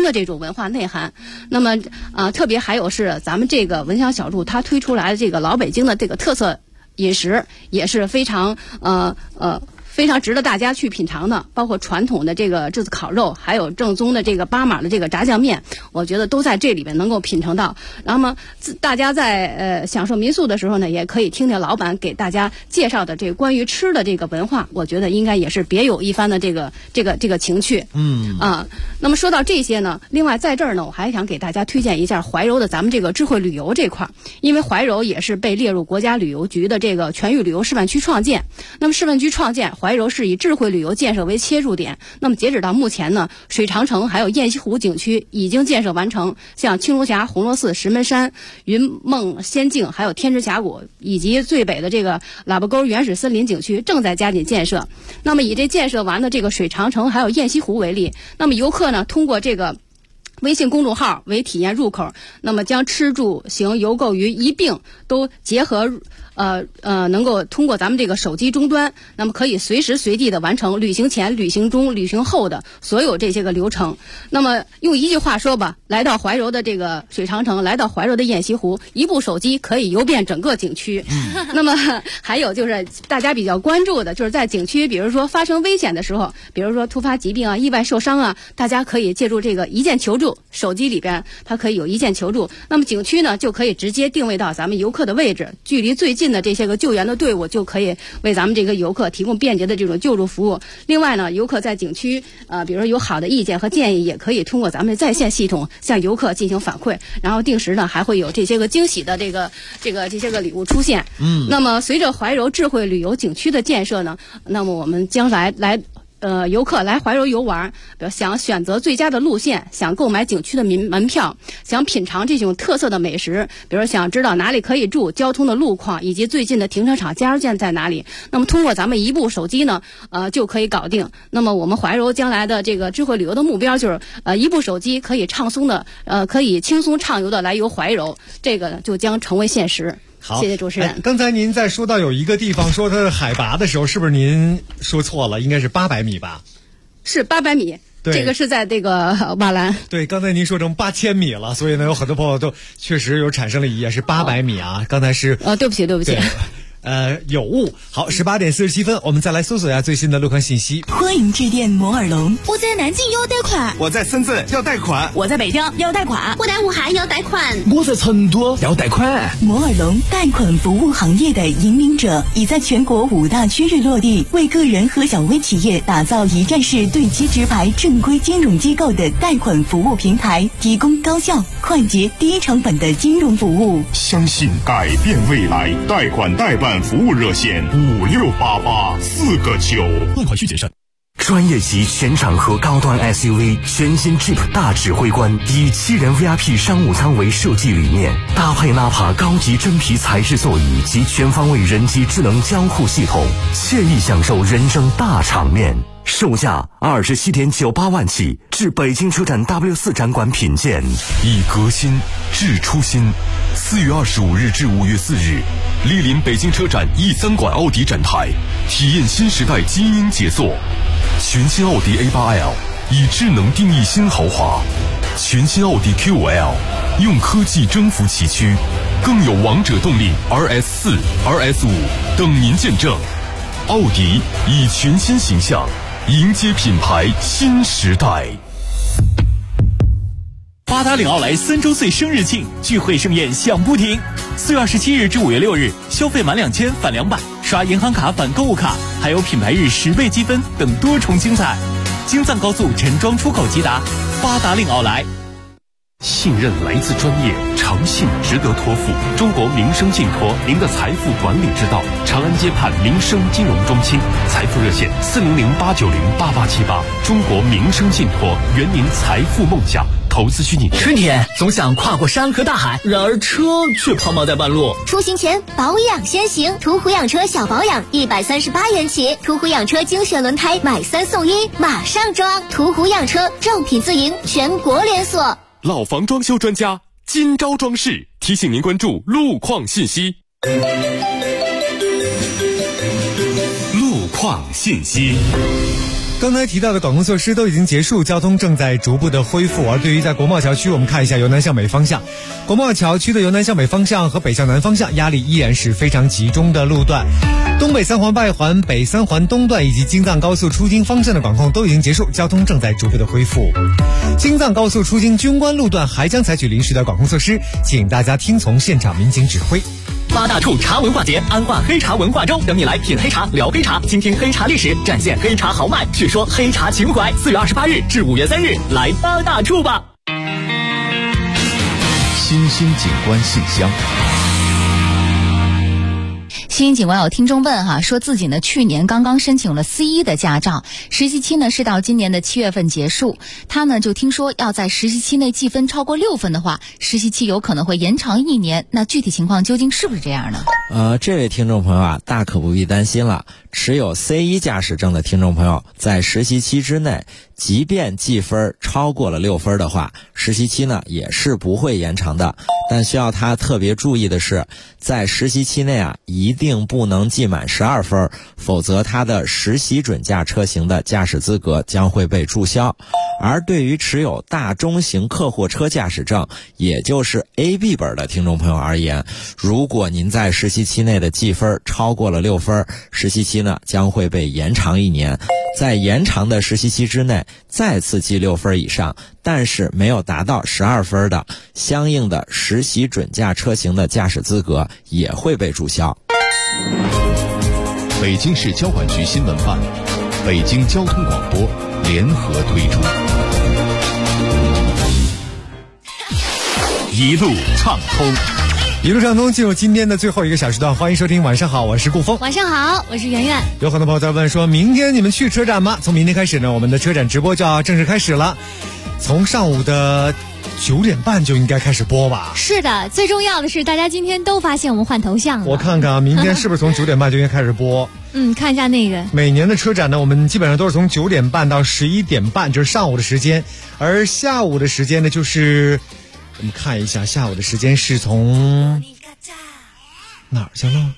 文化内涵。那么特别还有是咱们这个文祥小筑它推出来的这个老北京的这个特色饮食，也是非常非常值得大家去品尝的，包括传统的这个炙子烤肉，还有正宗的这个巴马的这个炸酱面，我觉得都在这里边能够品尝到。然后大家在享受民宿的时候呢，也可以听听老板给大家介绍的这个关于吃的这个文化，我觉得应该也是别有一番的这个情趣。那么说到这些呢，另外在这儿呢，我还想给大家推荐一下怀柔的咱们这个智慧旅游这块，因为怀柔也是被列入国家旅游局的这个全域旅游示范区创建。那么示范区创建，怀柔是以智慧旅游建设为切入点。那么截止到目前呢，水长城还有雁西湖景区已经建设完成，像青龙峡、红螺寺、石门山、云梦仙境，还有天池峡谷，以及最北的这个喇叭沟原始森林景区正在加紧建设。那么以这建设完的这个水长城还有雁西湖为例，那么游客呢通过这个微信公众号为体验入口，那么将吃住行游购于一并都结合，能够通过咱们这个手机终端，那么可以随时随地的完成旅行前、旅行中、旅行后的所有这些个流程。那么用一句话说吧，来到怀柔的这个水长城，来到怀柔的雁西湖，一部手机可以游遍整个景区。那么还有就是大家比较关注的，就是在景区，比如说发生危险的时候，比如说突发疾病啊、意外受伤啊，大家可以借助这个一键求助，手机里边它可以有一键求助。那么景区呢就可以直接定位到咱们游客的位置，距离最近的这些个救援的队伍就可以为咱们这个游客提供便捷的这种救助服务。另外呢，游客在景区比如说有好的意见和建议，也可以通过咱们的在线系统向游客进行反馈，然后定时呢还会有这些个惊喜的这些个礼物出现。那么随着怀柔智慧旅游景区的建设呢，那么我们将来游客来怀柔游玩，比如想选择最佳的路线，想购买景区的门票，想品尝这种特色的美食，比如想知道哪里可以住、交通的路况以及最近的停车场、加油站在哪里，那么通过咱们一部手机呢，就可以搞定。那么我们怀柔将来的这个智慧旅游的目标就是，一部手机可以可以轻松畅游的来游怀柔，这个就将成为现实。 好， 谢谢主持人。 刚才您在说到有一个地方说它的海拔的时候，是不是您说错了？应该是800米吧？ 是800米。这个是在这个瓦兰。 对，刚才您说成8000米了，所以呢，有很多朋友都确实有产生了疑义，是800米啊。刚才是对不起。 有误。好，18点47分，我们再来搜索一下最新的路况信息。 欢迎致电摩尔龙。 我在南京要贷款， 我在深圳要贷款， 我在北京要贷款， 我在武汉要贷款， 我在成都要贷款。 摩尔龙贷款服务行业的引领者，已在全国5大区域落地，为个人和小微企业打造一站式对接直排正规金融机构的贷款服务平台，提供高效、快捷、低成本的金融服务。 相信改变未来，贷款代办服务热线5688，4个9。 贷款需谨慎。 专业级全场合高端 SUV 全新 Jeep 大指挥官，以7人 VIP 商务舱为设计理念，搭配纳帕高级真皮材质座椅及全方位人机智能交互系统，惬意享受人生大场面。售价27.98万起，至北京车展 W4 展馆品鉴。 以革新致初心。4月25日至5月4日，莅临北京车展 E3 馆奥迪展台，体验新时代精英杰作。全新奥迪 A8L 以智能定义新豪华，全新奥迪 Q5L 用科技征服崎岖，更有王者动力 RS4、RS5 等您见证。奥迪以全新形象迎接品牌新时代。 八达岭奥莱3周岁生日庆聚会盛宴响不停，4月27日至5月6日，消费满2000返200，刷银行卡返购物卡，还有品牌日10倍积分等多重精彩。京藏高速陈庄出口捷达，八达岭奥莱。 信任来自专业，诚信值得托付。中国民生信托，您的财富管理之道。长安街畔民生金融中心，财富热线400-890-8878。中国民生信托，圆您财富梦想。投资虚拟。 春天总想跨过山河大海，然而车却抛锚在半路。 出行前保养先行，途虎养车小保养138元起，途虎养车精选轮胎买3送1，马上装。途虎养车正品自营，全国连锁。 老房装修专家金招装饰提醒您关注路况信息。路况信息。 刚才提到的管控措施都已经结束，交通正在逐步的恢复。而对于在国贸桥区，我们看一下由南向北方向，国贸桥区的由南向北方向和北向南方向压力依然是非常集中的路段。东北三环外环、北三环东段以及京藏高速出京方向的管控都已经结束，交通正在逐步的恢复。京藏高速出京军官路段还将采取临时的管控措施，请大家听从现场民警指挥。 八大处茶文化节，安化黑茶文化周，等你来品黑茶、聊黑茶，倾听黑茶历史，展现黑茶豪迈，叙说黑茶情怀。4月28日至5月3日，来八大处吧！ 新兴景观信箱。 新兴警官有听众问哈，说自己呢去年刚刚申请了 C1 的驾照，实习期呢是到今年的7月份结束。他呢就听说要在实习期内计分超过6分的话，实习期有可能会延长1年。那具体情况究竟是不是这样呢？ 这位听众朋友啊，大可不必担心了。持有 C1 驾驶证的听众朋友，在实习期之内，即便计分超过了6分的话，实习期呢也是不会延长的。但需要他特别注意的是，在实习期内啊，一定不能记满12分，否则他的实习准驾车型的驾驶资格将会被注销。而对于持有大中型客货车驾驶证，也就是 AB 本的听众朋友而言，如果您在实习期内的计分超过了6分，实习期呢将会被延长1年。在延长的实习期之内再次记6分以上，但是没有达到12分的，相应的实习准驾车型的驾驶资格也会被注销。 北京市交管局新闻办、北京交通广播联合推出，一路畅通。 一路畅通，进入今天的最后一个小时段，欢迎收听。晚上好，我是顾峰。 晚上好，我是圆圆。 有很多朋友在问说，明天你们去车展吗？从明天开始呢，我们的车展直播就要正式开始了，从上午的9点半就应该开始播吧？ 是的，最重要的是大家今天都发现我们换头像了。 我看看啊，明天是不是从9点半就应该开始播？ 看一下那个。 每年的车展呢，我们基本上都是从9点半到11点半，就是上午的时间，而下午的时间呢，就是我们看一下，下午的时间是从哪儿去了？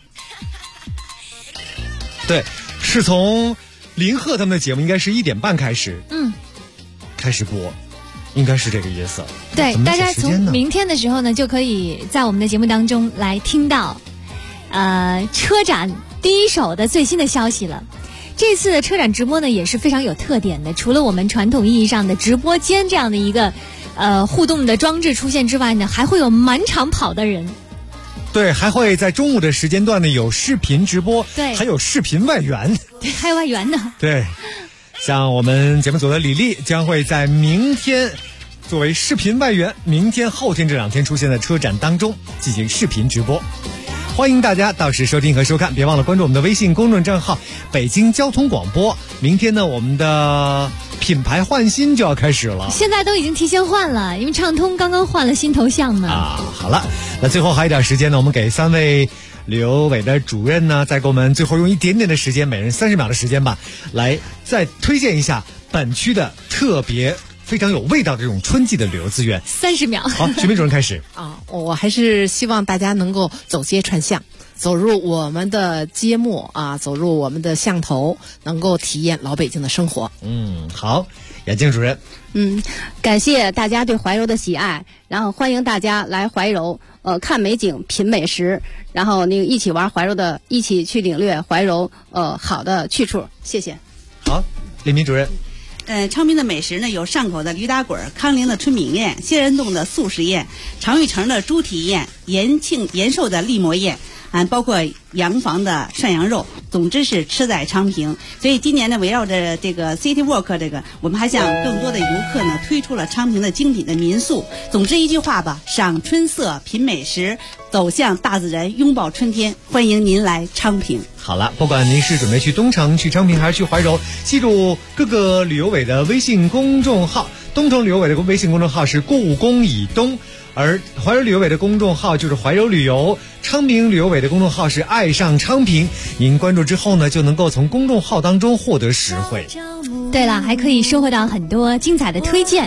对，是从林鹤他们的节目，应该是1点半开始，开始播，应该是这个意思。 对，大家从明天的时候呢，就可以在我们的节目当中来听到，车展第一手的最新的消息了。这次的车展直播呢，也是非常有特点的，除了我们传统意义上的直播间这样的一个互动的装置出现之外呢，还会有满场跑的人。 对，还会在中午的时间段呢有视频直播， 对， 还有视频外援， 对，还有外援呢。 对，像我们节目组的李丽将会在明天作为视频外援，明天、后天这2天出现在车展当中进行视频直播。欢迎大家到时收听和收看，别忘了关注我们的微信公众账号北京交通广播。明天呢，我们的品牌换新就要开始了， 现在都已经提前换了，因为畅通刚刚换了新头像呢。 好了，那最后还有一点时间呢，我们给3位旅游委的主任呢，再给我们最后用一点点的时间，每人30秒的时间吧，来再推荐一下本区的特别非常有味道的这种春季的旅游资源。 30秒。 好，徐明主任开始。 我还是希望大家能够走街串巷，走入我们的街陌啊，走入我们的巷头，能够体验老北京的生活。 好，眼镜主任。 感谢大家对怀柔的喜爱，然后欢迎大家来怀柔，看美景、品美食，然后那个一起玩怀柔的，一起去领略怀柔好的去处。谢谢。 好，李明主任。 昌平的美食呢，有上口的驴打滚、康陵的春饼宴、仙人洞的素食宴、常玉城的猪蹄宴、延寿的栗馍宴，包括洋房的涮羊肉。总之是吃在昌平。所以今年呢，围绕着这个 City Walk 这个，我们还向更多的游客呢推出了昌平的精品的民宿。总之一句话吧，赏春色，品美食，走向大自然，拥抱春天。欢迎您来昌平。 好了，不管您是准备去东城、去昌平还是去怀柔，记住各个旅游委的微信公众号。东城旅游委的微信公众号是故宫以东，而怀柔旅游委的公众号就是怀柔旅游，昌平旅游委的公众号是爱上昌平。您关注之后呢，就能够从公众号当中获得实惠。 对了，还可以收获到很多精彩的推荐。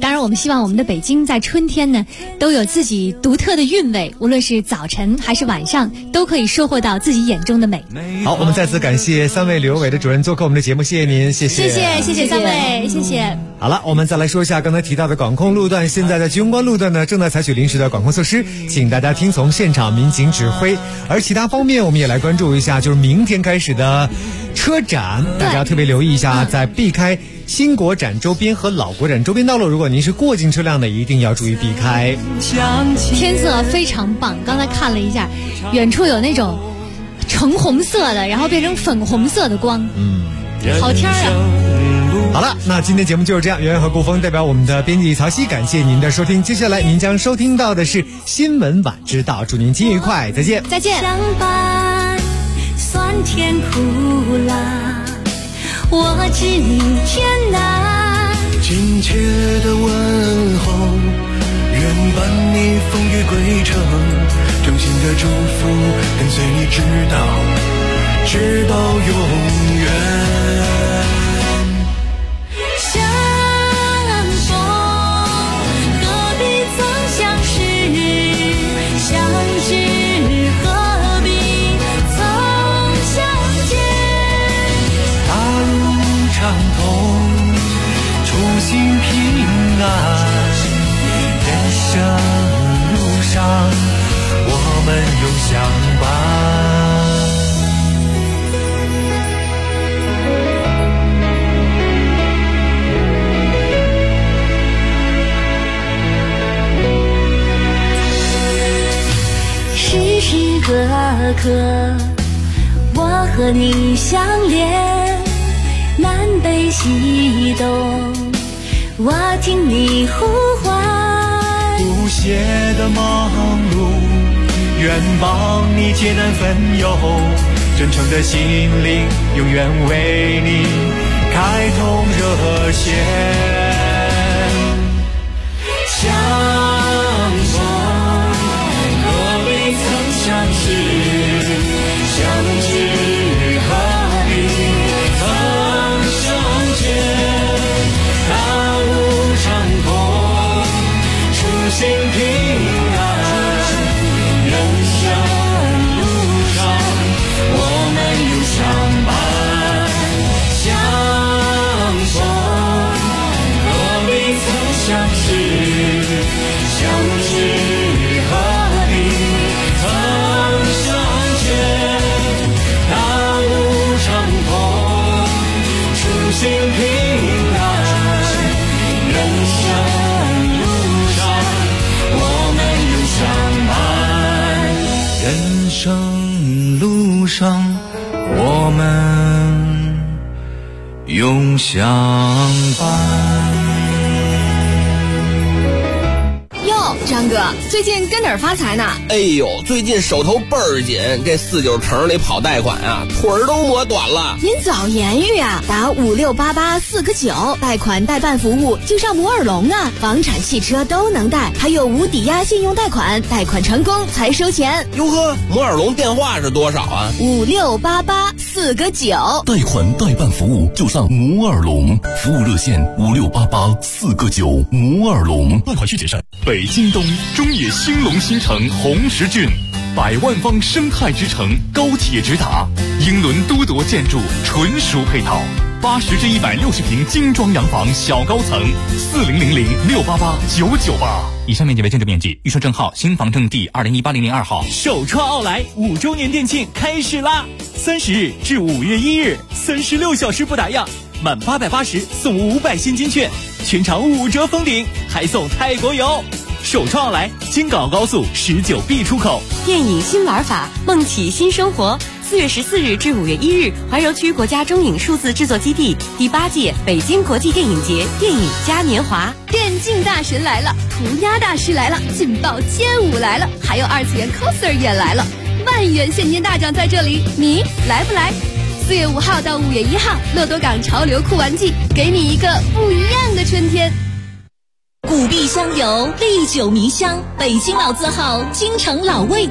当然，我们希望我们的北京在春天呢，都有自己独特的韵味，无论是早晨还是晚上，都可以收获到自己眼中的美。 好，我们再次感谢3位刘伟的主任做客我们的节目，谢谢您，谢谢 3位，谢谢。 好了，我们再来说一下刚才提到的管控路段。现在在居庸关路段呢，正在采取临时的管控措施，请大家听从现场民警指挥。而其他方面，我们也来关注一下，就是明天开始的车展，大家要特别留意一下，在避开新国展周边和老国展周边道路，如果您是过境车辆的，一定要注意避开。 天色非常棒，刚才看了一下，远处有那种橙红色的，然后变成粉红色的光，好天啊！ 好了，那今天节目就是这样。圆圆和顾峰代表我们的编辑曹曦，感谢您的收听。接下来您将收听到的是新闻晚知道，祝您今愉快，再见。 再见。 相伴酸甜苦辣，我知你天南。 亲切的问候，愿伴你风雨归程，衷心的祝福跟随你直到永远。 相逢何必曾相识，相知何必曾相见。 大路畅通，初心平安，人生路上我们永相伴。 时时刻刻我和你相连，南北西东我听你呼唤。 不懈的忙碌，愿帮你解难分忧，真诚的心灵永远为你开通热线。相逢何必曾相识，相知何必曾相见。大路畅通，初心平安，人生路上我们永相伴。相逢何必曾相识，相知何必曾相见。大路畅通，初心平安，人生路上我们永相伴。人生路上我们永相伴。 哟，张哥，最近跟哪儿发财呢？ 哎呦，最近手头倍儿紧，这49城里跑贷款啊，腿儿都磨短了。 您早言语啊，打5688 49，贷款代办服务就上摩尔龙啊，房产汽车都能贷，还有无抵押信用贷款，贷款成功才收钱。 哟呵，摩尔龙电话是多少啊 ？5688 49， 贷款代办服务就上摩尔龙，服务热线5688 49，摩尔龙。 贷款需谨慎。北京东中野兴隆新城红石郡，100万方生态之城，高铁直达，英伦都铎建筑纯属配套，80至160平精装洋房小高层，4000688998。 以上面积为建筑面积，预售证号新房证第20180002号。首创奥莱5周年店庆开始啦！30日至5月1日，36小时不打烊，满880送500现金券，全场5折封顶，还送泰国游。首创奥莱京港高速19B 出口。 电影新玩法，梦起新生活。4月14日至5月1日，怀柔区国家中影数字制作基地第8届北京国际电影节电影嘉年华。 电竞大神来了，涂鸦大师来了，劲爆街舞来了，还有2次元 coser 也来了，万元现金大奖在这里，你来不来？4月5号到5月1号，乐多港潮流酷玩季，给你一个不一样的春天。 古壁香油，历久弥香，北京老字号京城老味。